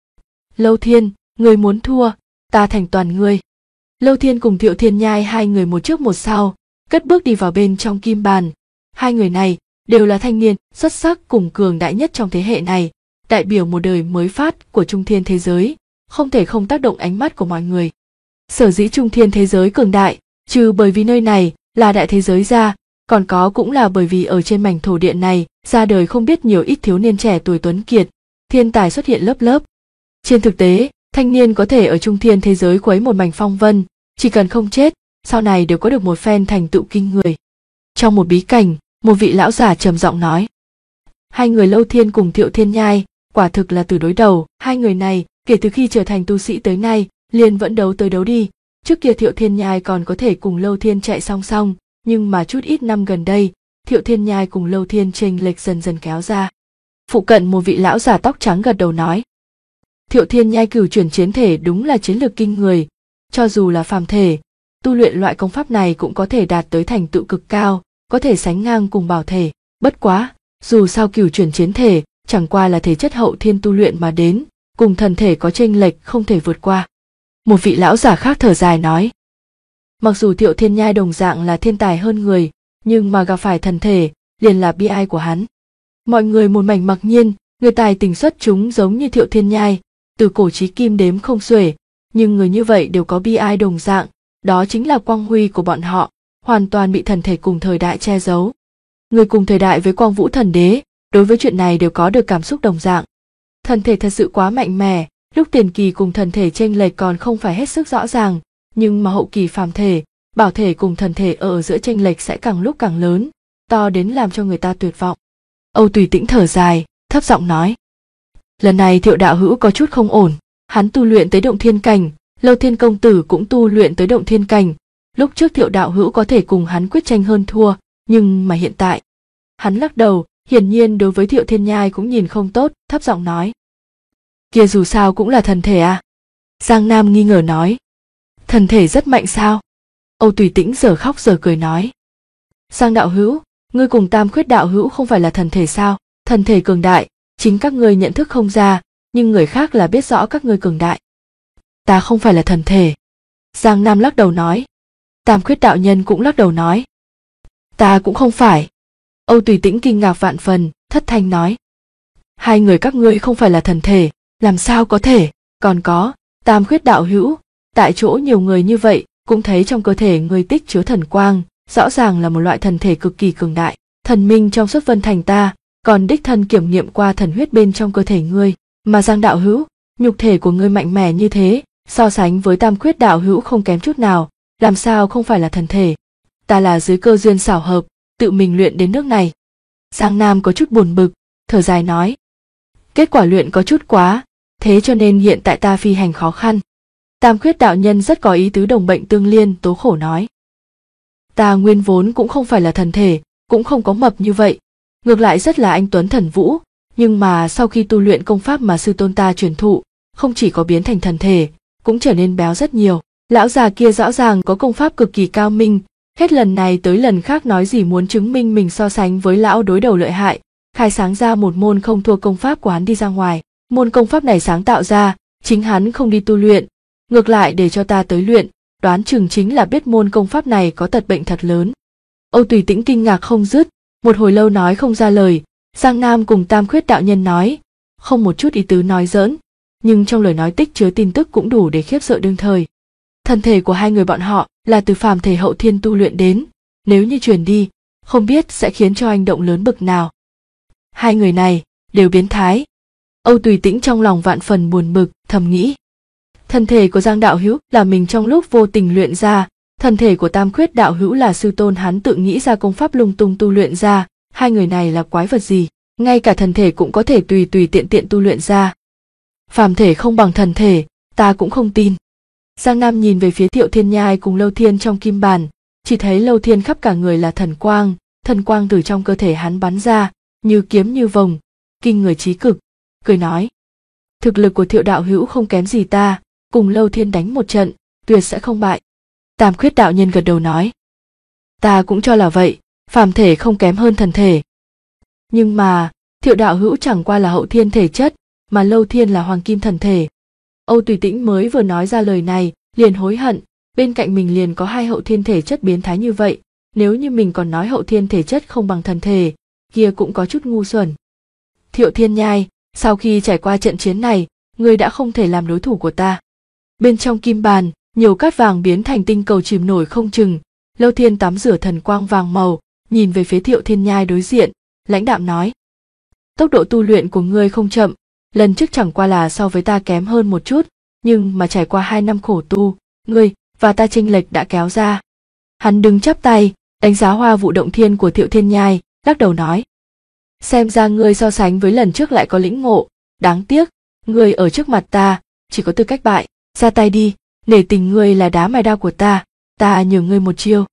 Lâu Thiên, ngươi muốn thua, ta thành toàn ngươi. Lâu Thiên cùng Thiệu Thiên Nhai hai người một trước một sau, cất bước đi vào bên trong kim bàn. Hai người này đều là thanh niên xuất sắc cùng cường đại nhất trong thế hệ này, đại biểu một đời mới phát của trung thiên thế giới, không thể không tác động ánh mắt của mọi người. Sở dĩ trung thiên thế giới cường đại, trừ bởi vì nơi này là đại thế giới ra, còn có cũng là bởi vì ở trên mảnh thổ địa này ra đời không biết nhiều ít thiếu niên trẻ tuổi tuấn kiệt, thiên tài xuất hiện lớp lớp. Trên thực tế, thanh niên có thể ở trung thiên thế giới khuấy một mảnh phong vân, chỉ cần không chết, sau này đều có được một phen thành tựu kinh người. Trong một bí cảnh, một vị lão giả trầm giọng nói. Hai người Lâu Thiên cùng Thiệu Thiên Nhai, quả thực là từ đối đầu, hai người này, kể từ khi trở thành tu sĩ tới nay, liền vẫn đấu tới đấu đi. Trước kia Thiệu Thiên Nhai còn có thể cùng Lâu Thiên chạy song song, nhưng mà chút ít năm gần đây, Thiệu Thiên Nhai cùng Lâu Thiên chênh lệch dần dần kéo ra. Phụ cận một vị lão giả tóc trắng gật đầu nói. Thiệu Thiên Nhai cửu chuyển chiến thể đúng là chiến lược kinh người, cho dù là phàm thể, tu luyện loại công pháp này cũng có thể đạt tới thành tựu cực cao, có thể sánh ngang cùng bảo thể. Bất quá, dù sao cửu chuyển chiến thể chẳng qua là thể chất hậu thiên tu luyện mà đến, cùng thần thể có chênh lệch không thể vượt qua. Một vị lão giả khác thở dài nói. Mặc dù Thiệu Thiên Nhai đồng dạng là thiên tài hơn người, nhưng mà gặp phải thần thể, liền là bi ai của hắn. Mọi người một mảnh mặc nhiên, người tài tình xuất chúng giống như Thiệu Thiên Nhai, từ cổ chí kim đếm không xuể, nhưng người như vậy đều có bi ai đồng dạng, đó chính là quang huy của bọn họ, hoàn toàn bị thần thể cùng thời đại che giấu. Người cùng thời đại với Quang Vũ Thần Đế, đối với chuyện này đều có được cảm xúc đồng dạng. Thần thể thật sự quá mạnh mẽ, lúc tiền kỳ cùng thần thể chênh lệch còn không phải hết sức rõ ràng, nhưng mà hậu kỳ phàm thể, bảo thể cùng thần thể ở giữa chênh lệch sẽ càng lúc càng lớn, to đến làm cho người ta tuyệt vọng. Âu Tùy Tĩnh thở dài, thấp giọng nói. Lần này Thiệu đạo hữu có chút không ổn, hắn tu luyện tới động thiên cảnh, Lâu Thiên công tử cũng tu luyện tới động thiên cảnh. Lúc trước Thiệu đạo hữu có thể cùng hắn quyết tranh hơn thua, nhưng mà hiện tại. Hắn lắc đầu, hiển nhiên đối với Thiệu Thiên Nhai cũng nhìn không tốt, thấp giọng nói. Kia dù sao cũng là thần thể à? Giang Nam nghi ngờ nói. Thần thể rất mạnh sao? Âu Tùy Tĩnh giờ khóc giờ cười nói. Giang đạo hữu, ngươi cùng Tam Khuyết đạo hữu không phải là thần thể sao? Thần thể cường đại, chính các ngươi nhận thức không ra, nhưng người khác là biết rõ các ngươi cường đại. Ta không phải là thần thể. Giang Nam lắc đầu nói. Tam Khuyết đạo nhân cũng lắc đầu nói. Ta cũng không phải. Âu Tùy Tĩnh kinh ngạc vạn phần, thất thanh nói. Hai người các ngươi không phải là thần thể, làm sao có thể? Còn có, Tam Khuyết đạo hữu, tại chỗ nhiều người như vậy, cũng thấy trong cơ thể ngươi tích chứa thần quang, rõ ràng là một loại thần thể cực kỳ cường đại. Thần minh trong xuất vân thành ta, còn đích thân kiểm nghiệm qua thần huyết bên trong cơ thể ngươi, mà Giang đạo hữu, nhục thể của ngươi mạnh mẽ như thế, so sánh với Tam Khuyết đạo hữu không kém chút nào, làm sao không phải là thần thể? Ta là dưới cơ duyên xảo hợp, tự mình luyện đến nước này. Giang Nam có chút buồn bực, thở dài nói. Kết quả luyện có chút quá, thế cho nên hiện tại ta phi hành khó khăn. Tam Khuyết đạo nhân rất có ý tứ đồng bệnh tương liên, tố khổ nói. Ta nguyên vốn cũng không phải là thần thể, cũng không có mập như vậy, ngược lại rất là anh tuấn thần vũ, nhưng mà sau khi tu luyện công pháp mà sư tôn ta truyền thụ, không chỉ có biến thành thần thể, cũng trở nên béo rất nhiều. Lão già kia rõ ràng có công pháp cực kỳ cao minh, hết lần này tới lần khác nói gì muốn chứng minh mình so sánh với lão đối đầu lợi hại, khai sáng ra một môn không thua công pháp của hắn đi ra ngoài. Môn công pháp này sáng tạo ra, chính hắn không đi tu luyện, ngược lại để cho ta tới luyện, đoán chừng chính là biết môn công pháp này có tật bệnh thật lớn. Âu Tùy Tĩnh kinh ngạc không dứt, một hồi lâu nói không ra lời. Giang Nam cùng Tam Khuyết đạo nhân nói, không một chút ý tứ nói giỡn, nhưng trong lời nói tích chứa tin tức cũng đủ để khiếp sợ đương thời. Thân thể của hai người bọn họ là từ phàm thể hậu thiên tu luyện đến, nếu như truyền đi, không biết sẽ khiến cho hành động lớn bực nào. Hai người này đều biến thái. Âu Tùy Tĩnh trong lòng vạn phần buồn bực, thầm nghĩ. Thân thể của Giang đạo hữu là mình trong lúc vô tình luyện ra, thân thể của Tam Khuyết đạo hữu là sư tôn hắn tự nghĩ ra công pháp lung tung tu luyện ra, hai người này là quái vật gì, ngay cả thần thể cũng có thể tùy tùy tiện tiện tu luyện ra. Phàm thể không bằng thần thể, ta cũng không tin. Giang Nam nhìn về phía Thiệu Thiên Nhai cùng Lâu Thiên trong kim bàn, chỉ thấy Lâu Thiên khắp cả người là thần quang từ trong cơ thể hắn bắn ra, như kiếm như vồng, kinh người trí cực, cười nói. Thực lực của Thiệu đạo hữu không kém gì ta, cùng Lâu Thiên đánh một trận, tuyệt sẽ không bại. Tam Khuyết đạo nhân gật đầu nói. Ta cũng cho là vậy, phàm thể không kém hơn thần thể. Nhưng mà, Thiệu đạo hữu chẳng qua là hậu thiên thể chất, mà Lâu Thiên là hoàng kim thần thể. Âu Tùy Tĩnh mới vừa nói ra lời này, liền hối hận, bên cạnh mình liền có hai hậu thiên thể chất biến thái như vậy, nếu như mình còn nói hậu thiên thể chất không bằng thần thể, kia cũng có chút ngu xuẩn. Thiệu Thiên Nhai, sau khi trải qua trận chiến này, ngươi đã không thể làm đối thủ của ta. Bên trong kim bàn, nhiều cát vàng biến thành tinh cầu chìm nổi không chừng, Lâu Thiên tắm rửa thần quang vàng màu, nhìn về phía Thiệu Thiên Nhai đối diện, lãnh đạm nói. Tốc độ tu luyện của ngươi không chậm, lần trước chẳng qua là so với ta kém hơn một chút, nhưng mà trải qua 2 năm khổ tu, ngươi và ta chênh lệch đã kéo ra. Hắn đứng chắp tay, đánh giá hoa vụ động thiên của Thiệu Thiên Nhai, lắc đầu nói. Xem ra ngươi so sánh với lần trước lại có lĩnh ngộ, đáng tiếc, ngươi ở trước mặt ta, chỉ có tư cách bại, ra tay đi, nể tình ngươi là đá mài đao của ta nhường ngươi một chiêu.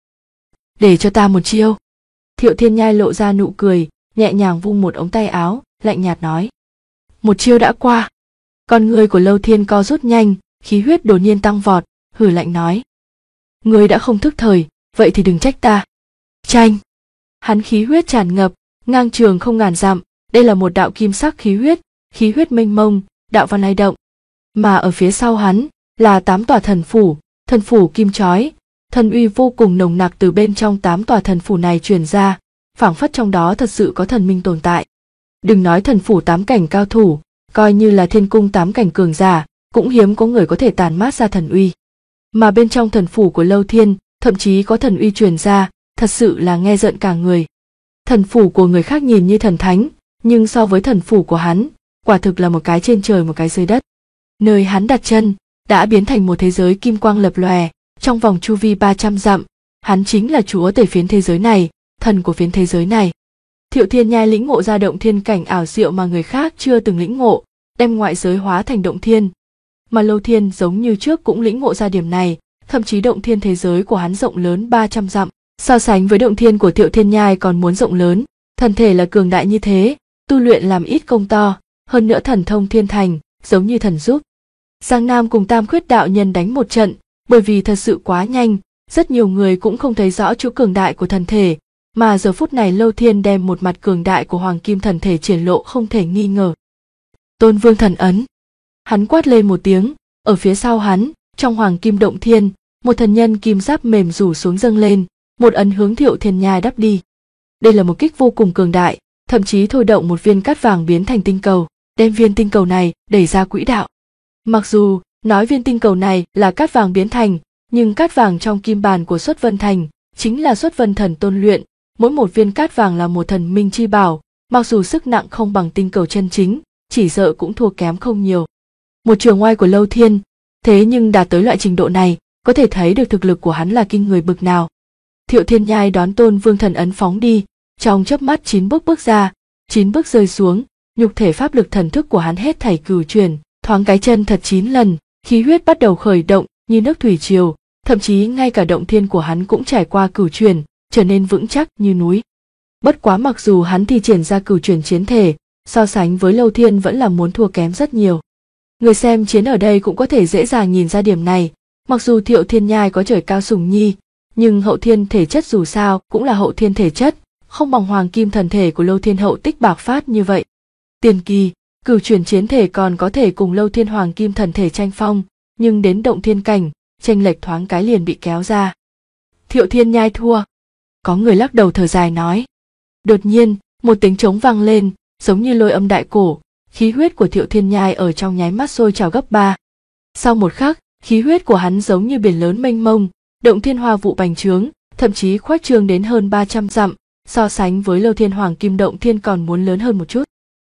Để cho ta một chiêu. Thiệu Thiên Nhai lộ ra nụ cười, nhẹ nhàng vung một ống tay áo, lạnh nhạt nói. Một chiêu đã qua. Con ngươi của Lâu Thiên co rút nhanh, khí huyết đột nhiên tăng vọt, hử lạnh nói. Ngươi đã không thức thời, vậy thì đừng trách ta. Tranh. Hắn khí huyết tràn ngập, ngang trường không ngàn dặm, đây là một đạo kim sắc khí huyết mênh mông, đạo văn lay động. Mà ở phía sau hắn là 8 tòa thần phủ kim chói, thần uy vô cùng nồng nặc từ bên trong 8 tòa thần phủ này truyền ra, phảng phất trong đó thật sự có thần minh tồn tại. Đừng nói thần phủ 8 cảnh cao thủ, coi như là thiên cung 8 cảnh cường giả, cũng hiếm có người có thể tàn mát ra thần uy. Mà bên trong thần phủ của Lâu Thiên, thậm chí có thần uy truyền ra, thật sự là nghe rợn cả người. Thần phủ của người khác nhìn như thần thánh, nhưng so với thần phủ của hắn, quả thực là một cái trên trời một cái dưới đất. Nơi hắn đặt chân, đã biến thành một thế giới kim quang lập lòe, trong vòng chu vi 300 dặm, hắn chính là chúa tể phiến thế giới này, thần của phiến thế giới này. Thiệu Thiên Nhai lĩnh ngộ ra động thiên cảnh ảo diệu mà người khác chưa từng lĩnh ngộ, đem ngoại giới hóa thành động thiên. Mà Lâu Thiên giống như trước cũng lĩnh ngộ ra điểm này, thậm chí động thiên thế giới của hắn rộng lớn 300 dặm, so sánh với động thiên của Thiệu Thiên Nhai còn muốn rộng lớn, thần thể là cường đại như thế, tu luyện làm ít công to, hơn nữa thần thông thiên thành, giống như thần giúp. Giang Nam cùng Tam Khuyết đạo nhân đánh một trận, bởi vì thật sự quá nhanh, rất nhiều người cũng không thấy rõ chỗ cường đại của thần thể, mà giờ phút này Lâu Thiên đem một mặt cường đại của hoàng kim thần thể triển lộ không thể nghi ngờ. Tôn Vương thần ấn. Hắn quát lên một tiếng, ở phía sau hắn, trong hoàng kim động thiên, một thần nhân kim giáp mềm rủ xuống dâng lên, một ấn hướng Thiệu Thiên Nhai đắp đi. Đây là một kích vô cùng cường đại, thậm chí thôi động một viên cát vàng biến thành tinh cầu, đem viên tinh cầu này đẩy ra quỹ đạo. Mặc dù nói viên tinh cầu này là cát vàng biến thành, nhưng cát vàng trong kim bàn của Xuất Vân Thành chính là Xuất Vân Thần tôn luyện, mỗi một viên cát vàng là một thần minh chi bảo, mặc dù sức nặng không bằng tinh cầu chân chính, chỉ sợ cũng thua kém không nhiều. Một trường oai của Lâu Thiên, thế nhưng đạt tới loại trình độ này, có thể thấy được thực lực của hắn là kinh người bực nào. Thiệu Thiên Nhai đón Tôn Vương thần ấn phóng đi, trong chớp mắt 9 bước ra, 9 bước rơi xuống, nhục thể pháp lực thần thức của hắn hết thảy cửu chuyển, thoáng cái chân thật 9 lần, khí huyết bắt đầu khởi động như nước thủy triều, thậm chí ngay cả động thiên của hắn cũng trải qua cửu chuyển, trở nên vững chắc như núi. Bất quá mặc dù hắn thi triển ra cửu chuyển chiến thể, so sánh với Lâu Thiên vẫn là muốn thua kém rất nhiều. Người xem chiến ở đây cũng có thể dễ dàng nhìn ra điểm này, mặc dù Thiệu Thiên Nhai có trời cao sủng nhi, nhưng hậu thiên thể chất dù sao cũng là hậu thiên thể chất, không bằng hoàng kim thần thể của Lâu Thiên hậu tích bạc phát như vậy. Tiền kỳ, cửu chuyển chiến thể còn có thể cùng Lâu Thiên hoàng kim thần thể tranh phong, nhưng đến động thiên cảnh, chênh lệch thoáng cái liền bị kéo ra. Thiệu Thiên Nhai thua. Có người lắc đầu thở dài nói. Đột nhiên, một tiếng trống vang lên, giống như lôi âm đại cổ, khí huyết của Thiệu Thiên Nhai ở trong nháy mắt sôi trào gấp 3. Sau một khắc, khí huyết của hắn giống như biển lớn mênh mông, động thiên hoa vụ bành trướng, thậm chí khoách trương đến hơn 300 dặm, so sánh với Lâu Thiên Hoàng Kim Động Thiên còn muốn lớn hơn một chút.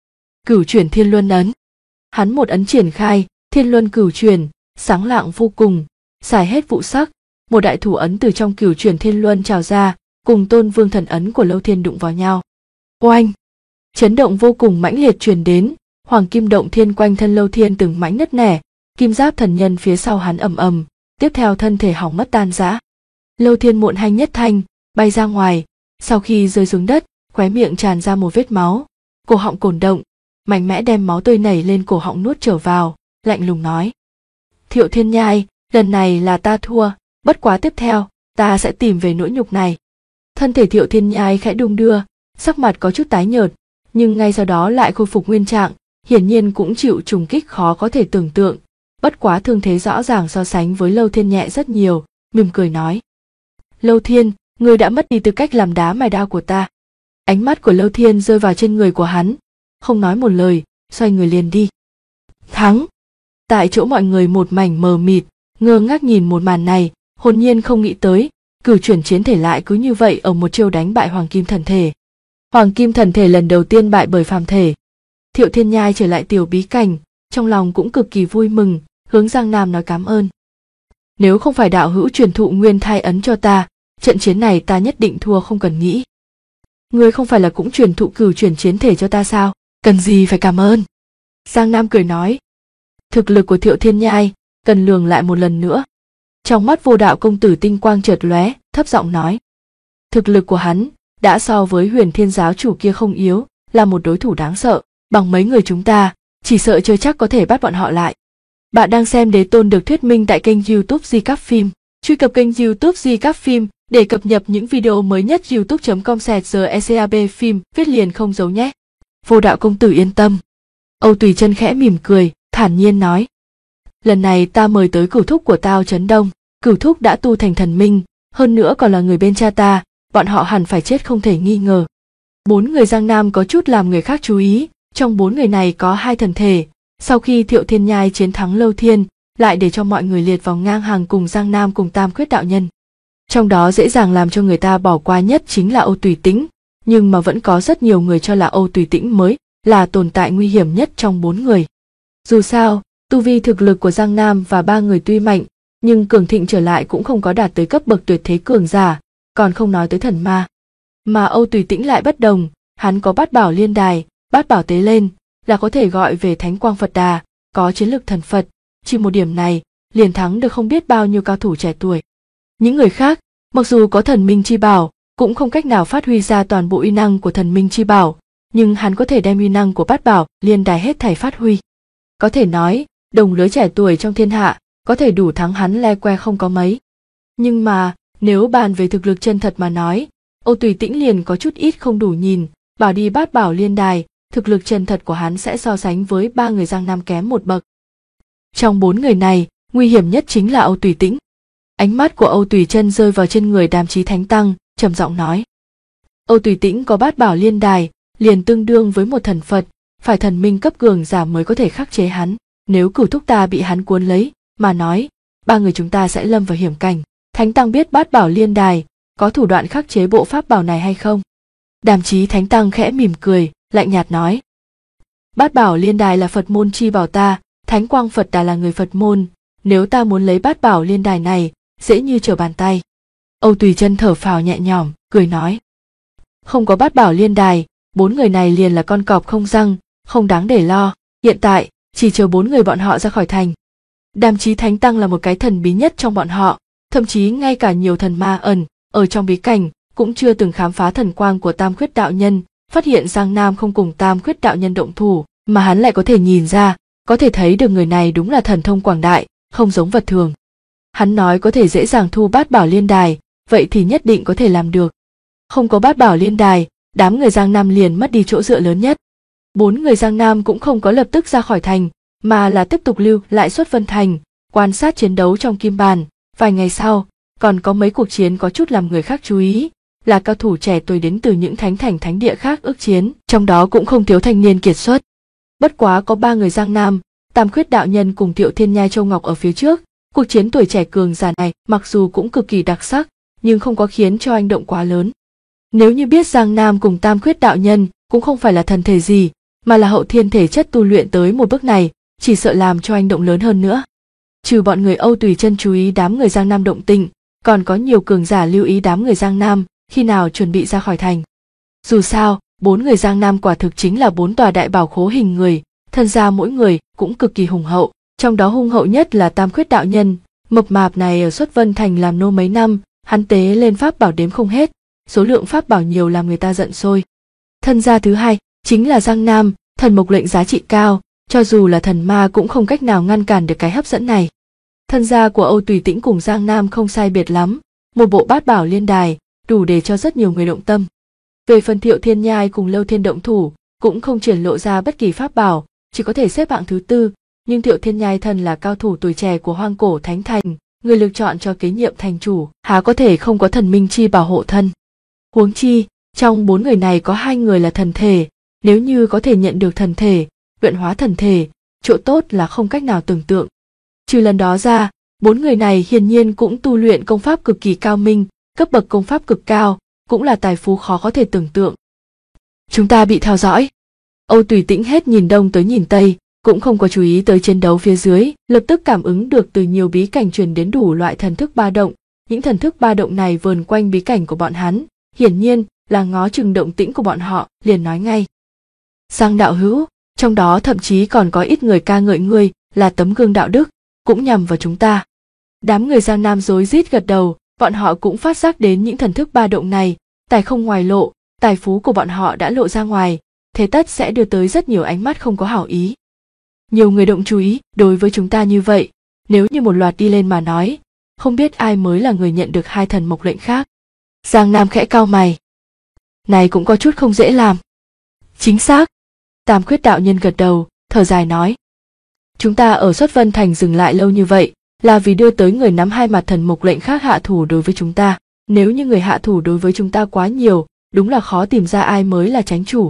Cửu chuyển Thiên Luân ấn. Hắn một ấn triển khai, Thiên Luân cửu chuyển, sáng lạng vô cùng, xài hết vụ sắc, một đại thủ ấn từ trong cửu chuyển Thiên Luân trào ra, cùng Tôn Vương thần ấn của Lâu Thiên đụng vào nhau. Oanh! Chấn động vô cùng mãnh liệt truyền đến, Hoàng Kim Động Thiên quanh thân Lâu Thiên từng mãnh nứt nẻ, kim giáp thần nhân phía sau hắn ầm ầm, tiếp theo thân thể hỏng mất tan rã. Lâu Thiên muộn hanh nhất thanh, bay ra ngoài, sau khi rơi xuống đất, khóe miệng tràn ra một vết máu, cổ họng cổn động, mạnh mẽ đem máu tươi nảy lên cổ họng nuốt trở vào, lạnh lùng nói: Thiệu Thiên Nhai, lần này là ta thua, bất quá tiếp theo, ta sẽ tìm về nỗi nhục này. Thân thể Thiệu Thiên Nhai khẽ đung đưa, sắc mặt có chút tái nhợt, nhưng ngay sau đó lại khôi phục nguyên trạng, hiển nhiên cũng chịu trùng kích khó có thể tưởng tượng, bất quá thương thế rõ ràng so sánh với Lâu Thiên nhẹ rất nhiều, mỉm cười nói: Lâu Thiên, ngươi đã mất đi tư cách làm đá mài đao của ta. Ánh mắt của Lâu Thiên rơi vào trên người của hắn, không nói một lời, xoay người liền đi. Thắng! Tại chỗ mọi người một mảnh mờ mịt, ngơ ngác nhìn một màn này, hồn nhiên không nghĩ tới, cửu chuyển chiến thể lại cứ như vậy ở một chiêu đánh bại Hoàng Kim thần thể. Hoàng Kim thần thể lần đầu tiên bại bởi phàm thể. Thiệu Thiên Nhai trở lại tiểu bí cảnh, trong lòng cũng cực kỳ vui mừng, hướng Giang Nam nói cảm ơn. Nếu không phải đạo hữu truyền thụ nguyên thai ấn cho ta, trận chiến này ta nhất định thua không cần nghĩ. Ngươi không phải là cũng truyền thụ cửu chuyển chiến thể cho ta sao, cần gì phải cảm ơn. Giang Nam cười nói. Thực lực của Thiệu Thiên Nhai cần lường lại một lần nữa. Trong mắt Vô Đạo công tử tinh quang chợt lóe, thấp giọng nói: thực lực của hắn đã so với Huyền Thiên giáo chủ kia không yếu, là một đối thủ đáng sợ, bằng mấy người chúng ta, chỉ sợ chưa chắc có thể bắt bọn họ lại. Bạn đang xem Đế Tôn được thuyết minh tại kênh YouTube Di Các Phim. Truy cập kênh YouTube Di Các Phim để cập nhật những video mới nhất. youtube.com/GECAB phim viết liền không giấu nhé. Vô Đạo công tử yên tâm. Âu Tùy Chân khẽ mỉm cười, thản nhiên nói: lần này ta mời tới cửu thúc của tao Trấn Đông, cửu thúc đã tu thành thần minh, hơn nữa còn là người bên cha ta, bọn họ hẳn phải chết không thể nghi ngờ. 4 người Giang Nam có chút làm người khác chú ý, trong 4 người này có 2 thần thể, sau khi Thiệu Thiên Nhai chiến thắng Lâu Thiên, lại để cho mọi người liệt vào ngang hàng cùng Giang Nam cùng Tam Khuyết đạo nhân. Trong đó dễ dàng làm cho người ta bỏ qua nhất chính là Âu Tùy Tĩnh, nhưng mà vẫn có rất nhiều người cho là Âu Tùy Tĩnh mới là tồn tại nguy hiểm nhất trong 4 người. Dù sao, tu vi thực lực của Giang Nam và 3 người tuy mạnh, nhưng cường thịnh trở lại cũng không có đạt tới cấp bậc tuyệt thế cường giả, còn không nói tới thần ma. Mà Âu Tùy Tĩnh lại bất đồng, hắn có bát bảo liên đài, bát bảo tế lên, là có thể gọi về Thánh Quang Phật Đà, có chiến lực thần Phật, chỉ một điểm này, liền thắng được không biết bao nhiêu cao thủ trẻ tuổi. Những người khác, mặc dù có thần minh chi bảo, cũng không cách nào phát huy ra toàn bộ uy năng của thần minh chi bảo, nhưng hắn có thể đem uy năng của bát bảo liên đài hết thảy phát huy. Có thể nói, đồng lứa trẻ tuổi trong thiên hạ, có thể đủ thắng hắn le que không có mấy. Nhưng mà, nếu bàn về thực lực chân thật mà nói, Âu Tùy Tĩnh liền có chút ít không đủ nhìn, bảo đi bát bảo liên đài, thực lực chân thật của hắn sẽ so sánh với 3 người Giang Nam kém một bậc. Trong 4 người này, nguy hiểm nhất chính là Âu Tùy Tĩnh. Ánh mắt của Âu Tùy Chân rơi vào trên người Đàm Chí Thánh Tăng, trầm giọng nói: Âu Tùy Tĩnh có bát bảo liên đài, liền tương đương với một thần Phật, phải thần minh cấp cường giả mới có thể khắc chế hắn. Nếu cửu thúc ta bị hắn cuốn lấy, mà nói, 3 người chúng ta sẽ lâm vào hiểm cảnh. Thánh Tăng biết bát bảo liên đài, có thủ đoạn khắc chế bộ pháp bảo này hay không? Đàm Chí Thánh Tăng khẽ mỉm cười, lạnh nhạt nói: bát bảo liên đài là Phật môn chi bảo ta, Thánh Quang Phật Đà là người Phật môn, nếu ta muốn lấy bát bảo liên đài này, dễ như trở bàn tay. Âu Tùy Chân thở phào nhẹ nhõm, cười nói: không có bát bảo liên đài, 4 người này liền là con cọp không răng, không đáng để lo, hiện tại, chỉ chờ 4 người bọn họ ra khỏi thành. Đàm Chí Thánh Tăng là một cái thần bí nhất trong bọn họ, thậm chí ngay cả nhiều thần ma ẩn, ở trong bí cảnh, cũng chưa từng khám phá thần quang của Tam Khuyết đạo nhân, phát hiện Giang Nam không cùng Tam Khuyết đạo nhân động thủ, mà hắn lại có thể nhìn ra, có thể thấy được người này đúng là thần thông quảng đại, không giống vật thường. Hắn nói có thể dễ dàng thu bát bảo liên đài, vậy thì nhất định có thể làm được. Không có bát bảo liên đài, đám người Giang Nam liền mất đi chỗ dựa lớn nhất. 4 người Giang Nam cũng không có lập tức ra khỏi thành, mà là tiếp tục lưu lại Xuất Vân Thành, quan sát chiến đấu trong Kim Bàn. Vài ngày sau, còn có mấy cuộc chiến có chút làm người khác chú ý, là cao thủ trẻ tuổi đến từ những thánh thành thánh địa khác ước chiến, trong đó cũng không thiếu thanh niên kiệt xuất. Bất quá có 3 người Giang Nam, Tam Khuyết đạo nhân cùng Thiệu Thiên Nhai Châu Ngọc ở phía trước. Cuộc chiến tuổi trẻ cường giả này mặc dù cũng cực kỳ đặc sắc, nhưng không có khiến cho anh động quá lớn. Nếu như biết Giang Nam cùng Tam Khuyết đạo nhân cũng không phải là thần thể gì, mà là hậu thiên thể chất tu luyện tới một bước này, chỉ sợ làm cho anh động lớn hơn nữa. Trừ bọn người Âu Tùy Chân chú ý đám người Giang Nam động tĩnh, còn có nhiều cường giả lưu ý đám người Giang Nam khi nào chuẩn bị ra khỏi thành. Dù sao, 4 người Giang Nam quả thực chính là 4 tòa đại bảo khố hình người, thân gia mỗi người cũng cực kỳ hùng hậu, trong đó hung hậu nhất là Tam Khuyết đạo nhân. Mập mạp này ở Xuất Vân Thành làm nô mấy năm, hắn tế lên pháp bảo đếm không hết, số lượng pháp bảo nhiều làm người ta giận sôi. Thân gia thứ hai chính là Giang Nam, thần mộc lệnh giá trị cao, cho dù là thần ma cũng không cách nào ngăn cản được cái hấp dẫn này. Thân gia của Âu Tùy Tĩnh cùng Giang Nam không sai biệt lắm, một bộ bát bảo liên đài, đủ để cho rất nhiều người động tâm. Về phần Thiệu Thiên Nhai cùng Lâu Thiên động thủ, cũng không triển lộ ra bất kỳ pháp bảo, chỉ có thể xếp hạng thứ tư, nhưng Thiệu Thiên Nhai thân là cao thủ tuổi trẻ của Hoang Cổ Thánh Thành, người được chọn cho kế nhiệm thành chủ, há có thể không có thần minh chi bảo hộ thân. Huống chi, trong 4 người này có 2 người là thần thể, nếu như có thể nhận được thần thể, luyện hóa thần thể, chỗ tốt là không cách nào tưởng tượng. Trừ lần đó ra, 4 người này hiển nhiên cũng tu luyện công pháp cực kỳ cao minh, cấp bậc công pháp cực cao, cũng là tài phú khó có thể tưởng tượng. Chúng ta bị theo dõi. Âu Tùy Tĩnh hết nhìn đông tới nhìn tây, cũng không có chú ý tới chiến đấu phía dưới, lập tức cảm ứng được từ nhiều bí cảnh truyền đến đủ loại thần thức ba động. Những thần thức ba động này vờn quanh bí cảnh của bọn hắn, hiển nhiên là ngó chừng động tĩnh của bọn họ, liền nói ngay. Giang đạo hữu, trong đó thậm chí còn có ít người ca ngợi ngươi là tấm gương đạo đức, cũng nhằm vào chúng ta. Đám người Giang Nam rối rít gật đầu, bọn họ cũng phát giác đến những thần thức ba động này, tài không ngoài lộ, tài phú của bọn họ đã lộ ra ngoài, thế tất sẽ đưa tới rất nhiều ánh mắt không có hảo ý. Nhiều người động chú ý đối với chúng ta như vậy, nếu như một loạt đi lên mà nói, không biết ai mới là người nhận được 2 thần mộc lệnh khác. Giang Nam khẽ cau mày. Này cũng có chút không dễ làm. Chính xác. Tam Khuyết đạo nhân gật đầu, thở dài nói. Chúng ta ở Xuất Vân Thành dừng lại lâu như vậy, là vì đưa tới người nắm 2 mặt thần mộc lệnh khác hạ thủ đối với chúng ta. Nếu như người hạ thủ đối với chúng ta quá nhiều, đúng là khó tìm ra ai mới là chánh chủ.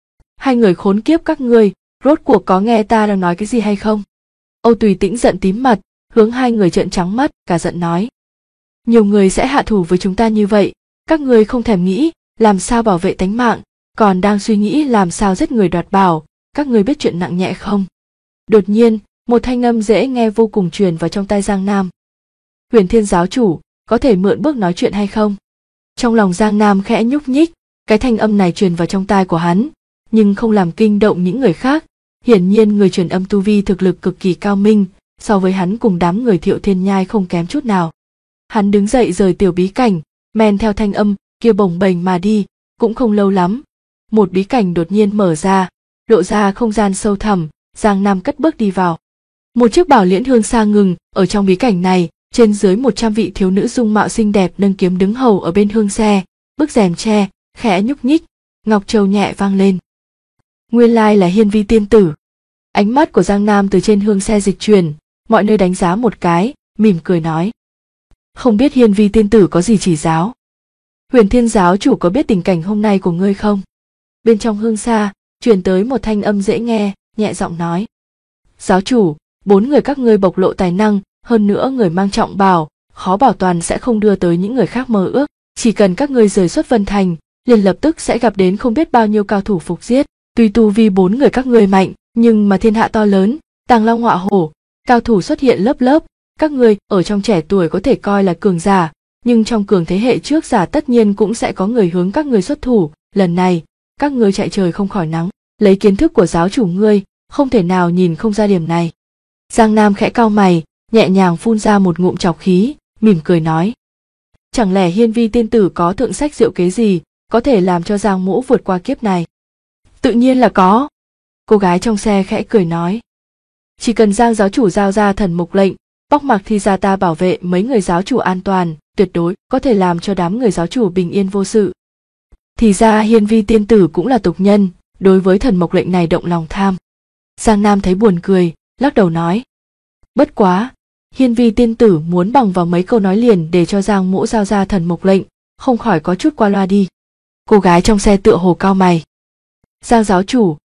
2 người khốn kiếp các ngươi, rốt cuộc có nghe ta đang nói cái gì hay không? Âu Tùy Tĩnh giận tím mặt, hướng 2 người trợn trắng mắt, cả giận nói. Nhiều người sẽ hạ thủ với chúng ta như vậy, các ngươi không thèm nghĩ làm sao bảo vệ tánh mạng, còn đang suy nghĩ làm sao giết người đoạt bảo, các ngươi biết chuyện nặng nhẹ không? Đột nhiên, một thanh âm dễ nghe vô cùng truyền vào trong tai Giang Nam. Huyền Thiên giáo chủ, có thể mượn bước nói chuyện hay không? Trong lòng Giang Nam khẽ nhúc nhích, cái thanh âm này truyền vào trong tai của hắn, nhưng không làm kinh động những người khác. Hiển nhiên người truyền âm tu vi thực lực cực kỳ cao minh, so với hắn cùng đám người Thiệu Thiên Nhai không kém chút nào. Hắn đứng dậy rời tiểu bí cảnh, men theo thanh âm kia bồng bềnh mà đi, cũng không lâu lắm. Một bí cảnh đột nhiên mở ra, lộ ra không gian sâu thẳm, Giang Nam cất bước đi vào. Một chiếc bảo liễn hương xa ngừng, ở trong bí cảnh này, trên dưới 100 vị thiếu nữ dung mạo xinh đẹp nâng kiếm đứng hầu ở bên hương xe, bức rèm tre, khẽ nhúc nhích, ngọc châu nhẹ vang lên. Nguyên lai là Hiên Vi tiên tử. Ánh mắt của Giang Nam từ trên hương xe dịch chuyển, mọi nơi đánh giá một cái, mỉm cười nói. Không biết Hiên Vi tiên tử có gì chỉ giáo? Huyền Thiên giáo chủ có biết tình cảnh hôm nay của ngươi không? Bên trong hương xa, truyền tới một thanh âm dễ nghe, nhẹ giọng nói. Giáo chủ, 4 người các ngươi bộc lộ tài năng, hơn nữa người mang trọng bảo, khó bảo toàn sẽ không đưa tới những người khác mơ ước. Chỉ cần các ngươi rời Xuất Vân Thành, liền lập tức sẽ gặp đến không biết bao nhiêu cao thủ phục giết. Tuy tu vi 4 người các ngươi mạnh, nhưng mà thiên hạ to lớn, tàng long họa hổ, cao thủ xuất hiện lớp lớp. Các ngươi ở trong trẻ tuổi có thể coi là cường giả, nhưng trong cường thế hệ trước giả tất nhiên cũng sẽ có người hướng các ngươi xuất thủ. Lần này, các ngươi chạy trời không khỏi nắng, lấy kiến thức của giáo chủ ngươi, không thể nào nhìn không ra điểm này. Giang Nam khẽ cau mày, nhẹ nhàng phun ra một ngụm trọc khí, mỉm cười nói. Chẳng lẽ Hiên Vi tiên tử có thượng sách diệu kế gì, có thể làm cho Giang Mỗ vượt qua kiếp này? Tự nhiên là có. Cô gái trong xe khẽ cười nói. Chỉ cần Giang giáo chủ giao ra thần mục lệnh, bóc mặc thì ra ta bảo vệ mấy người giáo chủ an toàn, tuyệt đối có thể làm cho đám người giáo chủ bình yên vô sự. Thì ra Hiên Vi tiên tử cũng là tục nhân, đối với thần mộc lệnh này động lòng tham. Giang Nam thấy buồn cười, lắc đầu nói. Bất quá, Hiên Vi tiên tử muốn bằng vào mấy câu nói liền để cho Giang Mỗ giao ra thần mộc lệnh, không khỏi có chút qua loa đi. Cô gái trong xe tựa hồ cau mày. Giang giáo chủ,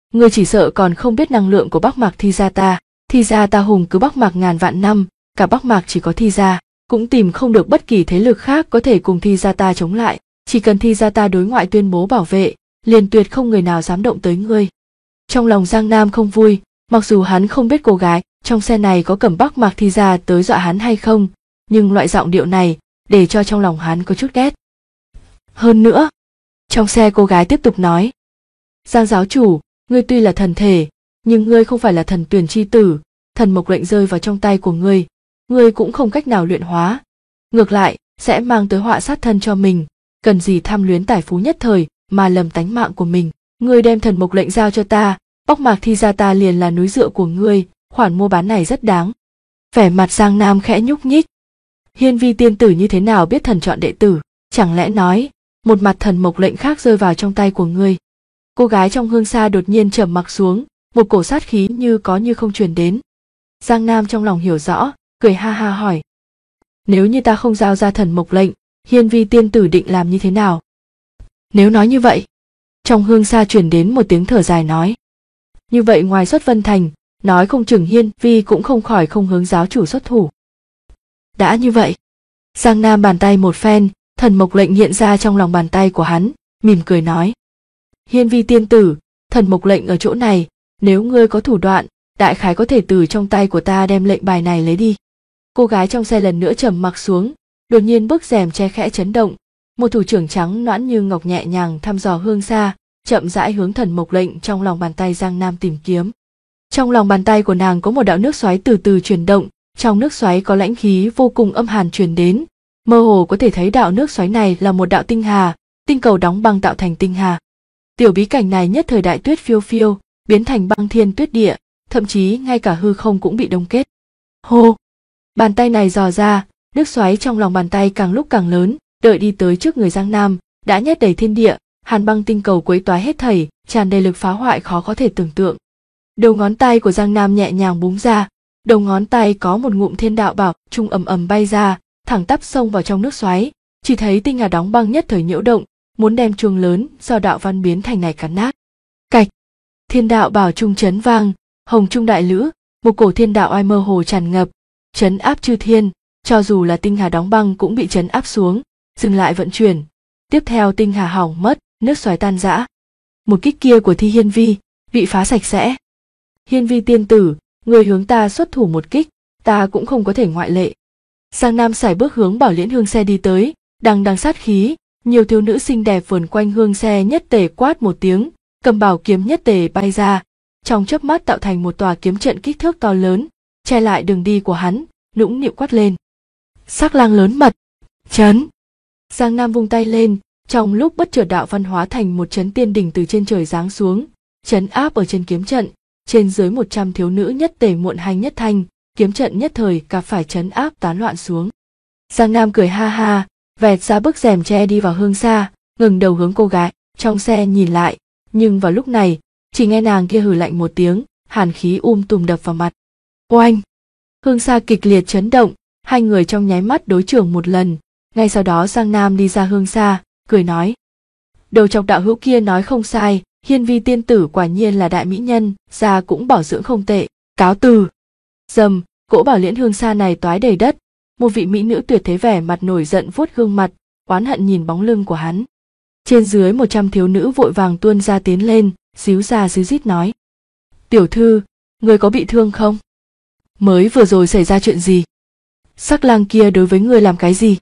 Ngươi chỉ sợ còn không biết năng lượng của Bắc Mạc Thi Gia ta. Thi Gia ta hùng cứ Bắc Mạc ngàn vạn năm, cả Bắc Mạc chỉ có Thi Gia, cũng tìm không được bất kỳ thế lực khác có thể cùng Thi Gia ta chống lại. Chỉ cần Thi Gia ta đối ngoại tuyên bố bảo vệ, liền tuyệt không người nào dám động tới ngươi. Trong lòng Giang Nam không vui, mặc dù hắn không biết cô gái trong xe này có cầm Bắc Mạc Thi Gia tới dọa hắn hay không, nhưng loại giọng điệu này để cho trong lòng hắn có chút ghét. Hơn nữa, trong xe cô gái tiếp tục nói, Giang giáo chủ, ngươi tuy là thần thể, nhưng ngươi không phải là thần tuyển chi tử, thần mộc lệnh rơi vào trong tay của ngươi cũng không cách nào luyện hóa. Ngược lại, sẽ mang tới họa sát thân cho mình, cần gì tham luyến tài phú nhất thời mà lầm tánh mạng của mình. Ngươi đem thần mộc lệnh giao cho ta, Bắc Mạc Thi Gia ta liền là núi dựa của ngươi, khoản mua bán này rất đáng. Vẻ mặt Giang Nam khẽ nhúc nhích. Hiên vi tiên tử như thế nào biết thần chọn đệ tử, chẳng lẽ nói, một mặt thần mộc lệnh khác rơi vào trong tay của ngươi. Cô gái trong hương xa đột nhiên trầm mặc xuống, một cổ sát khí như có như không truyền đến. Giang Nam trong lòng hiểu rõ, cười ha ha hỏi. Nếu như ta không giao ra thần mộc lệnh, hiên vi tiên tử định làm như thế nào? Nếu nói như vậy, trong hương xa truyền đến một tiếng thở dài nói. Như vậy ngoài xuất Vân Thành, nói không chừng hiên vi cũng không khỏi không hướng giáo chủ xuất thủ. Đã như vậy, Giang Nam bàn tay một phen, thần mộc lệnh hiện ra trong lòng bàn tay của hắn, mỉm cười nói. Hiên vi tiên tử, thần mộc lệnh ở chỗ này, nếu ngươi có thủ đoạn, đại khái có thể từ trong tay của ta đem lệnh bài này lấy đi. Cô gái trong xe lần nữa trầm mặc xuống, đột nhiên bức rèm che khẽ chấn động, một thủ trưởng trắng nõn như ngọc nhẹ nhàng thăm dò hương xa, chậm rãi hướng thần mộc lệnh trong lòng bàn tay Giang Nam tìm kiếm. Trong lòng bàn tay của nàng có một đạo nước xoáy từ từ chuyển động, trong nước xoáy có lãnh khí vô cùng âm hàn truyền đến, mơ hồ có thể thấy đạo nước xoáy này là một đạo tinh hà, tinh cầu đóng băng tạo thành tinh hà. Tiểu bí cảnh này nhất thời đại tuyết phiêu phiêu, biến thành băng thiên tuyết địa, thậm chí ngay cả hư không cũng bị đông kết. Hô! Bàn tay này dò ra, nước xoáy trong lòng bàn tay càng lúc càng lớn, đợi đi tới trước người Giang Nam, đã nhét đầy thiên địa, hàn băng tinh cầu quấy toái hết thảy, tràn đầy lực phá hoại khó có thể tưởng tượng. Đầu ngón tay của Giang Nam nhẹ nhàng búng ra, đầu ngón tay có một ngụm thiên đạo bảo trung ầm ầm bay ra, thẳng tắp xông vào trong nước xoáy, chỉ thấy tinh hà đóng băng nhất thời nhiễu động, muốn đem chuông lớn do đạo văn biến thành này cắn nát. Cạch! Thiên đạo bảo trung chấn vang, hồng trung đại lữ, một cổ thiên đạo oai mơ hồ tràn ngập, chấn áp chư thiên, cho dù là tinh hà đóng băng cũng bị chấn áp xuống, dừng lại vận chuyển. Tiếp theo tinh hà hỏng mất, nước xoáy tan rã. Một kích kia của Thi Hiên Vi bị phá sạch sẽ. Hiên Vi tiên tử, người hướng ta xuất thủ một kích, ta cũng không có thể ngoại lệ. Giang Nam sải bước hướng Bảo Liễn hương xe đi tới, đằng đằng sát khí, nhiều thiếu nữ xinh đẹp vườn quanh hương xe nhất tề quát một tiếng, cầm bảo kiếm nhất tề bay ra, trong chớp mắt tạo thành một tòa kiếm trận kích thước to lớn, che lại đường đi của hắn, nũng nịu quát lên. Sắc lang lớn mật, chấn! Giang Nam vung tay lên, trong lúc bất chợt đạo văn hóa thành một chấn tiên đỉnh từ trên trời giáng xuống, chấn áp ở trên kiếm trận, trên dưới 100 thiếu nữ nhất tề muộn hành nhất thanh, kiếm trận nhất thời cả phải chấn áp tán loạn xuống. Giang Nam cười ha ha, vẹt ra bức rèm che đi vào hương xa, ngừng đầu hướng cô gái trong xe nhìn lại, nhưng vào lúc này, chỉ nghe nàng kia hừ lạnh một tiếng, hàn khí tùm đập vào mặt. Oanh! Hương xa kịch liệt chấn động, hai người trong nháy mắt đối chưởng một lần, ngay sau đó Giang Nam đi ra hương xa, cười nói. Đầu chọc đạo hữu kia nói không sai, Hiên Vi tiên tử quả nhiên là đại mỹ nhân, da cũng bảo dưỡng không tệ, cáo từ. Dầm, cỗ Bảo Liễn hương xa này toái đầy đất, một vị mỹ nữ tuyệt thế vẻ mặt nổi giận vuốt gương mặt, oán hận nhìn bóng lưng của hắn. Trên dưới 100 thiếu nữ vội vàng tuôn ra tiến lên, xíu ra xíu rít nói. Tiểu thư, người có bị thương không? Mới vừa rồi xảy ra chuyện gì? Sắc lang kia đối với người làm cái gì?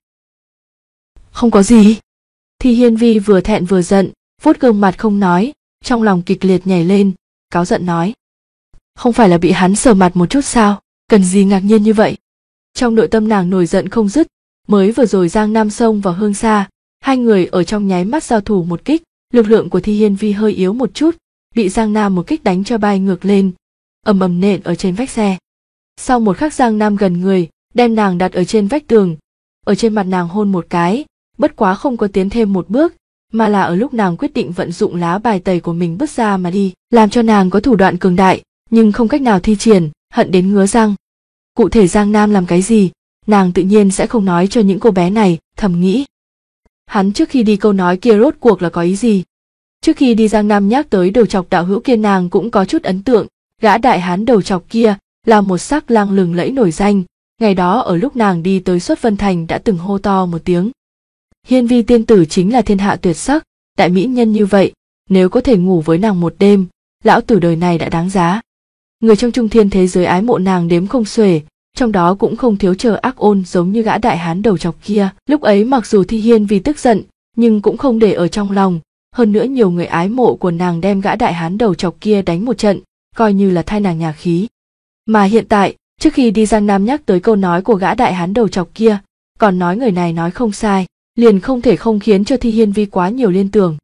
Không có gì. Thì Hiên Vi vừa thẹn vừa giận, vuốt gương mặt không nói, trong lòng kịch liệt nhảy lên, cáu giận nói. Không phải là bị hắn sờ mặt một chút sao, cần gì ngạc nhiên như vậy? Trong nội tâm nàng nổi giận không dứt, mới vừa rồi Giang Nam xông vào hương xa, hai người ở trong nháy mắt giao thủ một kích, lực lượng của Thi Hiên Vi hơi yếu một chút, bị Giang Nam một kích đánh cho bay ngược lên, ầm ầm nện ở trên vách xe. Sau một khắc Giang Nam gần người, đem nàng đặt ở trên vách tường, ở trên mặt nàng hôn một cái, bất quá không có tiến thêm một bước, mà là ở lúc nàng quyết định vận dụng lá bài tẩy của mình bước ra mà đi, làm cho nàng có thủ đoạn cường đại, nhưng không cách nào thi triển, hận đến ngứa răng. Cụ thể Giang Nam làm cái gì, nàng tự nhiên sẽ không nói cho những cô bé này, thầm nghĩ. Hắn trước khi đi câu nói kia rốt cuộc là có ý gì? Trước khi đi Giang Nam nhắc tới đầu trọc đạo hữu kia nàng cũng có chút ấn tượng, gã đại hán đầu trọc kia là một sắc lang lừng lẫy nổi danh, ngày đó ở lúc nàng đi tới Xuất Vân Thành đã từng hô to một tiếng. Hiên vi tiên tử chính là thiên hạ tuyệt sắc, đại mỹ nhân như vậy, nếu có thể ngủ với nàng một đêm, lão tử đời này đã đáng giá. Người trong trung thiên thế giới ái mộ nàng đếm không xuể, trong đó cũng không thiếu chờ ác ôn giống như gã đại hán đầu trọc kia. Lúc ấy mặc dù Thi Hiên vì tức giận, nhưng cũng không để ở trong lòng, hơn nữa nhiều người ái mộ của nàng đem gã đại hán đầu trọc kia đánh một trận, coi như là thay nàng nhà khí. Mà hiện tại, trước khi đi Giang Nam nhắc tới câu nói của gã đại hán đầu trọc kia, còn nói người này nói không sai, liền không thể không khiến cho Thi Hiên Vi quá nhiều liên tưởng.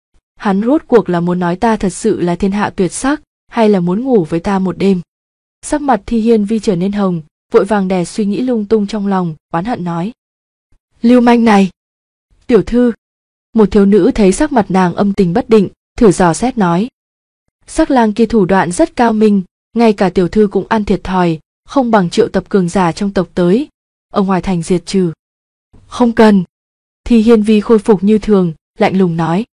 Hắn rốt cuộc là muốn nói ta thật sự là thiên hạ tuyệt sắc, hay là muốn ngủ với ta một đêm? Sắc mặt Thi Hiên Vi trở nên hồng, vội vàng đè suy nghĩ lung tung trong lòng, oán hận nói. Lưu manh này! Tiểu thư! Một thiếu nữ thấy sắc mặt nàng âm tình bất định, thử dò xét nói. Sắc lang kia thủ đoạn rất cao minh, ngay cả tiểu thư cũng ăn thiệt thòi, không bằng triệu tập cường giả trong tộc tới, ở ngoài thành diệt trừ. Không cần. Thi Hiên Vi khôi phục như thường, lạnh lùng nói.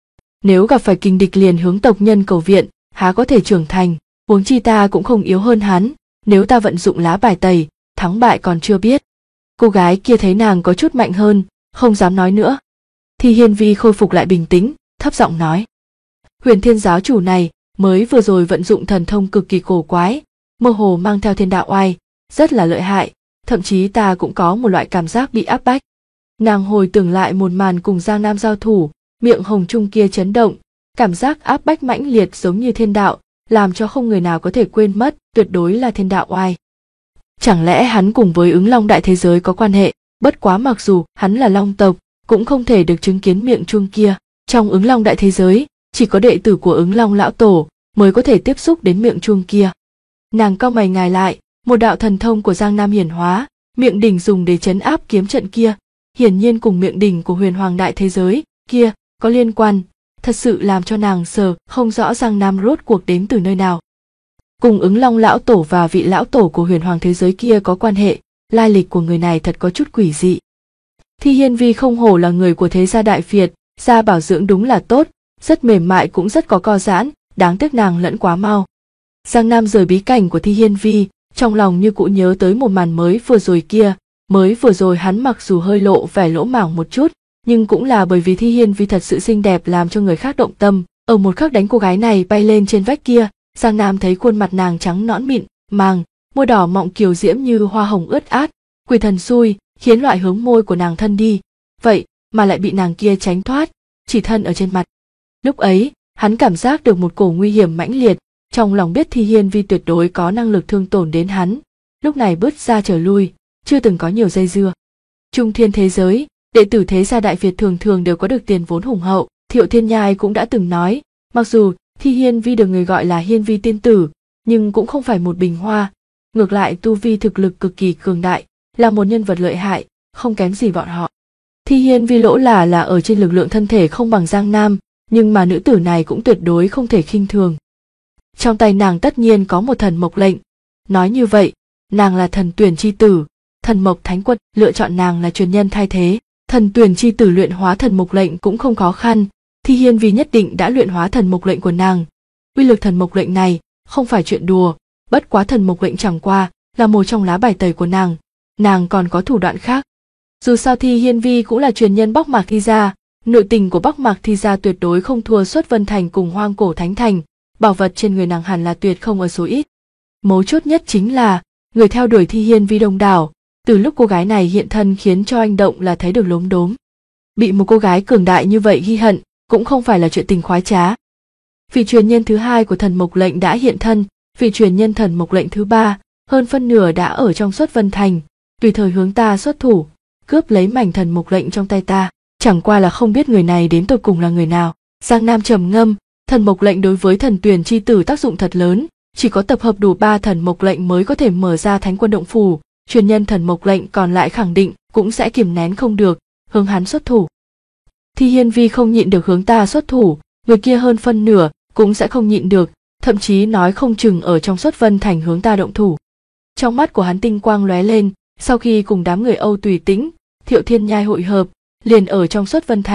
Nếu gặp phải kình địch liền hướng tộc nhân cầu viện, há có thể trưởng thành, huống chi ta cũng không yếu hơn hắn, nếu ta vận dụng lá bài tẩy, thắng bại còn chưa biết. Cô gái kia thấy nàng có chút mạnh hơn, không dám nói nữa. Thi Hiên Vi khôi phục lại bình tĩnh, thấp giọng nói. Huyền Thiên giáo chủ này mới vừa rồi vận dụng thần thông cực kỳ cổ quái, mơ hồ mang theo thiên đạo oai, rất là lợi hại, thậm chí ta cũng có một loại cảm giác bị áp bách. Nàng hồi tưởng lại một màn cùng Giang Nam giao thủ, miệng hồng trung kia chấn động, cảm giác áp bách mãnh liệt giống như thiên đạo, làm cho không người nào có thể quên mất, tuyệt đối là thiên đạo oai. Chẳng lẽ hắn cùng với Ứng Long đại thế giới có quan hệ? Bất quá mặc dù hắn là Long tộc, cũng không thể được chứng kiến miệng chuông kia. Trong Ứng Long đại thế giới, chỉ có đệ tử của Ứng Long lão tổ mới có thể tiếp xúc đến miệng chuông kia. Nàng cau mày ngài lại, một đạo thần thông của Giang Nam hiển hóa, miệng đỉnh dùng để trấn áp kiếm trận kia, hiển nhiên cùng miệng đỉnh của Huyền Hoàng đại thế giới kia có liên quan, thật sự làm cho nàng sờ không rõ Giang Nam rốt cuộc đến từ nơi nào. Cùng Ứng Long lão tổ và vị lão tổ của Huyền Hoàng thế giới kia có quan hệ, lai lịch của người này thật có chút quỷ dị. Thi Hiên Vi không hổ là người của thế gia Đại Việt, da bảo dưỡng đúng là tốt, rất mềm mại cũng rất có co giãn, đáng tiếc nàng lẫn quá mau. Giang Nam rời bí cảnh của Thi Hiên Vi, trong lòng như cũ nhớ tới một màn mới vừa rồi kia, mới vừa rồi hắn mặc dù hơi lộ vẻ lỗ mảng một chút, nhưng cũng là bởi vì Thi Hiên Vi thật sự xinh đẹp làm cho người khác động tâm. Ở một khắc đánh cô gái này bay lên trên vách kia, Giang Nam thấy khuôn mặt nàng trắng nõn mịn màng, môi đỏ mọng kiều diễm như hoa hồng ướt át, quỷ thần xui khiến loại hướng môi của nàng thân đi, vậy mà lại bị nàng kia tránh thoát, chỉ thân ở trên mặt. Lúc ấy hắn cảm giác được một cổ nguy hiểm mãnh liệt, trong lòng biết Thi Hiên Vi tuyệt đối có năng lực thương tổn đến hắn, lúc này bứt ra trở lui, chưa từng có nhiều dây dưa. Trung thiên thế giới, đệ tử thế gia Đại Việt thường thường đều có được tiền vốn hùng hậu. Thiệu Thiên Nhai cũng đã từng nói, mặc dù Thi Hiên Vi được người gọi là Hiên Vi tiên tử, nhưng cũng không phải một bình hoa, ngược lại tu vi thực lực cực kỳ cường đại, là một nhân vật lợi hại, không kém gì bọn họ. Thi Hiên Vi lỗ là ở trên lực lượng thân thể không bằng Giang Nam, nhưng mà nữ tử này cũng tuyệt đối không thể khinh thường. Trong tay nàng tất nhiên có một thần mộc lệnh, nói như vậy, nàng là thần tuyển chi tử, thần mộc thánh quân lựa chọn nàng là truyền nhân thay thế. Thần tuyển chi tử luyện hóa thần mộc lệnh cũng không khó khăn, Thi Hiên Vi nhất định đã luyện hóa thần mộc lệnh của nàng. Uy lực thần mộc lệnh này không phải chuyện đùa, bất quá thần mộc lệnh chẳng qua là một trong lá bài tẩy của nàng còn có thủ đoạn khác. Dù sao Thi Hiên Vi cũng là truyền nhân Bắc Mạc Thi gia, nội tình của Bắc Mạc Thi gia tuyệt đối không thua Xuất Vân Thành cùng Hoang Cổ Thánh Thành, bảo vật trên người nàng hẳn là tuyệt không ở số ít. Mấu chốt nhất chính là người theo đuổi Thi Hiên Vi đông đảo. Từ lúc cô gái này hiện thân khiến cho anh động là thấy được lốm đốm. Bị một cô gái cường đại như vậy ghi hận, cũng không phải là chuyện tình khoái trá. Vị truyền nhân thứ hai của thần mộc lệnh đã hiện thân, vị truyền nhân thần mộc lệnh thứ ba, hơn phân nửa đã ở trong Xuất Vân Thành, tùy thời hướng ta xuất thủ, cướp lấy mảnh thần mộc lệnh trong tay ta, chẳng qua là không biết người này đến tột cùng là người nào. Giang Nam trầm ngâm, thần mộc lệnh đối với thần tuyển chi tử tác dụng thật lớn, chỉ có tập hợp đủ 3 thần mộc lệnh mới có thể mở ra Thánh Quân Động Phủ. Truyền nhân thần mộc lệnh còn lại khẳng định cũng sẽ kiềm nén không được, hướng hắn xuất thủ. Thi Hiên Vi không nhịn được hướng ta xuất thủ, người kia hơn phân nửa cũng sẽ không nhịn được, thậm chí nói không chừng ở trong Xuất Vân Thành hướng ta động thủ. Trong mắt của hắn tinh quang lóe lên, sau khi cùng đám người Âu Tùy Tĩnh, Thiệu Thiên Nhai hội hợp, liền ở trong Xuất Vân Thành,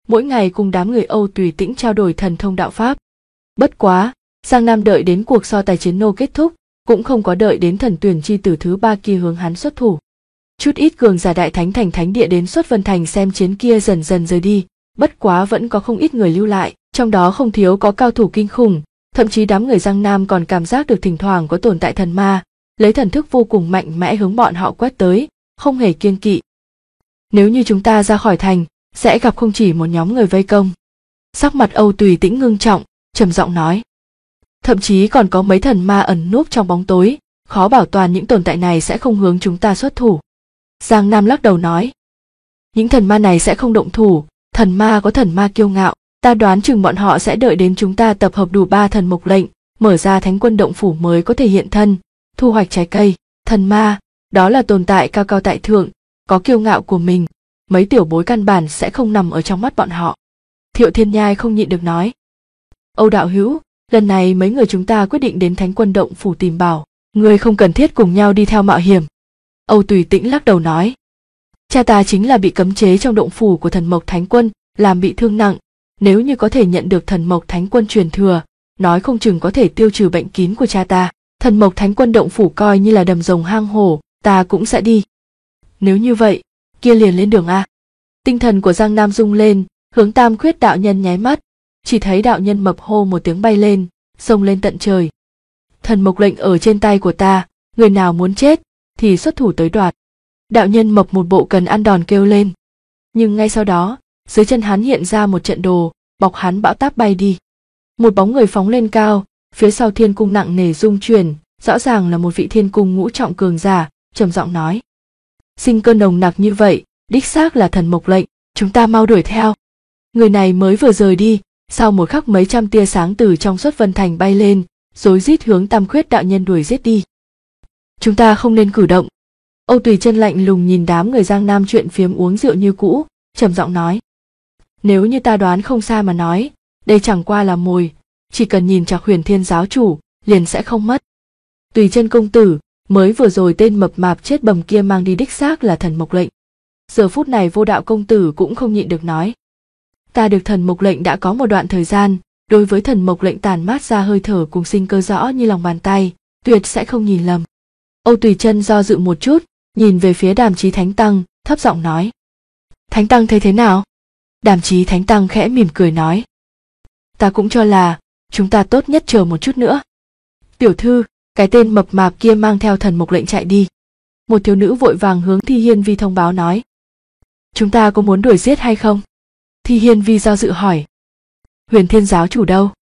mỗi ngày cùng đám người Âu Tùy Tĩnh trao đổi thần thông đạo pháp. Bất quá, Giang Nam đợi đến cuộc so tài chiến nô kết thúc, cũng không có đợi đến thần tuyển chi tử thứ 3 kia hướng hắn xuất thủ. Chút ít cường giả đại thánh thành thánh địa đến Xuất Vân Thành xem chiến kia dần dần rời đi, bất quá vẫn có không ít người lưu lại, trong đó không thiếu có cao thủ kinh khủng, thậm chí đám người Giang Nam còn cảm giác được thỉnh thoảng có tồn tại thần ma, lấy thần thức vô cùng mạnh mẽ hướng bọn họ quét tới, không hề kiêng kỵ. Nếu như chúng ta ra khỏi thành, sẽ gặp không chỉ một nhóm người vây công. Sắc mặt Âu Tùy Tĩnh ngưng trọng, trầm giọng nói. Thậm chí còn có mấy thần ma ẩn núp trong bóng tối, khó bảo toàn những tồn tại này sẽ không hướng chúng ta xuất thủ. Giang Nam lắc đầu nói. Những thần ma này sẽ không động thủ, thần ma có thần ma kiêu ngạo, ta đoán chừng bọn họ sẽ đợi đến chúng ta tập hợp đủ 3 thần mộc lệnh, mở ra thánh quân động phủ mới có thể hiện thân, thu hoạch trái cây. Thần ma, đó là tồn tại cao cao tại thượng, có kiêu ngạo của mình, mấy tiểu bối căn bản sẽ không nằm ở trong mắt bọn họ. Thiệu Thiên Nhai không nhịn được nói. Âu đạo hữu, lần này mấy người chúng ta quyết định đến thánh quân động phủ tìm bảo, người không cần thiết cùng nhau đi theo mạo hiểm. Âu Tùy Tĩnh lắc đầu nói. Cha ta chính là bị cấm chế trong động phủ của thần mộc thánh quân, làm bị thương nặng, nếu như có thể nhận được thần mộc thánh quân truyền thừa, nói không chừng có thể tiêu trừ bệnh kín của cha ta. Thần mộc thánh quân động phủ coi như là đầm rồng hang hổ, ta cũng sẽ đi. Nếu như vậy, kia liền lên đường a. Tinh thần của Giang Nam rung lên, hướng Tam Khuyết đạo nhân nháy mắt, chỉ thấy đạo nhân mập hô một tiếng bay lên, xông lên tận trời. Thần mộc lệnh ở trên tay của ta, người nào muốn chết thì xuất thủ tới đoạt. Đạo nhân mập một bộ cần ăn đòn kêu lên. Nhưng ngay sau đó, dưới chân hắn hiện ra một trận đồ, bọc hắn bão táp bay đi. Một bóng người phóng lên cao, phía sau thiên cung nặng nề rung chuyển, rõ ràng là một vị thiên cung ngũ trọng cường giả, trầm giọng nói. Sinh cơ nồng nặc như vậy, đích xác là thần mộc lệnh, chúng ta mau đuổi theo. Người này mới vừa rời đi, sau một khắc mấy trăm tia sáng từ trong Xuất Vân Thành bay lên, rối rít hướng Tam Khuyết đạo nhân đuổi giết đi. Chúng ta không nên cử động. Âu Tùy Chân lạnh lùng nhìn đám người Giang Nam chuyện phiếm uống rượu như cũ, trầm giọng nói. Nếu như ta đoán không sai mà nói, đây chẳng qua là mồi, chỉ cần nhìn chạc Huyền Thiên giáo chủ, liền sẽ không mất. Tùy Chân công tử, mới vừa rồi tên mập mạp chết bầm kia mang đi đích xác là thần mộc lệnh. Giờ phút này Vô Đạo công tử cũng không nhịn được nói. Ta được thần mộc lệnh đã có một đoạn thời gian, đối với thần mộc lệnh tàn mát ra hơi thở cùng sinh cơ rõ như lòng bàn tay, tuyệt sẽ không nhìn lầm. Âu Tùy Chân do dự một chút, nhìn về phía Đàm Chí Thánh Tăng, thấp giọng nói. Thánh Tăng thấy thế nào? Đàm Chí Thánh Tăng khẽ mỉm cười nói. Ta cũng cho là, chúng ta tốt nhất chờ một chút nữa. Tiểu thư, cái tên mập mạp kia mang theo thần mộc lệnh chạy đi. Một thiếu nữ vội vàng hướng Thi Hiên Vi thông báo nói. Chúng ta có muốn đuổi giết hay không? Thi Hiên Vi do dự hỏi. Huyền Thiên giáo chủ đâu?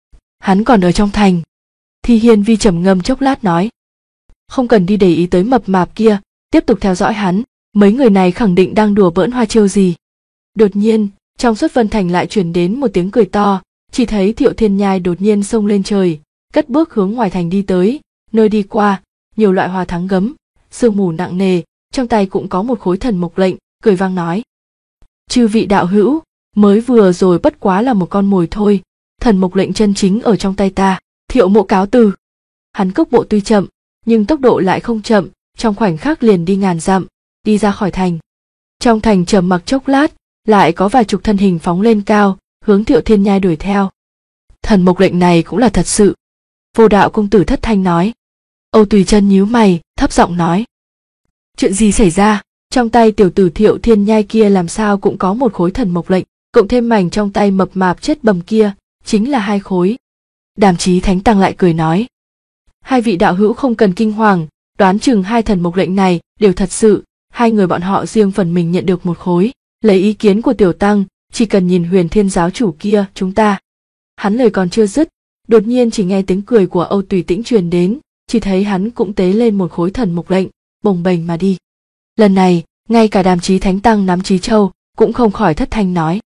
Hắn còn ở trong thành. Thi Hiên Vi trầm ngâm chốc lát nói. Không cần đi để ý tới mập mạp kia, tiếp tục theo dõi hắn, mấy người này khẳng định đang đùa bỡn hoa chiêu gì. Đột nhiên, trong Xuất Vân Thành lại truyền đến một tiếng cười to, chỉ thấy Thiệu Thiên Nhai đột nhiên xông lên trời, cất bước hướng ngoài thành đi tới, nơi đi qua, nhiều loại hoa thắng gấm, sương mù nặng nề, trong tay cũng có một khối thần mộc lệnh, cười vang nói. Chư vị đạo hữu, mới vừa rồi bất quá là một con mồi thôi, thần mộc lệnh chân chính ở trong tay ta. Thiệu Mộ cáo từ. Hắn cước bộ tuy chậm, nhưng tốc độ lại không chậm, trong khoảnh khắc liền đi ngàn dặm, đi ra khỏi thành. Trong thành trầm mặc chốc lát, lại có vài chục thân hình phóng lên cao, hướng Thiệu Thiên Nhai đuổi theo. Thần mộc lệnh này cũng là thật sự. Vô Đạo công tử thất thanh nói. Âu Tùy Chân nhíu mày, thấp giọng nói. Chuyện gì xảy ra? Trong tay tiểu tử Thiệu Thiên Nhai kia làm sao cũng có một khối thần mộc lệnh, cộng thêm mảnh trong tay mập mạp chết bầm kia, chính là 2 khối. Đàm Chí Thánh Tăng lại cười nói. Hai vị đạo hữu không cần kinh hoàng, đoán chừng 2 thần mộc lệnh này đều thật sự, 2 người bọn họ riêng phần mình nhận được 1 khối. Lấy ý kiến của tiểu tăng, chỉ cần nhìn Huyền Thiên giáo chủ kia chúng ta. Hắn lời còn chưa dứt, đột nhiên chỉ nghe tiếng cười của Âu Tùy Tĩnh truyền đến, chỉ thấy hắn cũng tế lên 1 khối thần mộc lệnh, bồng bềnh mà đi. Lần này, ngay cả Đàm Chí Thánh Tăng nắm Chí Châu cũng không khỏi thất thanh nói.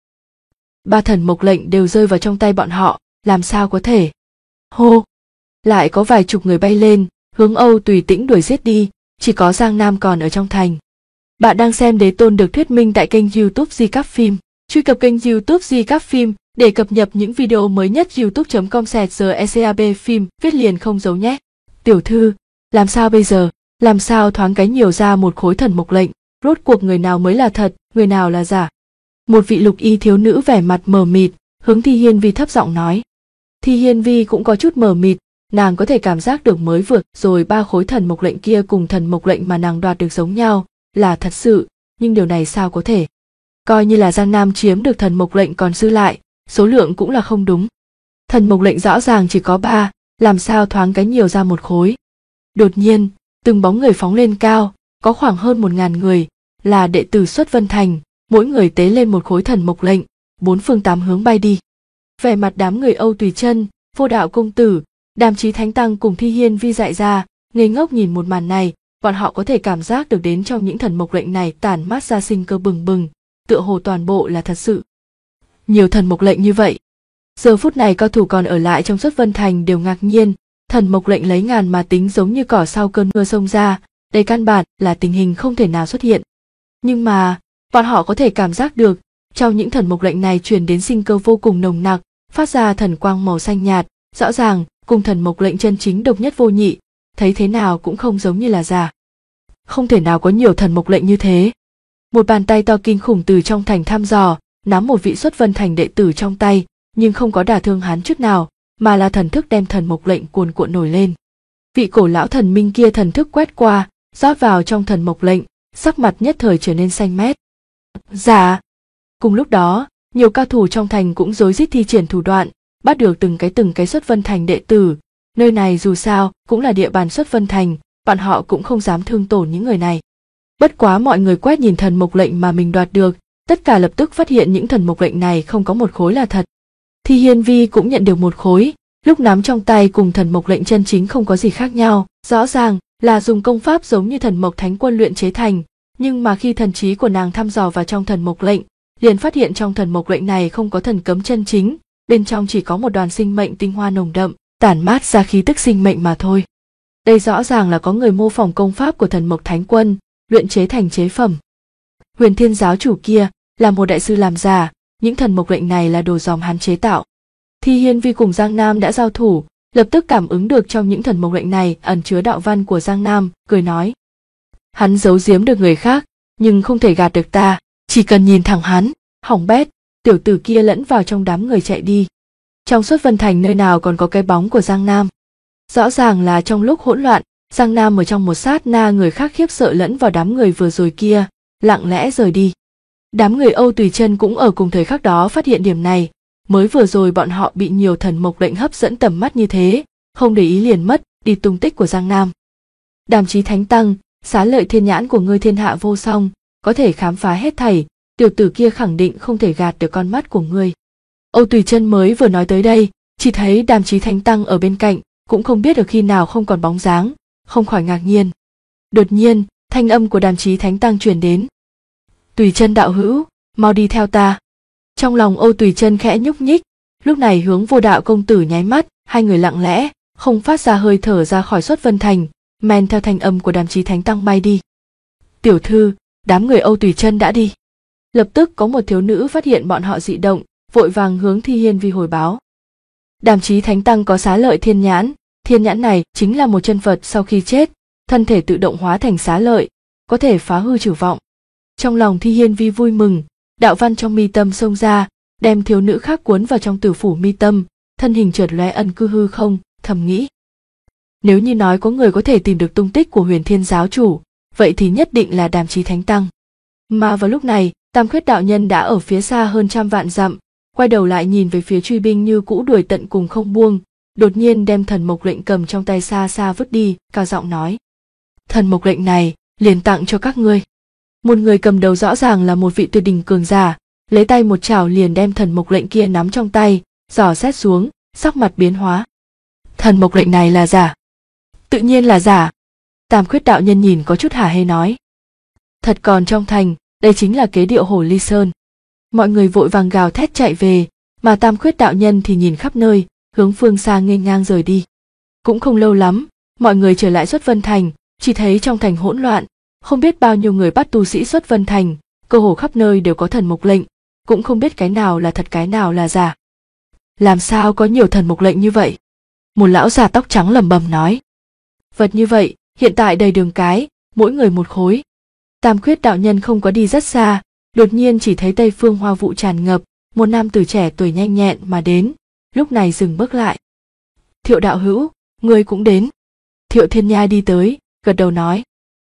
3 thần mộc lệnh đều rơi vào trong tay bọn họ, làm sao có thể? Hô! Lại có vài chục người bay lên, hướng Âu Tùy Tĩnh đuổi giết đi, chỉ có Giang Nam còn ở trong thành. Bạn đang xem Đế Tôn được thuyết minh tại kênh YouTube Di Cáp Phim. Truy cập kênh YouTube Di Cáp Phim để cập nhật những video mới nhất. youtube.com/secab phim viết liền không giấu nhé. Tiểu thư, làm sao bây giờ? Làm sao thoáng cái nhiều ra 1 khối thần mộc lệnh? Rốt cuộc người nào mới là thật, người nào là giả? Một vị lục y thiếu nữ vẻ mặt mờ mịt, hướng Thi Hiên Vi thấp giọng nói. Thi Hiên Vi cũng có chút mờ mịt, nàng có thể cảm giác được mới vừa rồi 3 khối thần mộc lệnh kia cùng thần mộc lệnh mà nàng đoạt được giống nhau, là thật sự, nhưng điều này sao có thể? Coi như là Giang Nam chiếm được thần mộc lệnh còn dư lại, số lượng cũng là không đúng. Thần mộc lệnh rõ ràng chỉ có 3, làm sao thoáng cái nhiều ra 1 khối. Đột nhiên, từng bóng người phóng lên cao, có khoảng hơn 1000 người, là đệ tử Xuất Vân Thành, mỗi người tế lên 1 khối thần mộc lệnh, 4 phương 8 hướng bay đi. Vẻ mặt đám người Âu Tùy Chân, Vô Đạo công tử, Đàm Chí Thánh Tăng cùng Thi Hiên Vi dại ra, ngây ngốc nhìn một màn này, bọn họ có thể cảm giác được đến trong những thần mộc lệnh này tản mát ra sinh cơ bừng bừng, tựa hồ toàn bộ là thật sự. Nhiều thần mộc lệnh như vậy. Giờ phút này cao thủ còn ở lại trong Xuất Vân Thành đều ngạc nhiên, thần mộc lệnh lấy ngàn mà tính giống như cỏ sau cơn mưa xông ra, đây căn bản là tình hình không thể nào xuất hiện. Nhưng mà, bọn họ có thể cảm giác được, trong những thần mộc lệnh này truyền đến sinh cơ vô cùng nồng nặc, phát ra thần quang màu xanh nhạt, rõ ràng cùng thần mộc lệnh chân chính độc nhất vô nhị, thấy thế nào cũng không giống như là giả. Không thể nào có nhiều thần mộc lệnh như thế. Một bàn tay to kinh khủng từ trong thành thăm dò, nắm một vị Xuất Vân Thành đệ tử trong tay, nhưng không có đả thương hắn chút nào, mà là thần thức đem thần mộc lệnh cuồn cuộn nổi lên. Vị cổ lão thần minh kia thần thức quét qua, rót vào trong thần mộc lệnh, sắc mặt nhất thời trở nên xanh mét. Dạ. Cùng lúc đó, nhiều cao thủ trong thành cũng rối rít thi triển thủ đoạn, bắt được từng cái Xuất Vân Thành đệ tử. Nơi này dù sao cũng là địa bàn Xuất Vân Thành, bọn họ cũng không dám thương tổn những người này. Bất quá mọi người quét nhìn thần mộc lệnh mà mình đoạt được, tất cả lập tức phát hiện những thần mộc lệnh này không có 1 khối là thật. Thi Hiên Vi cũng nhận được 1 khối, lúc nắm trong tay cùng thần mộc lệnh chân chính không có gì khác nhau, rõ ràng là dùng công pháp giống như thần mộc thánh quân luyện chế thành, nhưng mà khi thần trí của nàng thăm dò vào trong thần mộc lệnh, liền phát hiện trong thần mộc lệnh này không có thần cấm chân chính, bên trong chỉ có một đoàn sinh mệnh tinh hoa nồng đậm, tản mát ra khí tức sinh mệnh mà thôi. Đây rõ ràng là có người mô phỏng công pháp của thần mộc thánh quân, luyện chế thành chế phẩm. Huyền Thiên giáo chủ kia là một đại sư làm giả, những thần mộc lệnh này là đồ dòm hắn chế tạo. Thi Hiên Vi cùng Giang Nam đã giao thủ, lập tức cảm ứng được trong những thần mộc lệnh này ẩn chứa đạo văn của Giang Nam, cười nói. Hắn giấu giếm được người khác, nhưng không thể gạt được ta, chỉ cần nhìn thẳng hắn, hỏng bét, tiểu tử kia lẫn vào trong đám người chạy đi. Trong Xuất Vân Thành nơi nào còn có cái bóng của Giang Nam. Rõ ràng là trong lúc hỗn loạn, Giang Nam ở trong một sát na người khác khiếp sợ lẫn vào đám người vừa rồi kia, lặng lẽ rời đi. Đám người Âu Tùy Chân cũng ở cùng thời khắc đó phát hiện điểm này, mới vừa rồi bọn họ bị nhiều thần mộc lệnh hấp dẫn tầm mắt như thế, không để ý liền mất đi tung tích của Giang Nam. Đàm Chí Thánh Tăng, xá lợi thiên nhãn của ngươi thiên hạ vô song, có thể khám phá hết thảy, tiểu tử kia khẳng định không thể gạt được con mắt của ngươi. Âu Tùy Chân mới vừa nói tới đây, chỉ thấy Đàm Chí Thánh Tăng ở bên cạnh, cũng không biết được khi nào không còn bóng dáng, không khỏi ngạc nhiên. Đột nhiên, thanh âm của Đàm Chí Thánh Tăng truyền đến. Tùy Chân đạo hữu, mau đi theo ta. Trong lòng Âu Tùy Chân khẽ nhúc nhích, lúc này hướng Vô Đạo công tử nháy mắt, hai người lặng lẽ, không phát ra hơi thở ra khỏi Xuất Vân Thành, men theo thanh âm của Đàm Chí Thánh Tăng bay đi. Tiểu thư, đám người Âu Tùy Chân đã đi. Lập tức có một thiếu nữ phát hiện bọn họ dị động, vội vàng hướng Thi Hiên Vi hồi báo. Đàm Chí Thánh Tăng có xá lợi thiên nhãn này chính là một chân Phật sau khi chết, thân thể tự động hóa thành xá lợi, có thể phá hư trừ vọng. Trong lòng Thi Hiên Vi vui mừng, đạo văn trong mi tâm xông ra, đem thiếu nữ khác cuốn vào trong tử phủ mi tâm, thân hình chợt lóe ẩn cư hư không, thầm nghĩ. Nếu như nói có người có thể tìm được tung tích của Huyền Thiên giáo chủ, vậy thì nhất định là Đàm Chí Thánh Tăng. Mà vào lúc này, Tam Khuyết đạo nhân đã ở phía xa hơn 100 vạn dặm, quay đầu lại nhìn về phía truy binh như cũ đuổi tận cùng không buông, đột nhiên đem thần mộc lệnh cầm trong tay xa xa vứt đi, cao giọng nói: thần mộc lệnh này liền tặng cho các ngươi. Một người cầm đầu rõ ràng là một vị tuyệt đỉnh cường giả, lấy tay một chảo liền đem thần mộc lệnh kia nắm trong tay, dò xét xuống, sắc mặt biến hóa. Thần mộc lệnh này là giả? Tự nhiên là giả. Tam Khuyết đạo nhân nhìn có chút hả hê nói. Thật còn trong thành, đây chính là kế điệu Hồ Ly Sơn. Mọi người vội vàng gào thét chạy về, mà Tam Khuyết đạo nhân thì nhìn khắp nơi, hướng phương xa nghênh ngang rời đi. Cũng không lâu lắm, mọi người trở lại Xuất Vân Thành, chỉ thấy trong thành hỗn loạn, không biết bao nhiêu người bắt tu sĩ Xuất Vân Thành, cơ hồ khắp nơi đều có thần mộc lệnh, cũng không biết cái nào là thật cái nào là giả. Làm sao có nhiều thần mộc lệnh như vậy? Một lão già tóc trắng lẩm bẩm nói. Vật như vậy, hiện tại đầy đường cái, mỗi người một khối. Tam Khuyết đạo nhân không có đi rất xa, Đột nhiên chỉ thấy tây phương hoa vụ tràn ngập, một nam tử trẻ tuổi nhanh nhẹn mà đến, lúc này dừng bước lại. Thiệu đạo hữu, ngươi cũng đến. Thiệu Thiên Nhai đi tới, gật đầu nói.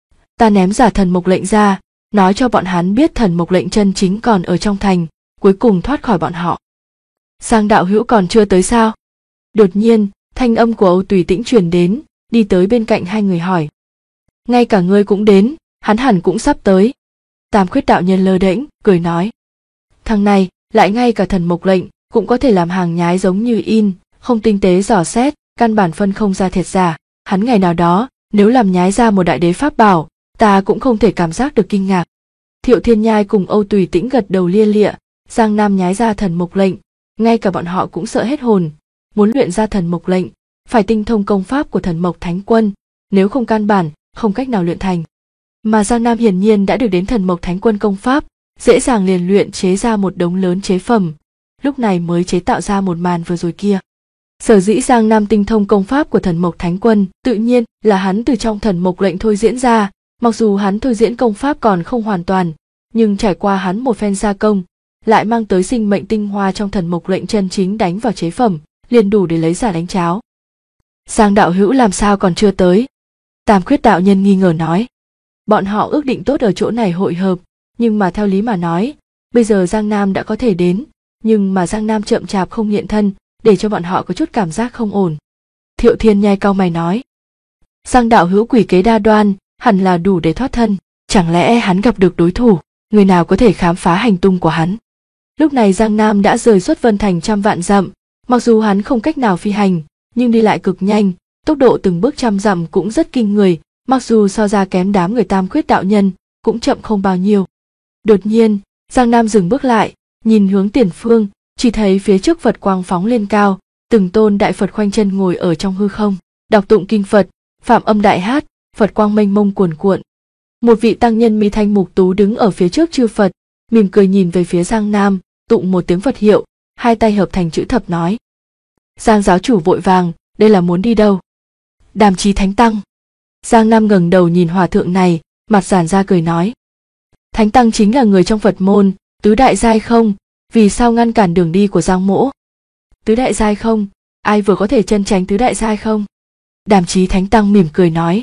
Ta ném giả thần mộc lệnh ra, nói cho bọn hắn biết thần mộc lệnh chân chính còn ở trong thành, cuối cùng thoát khỏi bọn họ. Giang đạo hữu còn chưa tới sao? Đột nhiên, thanh âm của Âu Tùy Tĩnh truyền đến, đi tới bên cạnh hai người hỏi. Ngay cả ngươi cũng đến, hắn hẳn cũng sắp tới. Tam Khuyết đạo nhân lơ đễnh, cười nói. Thằng này, lại ngay cả thần mộc lệnh, cũng có thể làm hàng nhái giống như in, không tinh tế dò xét, căn bản phân không ra thiệt giả. Hắn ngày nào đó, nếu làm nhái ra một đại đế pháp bảo, ta cũng không thể cảm giác được kinh ngạc. Thiệu Thiên Nhai cùng Âu Tùy Tĩnh gật đầu lia lịa, Giang Nam nhái ra thần mộc lệnh, ngay cả bọn họ cũng sợ hết hồn. Muốn luyện ra thần mộc lệnh, phải tinh thông công pháp của thần mộc thánh quân, nếu không căn bản, không cách nào luyện thành. Mà Giang Nam hiển nhiên đã được đến thần mộc thánh quân công pháp, dễ dàng liền luyện chế ra một đống lớn chế phẩm, lúc này mới chế tạo ra một màn vừa rồi kia. Sở dĩ Giang Nam tinh thông công pháp của thần mộc thánh quân, tự nhiên là hắn từ trong thần mộc lệnh thôi diễn ra, mặc dù hắn thôi diễn công pháp còn không hoàn toàn, nhưng trải qua hắn một phen gia công, lại mang tới sinh mệnh tinh hoa trong thần mộc lệnh chân chính đánh vào chế phẩm, liền đủ để lấy giả đánh cháo. Giang đạo hữu làm sao còn chưa tới? Tam Khuyết đạo nhân nghi ngờ nói. Bọn họ ước định tốt ở chỗ này hội hợp, nhưng mà theo lý mà nói, bây giờ Giang Nam đã có thể đến, nhưng mà Giang Nam chậm chạp không hiện thân, để cho bọn họ có chút cảm giác không ổn. Thiệu Thiên Nhai cau mày nói. Giang đạo hữu quỷ kế đa đoan, hẳn là đủ để thoát thân, chẳng lẽ hắn gặp được đối thủ, người nào có thể khám phá hành tung của hắn? Lúc này Giang Nam đã rời xuất Vân Thành trăm vạn dặm, mặc dù hắn không cách nào phi hành, nhưng đi lại cực nhanh, tốc độ từng bước trăm dặm cũng rất kinh người, mặc dù so ra kém đám người Tam Khuyết đạo nhân, cũng chậm không bao nhiêu. Đột nhiên, Giang Nam dừng bước lại, nhìn hướng tiền phương, chỉ thấy phía trước Phật quang phóng lên cao, từng tôn đại Phật khoanh chân ngồi ở trong hư không, đọc tụng kinh Phật, phạm âm đại hát, Phật quang mênh mông cuồn cuộn. Một vị tăng nhân mi thanh mục tú đứng ở phía trước chư Phật, mỉm cười nhìn về phía Giang Nam, tụng một tiếng Phật hiệu, hai tay hợp thành chữ thập nói. Giang giáo chủ vội vàng, đây là muốn đi đâu? Đàm Chí Thánh Tăng. Giang Nam ngẩng đầu nhìn hòa thượng này, mặt giản ra cười nói. Thánh Tăng chính là người trong Phật môn, tứ đại giai không, vì sao ngăn cản đường đi của Giang mỗ? Tứ đại giai không, ai vừa có thể chân tránh tứ đại giai không? Đàm Chí Thánh Tăng mỉm cười nói.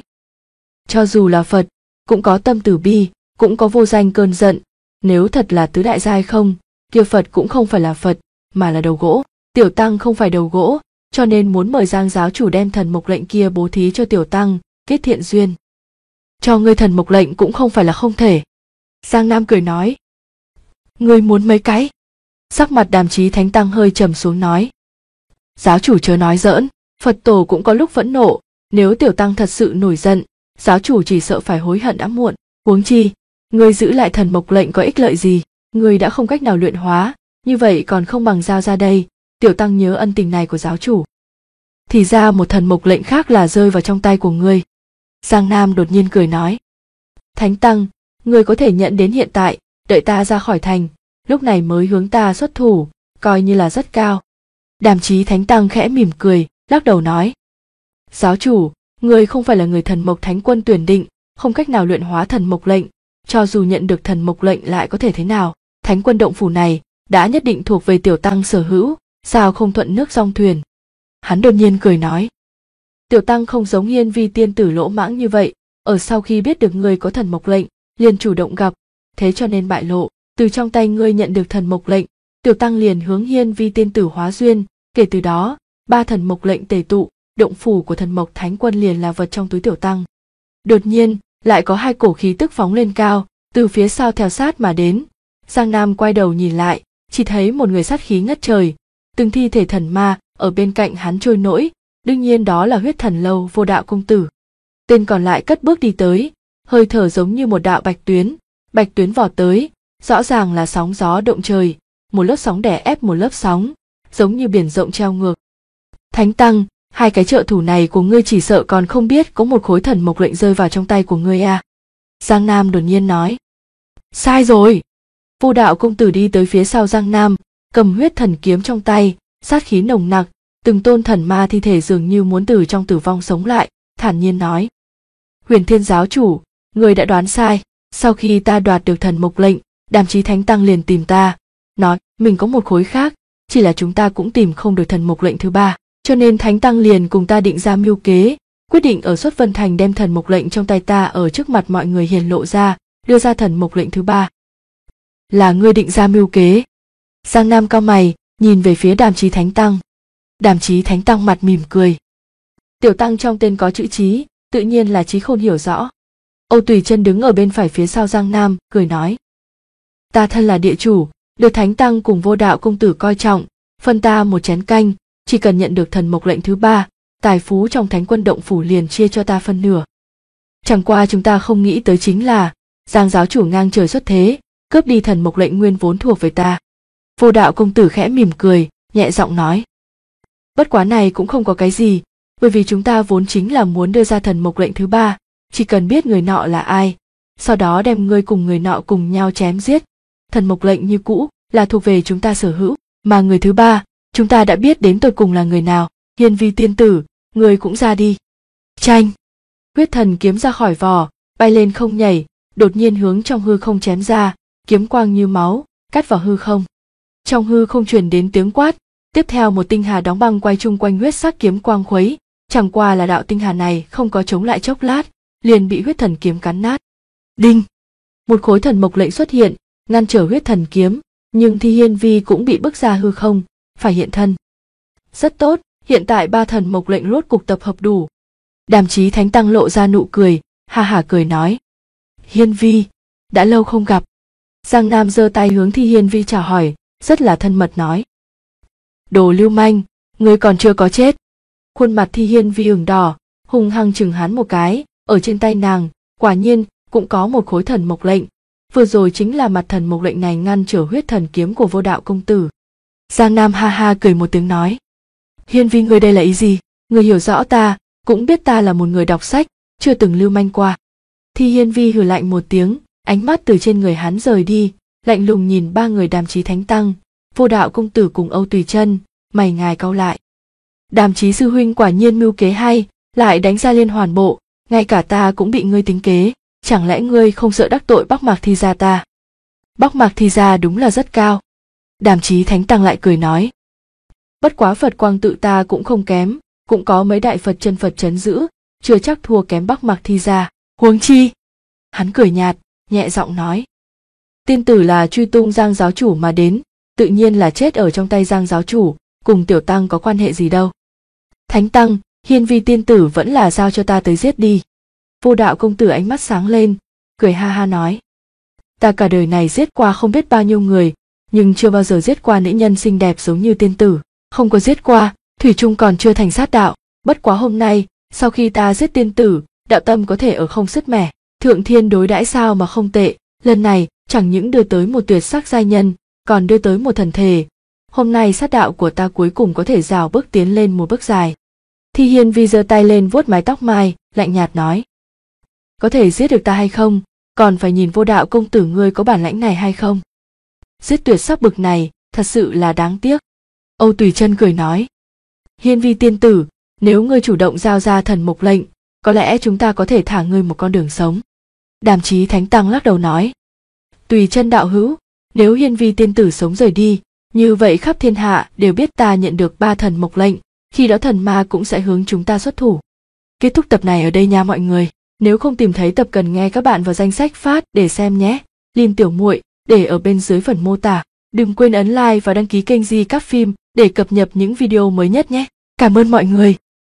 Cho dù là Phật, cũng có tâm từ bi, cũng có vô danh cơn giận, nếu thật là tứ đại giai không, kia Phật cũng không phải là Phật, mà là đầu gỗ. Tiểu Tăng không phải đầu gỗ, cho nên muốn mời Giang giáo chủ đem thần mộc lệnh kia bố thí cho Tiểu Tăng, kết thiện duyên. Cho ngươi thần mộc lệnh cũng không phải là không thể. Giang Nam cười nói. Ngươi muốn mấy cái? Sắc mặt Đàm Chí Thánh Tăng hơi trầm xuống nói. Giáo chủ chớ nói giỡn, Phật tổ cũng có lúc phẫn nộ, nếu Tiểu Tăng thật sự nổi giận, giáo chủ chỉ sợ phải hối hận đã muộn. Huống chi, ngươi giữ lại thần mộc lệnh có ích lợi gì? Ngươi đã không cách nào luyện hóa, như vậy còn không bằng giao ra đây. Tiểu Tăng nhớ ân tình này của giáo chủ. Thì ra một thần mộc lệnh khác là rơi vào trong tay của ngươi. Giang Nam đột nhiên cười nói. Thánh Tăng, ngươi có thể nhận đến hiện tại, đợi ta ra khỏi thành, lúc này mới hướng ta xuất thủ, coi như là rất cao. Đàm Chí Thánh Tăng khẽ mỉm cười, lắc đầu nói. Giáo chủ, ngươi không phải là người thần mộc thánh quân tuyển định, không cách nào luyện hóa thần mộc lệnh, cho dù nhận được thần mộc lệnh lại có thể thế nào? Thánh quân động phủ này đã nhất định thuộc về Tiểu Tăng sở hữu, sao không thuận nước dong thuyền? Hắn đột nhiên cười nói. Tiểu Tăng không giống Hiên Vi tiên tử lỗ mãng như vậy, ở sau khi biết được ngươi có thần mộc lệnh, liền chủ động gặp, thế cho nên bại lộ, từ trong tay ngươi nhận được thần mộc lệnh, Tiểu Tăng liền hướng Hiên Vi tiên tử hóa duyên, kể từ đó, ba thần mộc lệnh tề tụ, động phủ của thần mộc thánh quân liền là vật trong túi Tiểu Tăng. Đột nhiên, lại có hai cổ khí tức phóng lên cao, từ phía sau theo sát mà đến. Giang Nam quay đầu nhìn lại, chỉ thấy một người sát khí ngất trời, từng thi thể thần ma ở bên cạnh hắn trôi nổi, đương nhiên đó là Huyết Thần Lâu Vô Đạo công tử. Tên còn lại cất bước đi tới, hơi thở giống như một đạo bạch tuyến vọt tới, rõ ràng là sóng gió động trời, một lớp sóng đè ép một lớp sóng, giống như biển rộng treo ngược. Thánh Tăng, hai cái trợ thủ này của ngươi chỉ sợ còn không biết có một khối thần mộc lệnh rơi vào trong tay của ngươi à? Giang Nam đột nhiên nói. Sai rồi. Vô Đạo công tử đi tới phía sau Giang Nam, cầm huyết thần kiếm trong tay, sát khí nồng nặc, từng tôn thần ma thi thể dường như muốn từ trong tử vong sống lại, thản nhiên nói. Huyền Thiên giáo chủ, người đã đoán sai, sau khi ta đoạt được thần mộc lệnh, Đàm Chí Thánh Tăng liền tìm ta, nói mình có một khối khác, chỉ là chúng ta cũng tìm không được thần mục lệnh thứ ba, cho nên Thánh Tăng liền cùng ta định ra mưu kế, quyết định ở Xuất Vân Thành đem thần mục lệnh trong tay ta ở trước mặt mọi người hiển lộ ra, đưa ra thần mục lệnh thứ ba. Là ngươi định ra mưu kế? Giang Nam cau mày, nhìn về phía Đàm Chí Thánh Tăng. Đàm Chí Thánh Tăng mặt mỉm cười. Tiểu tăng trong tên có chữ trí, tự nhiên là trí khôn hiểu rõ. Âu Tùy Chân đứng ở bên phải phía sau Giang Nam, cười nói. Ta thân là địa chủ, được Thánh Tăng cùng Vô Đạo công tử coi trọng, phân ta một chén canh, chỉ cần nhận được thần mục lệnh thứ ba, tài phú trong Thánh Quân Động phủ liền chia cho ta phân nửa. Chẳng qua chúng ta không nghĩ tới chính là, Giang giáo chủ ngang trời xuất thế, cướp đi thần mục lệnh nguyên vốn thuộc về ta. Vô Đạo công tử khẽ mỉm cười, nhẹ giọng nói. Bất quá này cũng không có cái gì, bởi vì chúng ta vốn chính là muốn đưa ra thần mục lệnh thứ ba, chỉ cần biết người nọ là ai, sau đó đem ngươi cùng người nọ cùng nhau chém giết. Thần mục lệnh như cũ là thuộc về chúng ta sở hữu, mà người thứ ba, chúng ta đã biết đến tột cùng là người nào. Hiên Vi tiên tử, ngươi cũng ra đi. Chanh! Huyết thần kiếm ra khỏi vỏ, bay lên không nhảy, đột nhiên hướng trong hư không chém ra, kiếm quang như máu, cắt vào hư không. Trong hư không truyền đến tiếng quát, tiếp theo một tinh hà đóng băng quay chung quanh huyết sắc kiếm quang khuấy, chẳng qua là đạo tinh hà này không có chống lại chốc lát, liền bị huyết thần kiếm cắn nát. Đinh! Một khối thần mục lệnh xuất hiện, ngăn trở huyết thần kiếm, nhưng Thi Hiên Vi cũng bị bức ra hư không, phải hiện thân. Rất tốt, hiện tại ba thần mục lệnh rốt cục tập hợp đủ. Đàm Chí Thánh Tăng lộ ra nụ cười, ha hả cười nói. Hiên Vi, đã lâu không gặp. Giang Nam giơ tay hướng Thi Hiên Vi chào hỏi, rất là thân mật nói. Đồ lưu manh, ngươi còn chưa có chết. Khuôn mặt Thi Hiên Vi ửng đỏ, hung hăng chừng hắn một cái, ở trên tay nàng, quả nhiên, cũng có một khối thần mục lệnh. Vừa rồi chính là mặt thần mục lệnh này ngăn trở huyết thần kiếm của Vô Đạo công tử. Giang Nam ha ha cười một tiếng nói. Hiên Vi ngươi đây là ý gì? Ngươi hiểu rõ ta, cũng biết ta là một người đọc sách, chưa từng lưu manh qua. Thi Hiên Vi hừ lạnh một tiếng, ánh mắt từ trên người hắn rời đi, lạnh lùng nhìn ba người Đàm Chí Thánh Tăng, Vô Đạo công tử cùng Âu Tùy Chân, mày ngài cau lại. Đàm Chí sư huynh quả nhiên mưu kế hay, lại đánh ra liên hoàn bộ, ngay cả ta cũng bị ngươi tính kế, chẳng lẽ ngươi không sợ đắc tội Bắc Mạc Thi gia ta? Bắc Mạc Thi gia đúng là rất cao. Đàm Chí Thánh Tăng lại cười nói. Bất quá Phật quang tự ta cũng không kém, cũng có mấy đại Phật chân Phật trấn giữ, chưa chắc thua kém Bắc Mạc Thi gia. Huống chi? Hắn cười nhạt, nhẹ giọng nói. Tiên tử là truy tung Giang giáo chủ mà đến, tự nhiên là chết ở trong tay Giang giáo chủ, cùng tiểu tăng có quan hệ gì đâu. Thánh Tăng, Hiên Vi tiên tử vẫn là giao cho ta tới giết đi. Vô Đạo công tử ánh mắt sáng lên, cười ha ha nói. Ta cả đời này giết qua không biết bao nhiêu người, nhưng chưa bao giờ giết qua nữ nhân xinh đẹp giống như tiên tử, không có giết qua, thủy chung còn chưa thành sát đạo. Bất quá hôm nay, sau khi ta giết tiên tử, đạo tâm có thể ở không sứt mẻ, thượng thiên đối đãi sao mà không tệ, lần này chẳng những đưa tới một tuyệt sắc giai nhân, còn đưa tới một thần thể. Hôm nay sát đạo của ta cuối cùng có thể rào bước tiến lên một bước dài. Thi Hiên Vi giơ tay lên vuốt mái tóc mai, lạnh nhạt nói. Có thể giết được ta hay không, còn phải nhìn Vô Đạo công tử ngươi có bản lãnh này hay không. Giết tuyệt sắc bực này, thật sự là đáng tiếc. Âu Tùy Chân cười nói. Hiên Vi tiên tử, nếu ngươi chủ động giao ra thần mục lệnh, có lẽ chúng ta có thể thả ngươi một con đường sống. Đàm Chí Thánh Tăng lắc đầu nói. Tùy Chân đạo hữu, nếu Hiên Vi tiên tử sống rời đi, như vậy khắp thiên hạ đều biết ta nhận được ba thần mục lệnh, khi đó thần ma cũng sẽ hướng chúng ta xuất thủ. Kết thúc tập này ở đây nha mọi người. Nếu không tìm thấy tập cần nghe các bạn vào danh sách phát để xem nhé. Link tiểu muội để ở bên dưới phần mô tả. Đừng quên ấn like và đăng ký kênh Di Các Phim để cập nhật những video mới nhất nhé. Cảm ơn mọi người.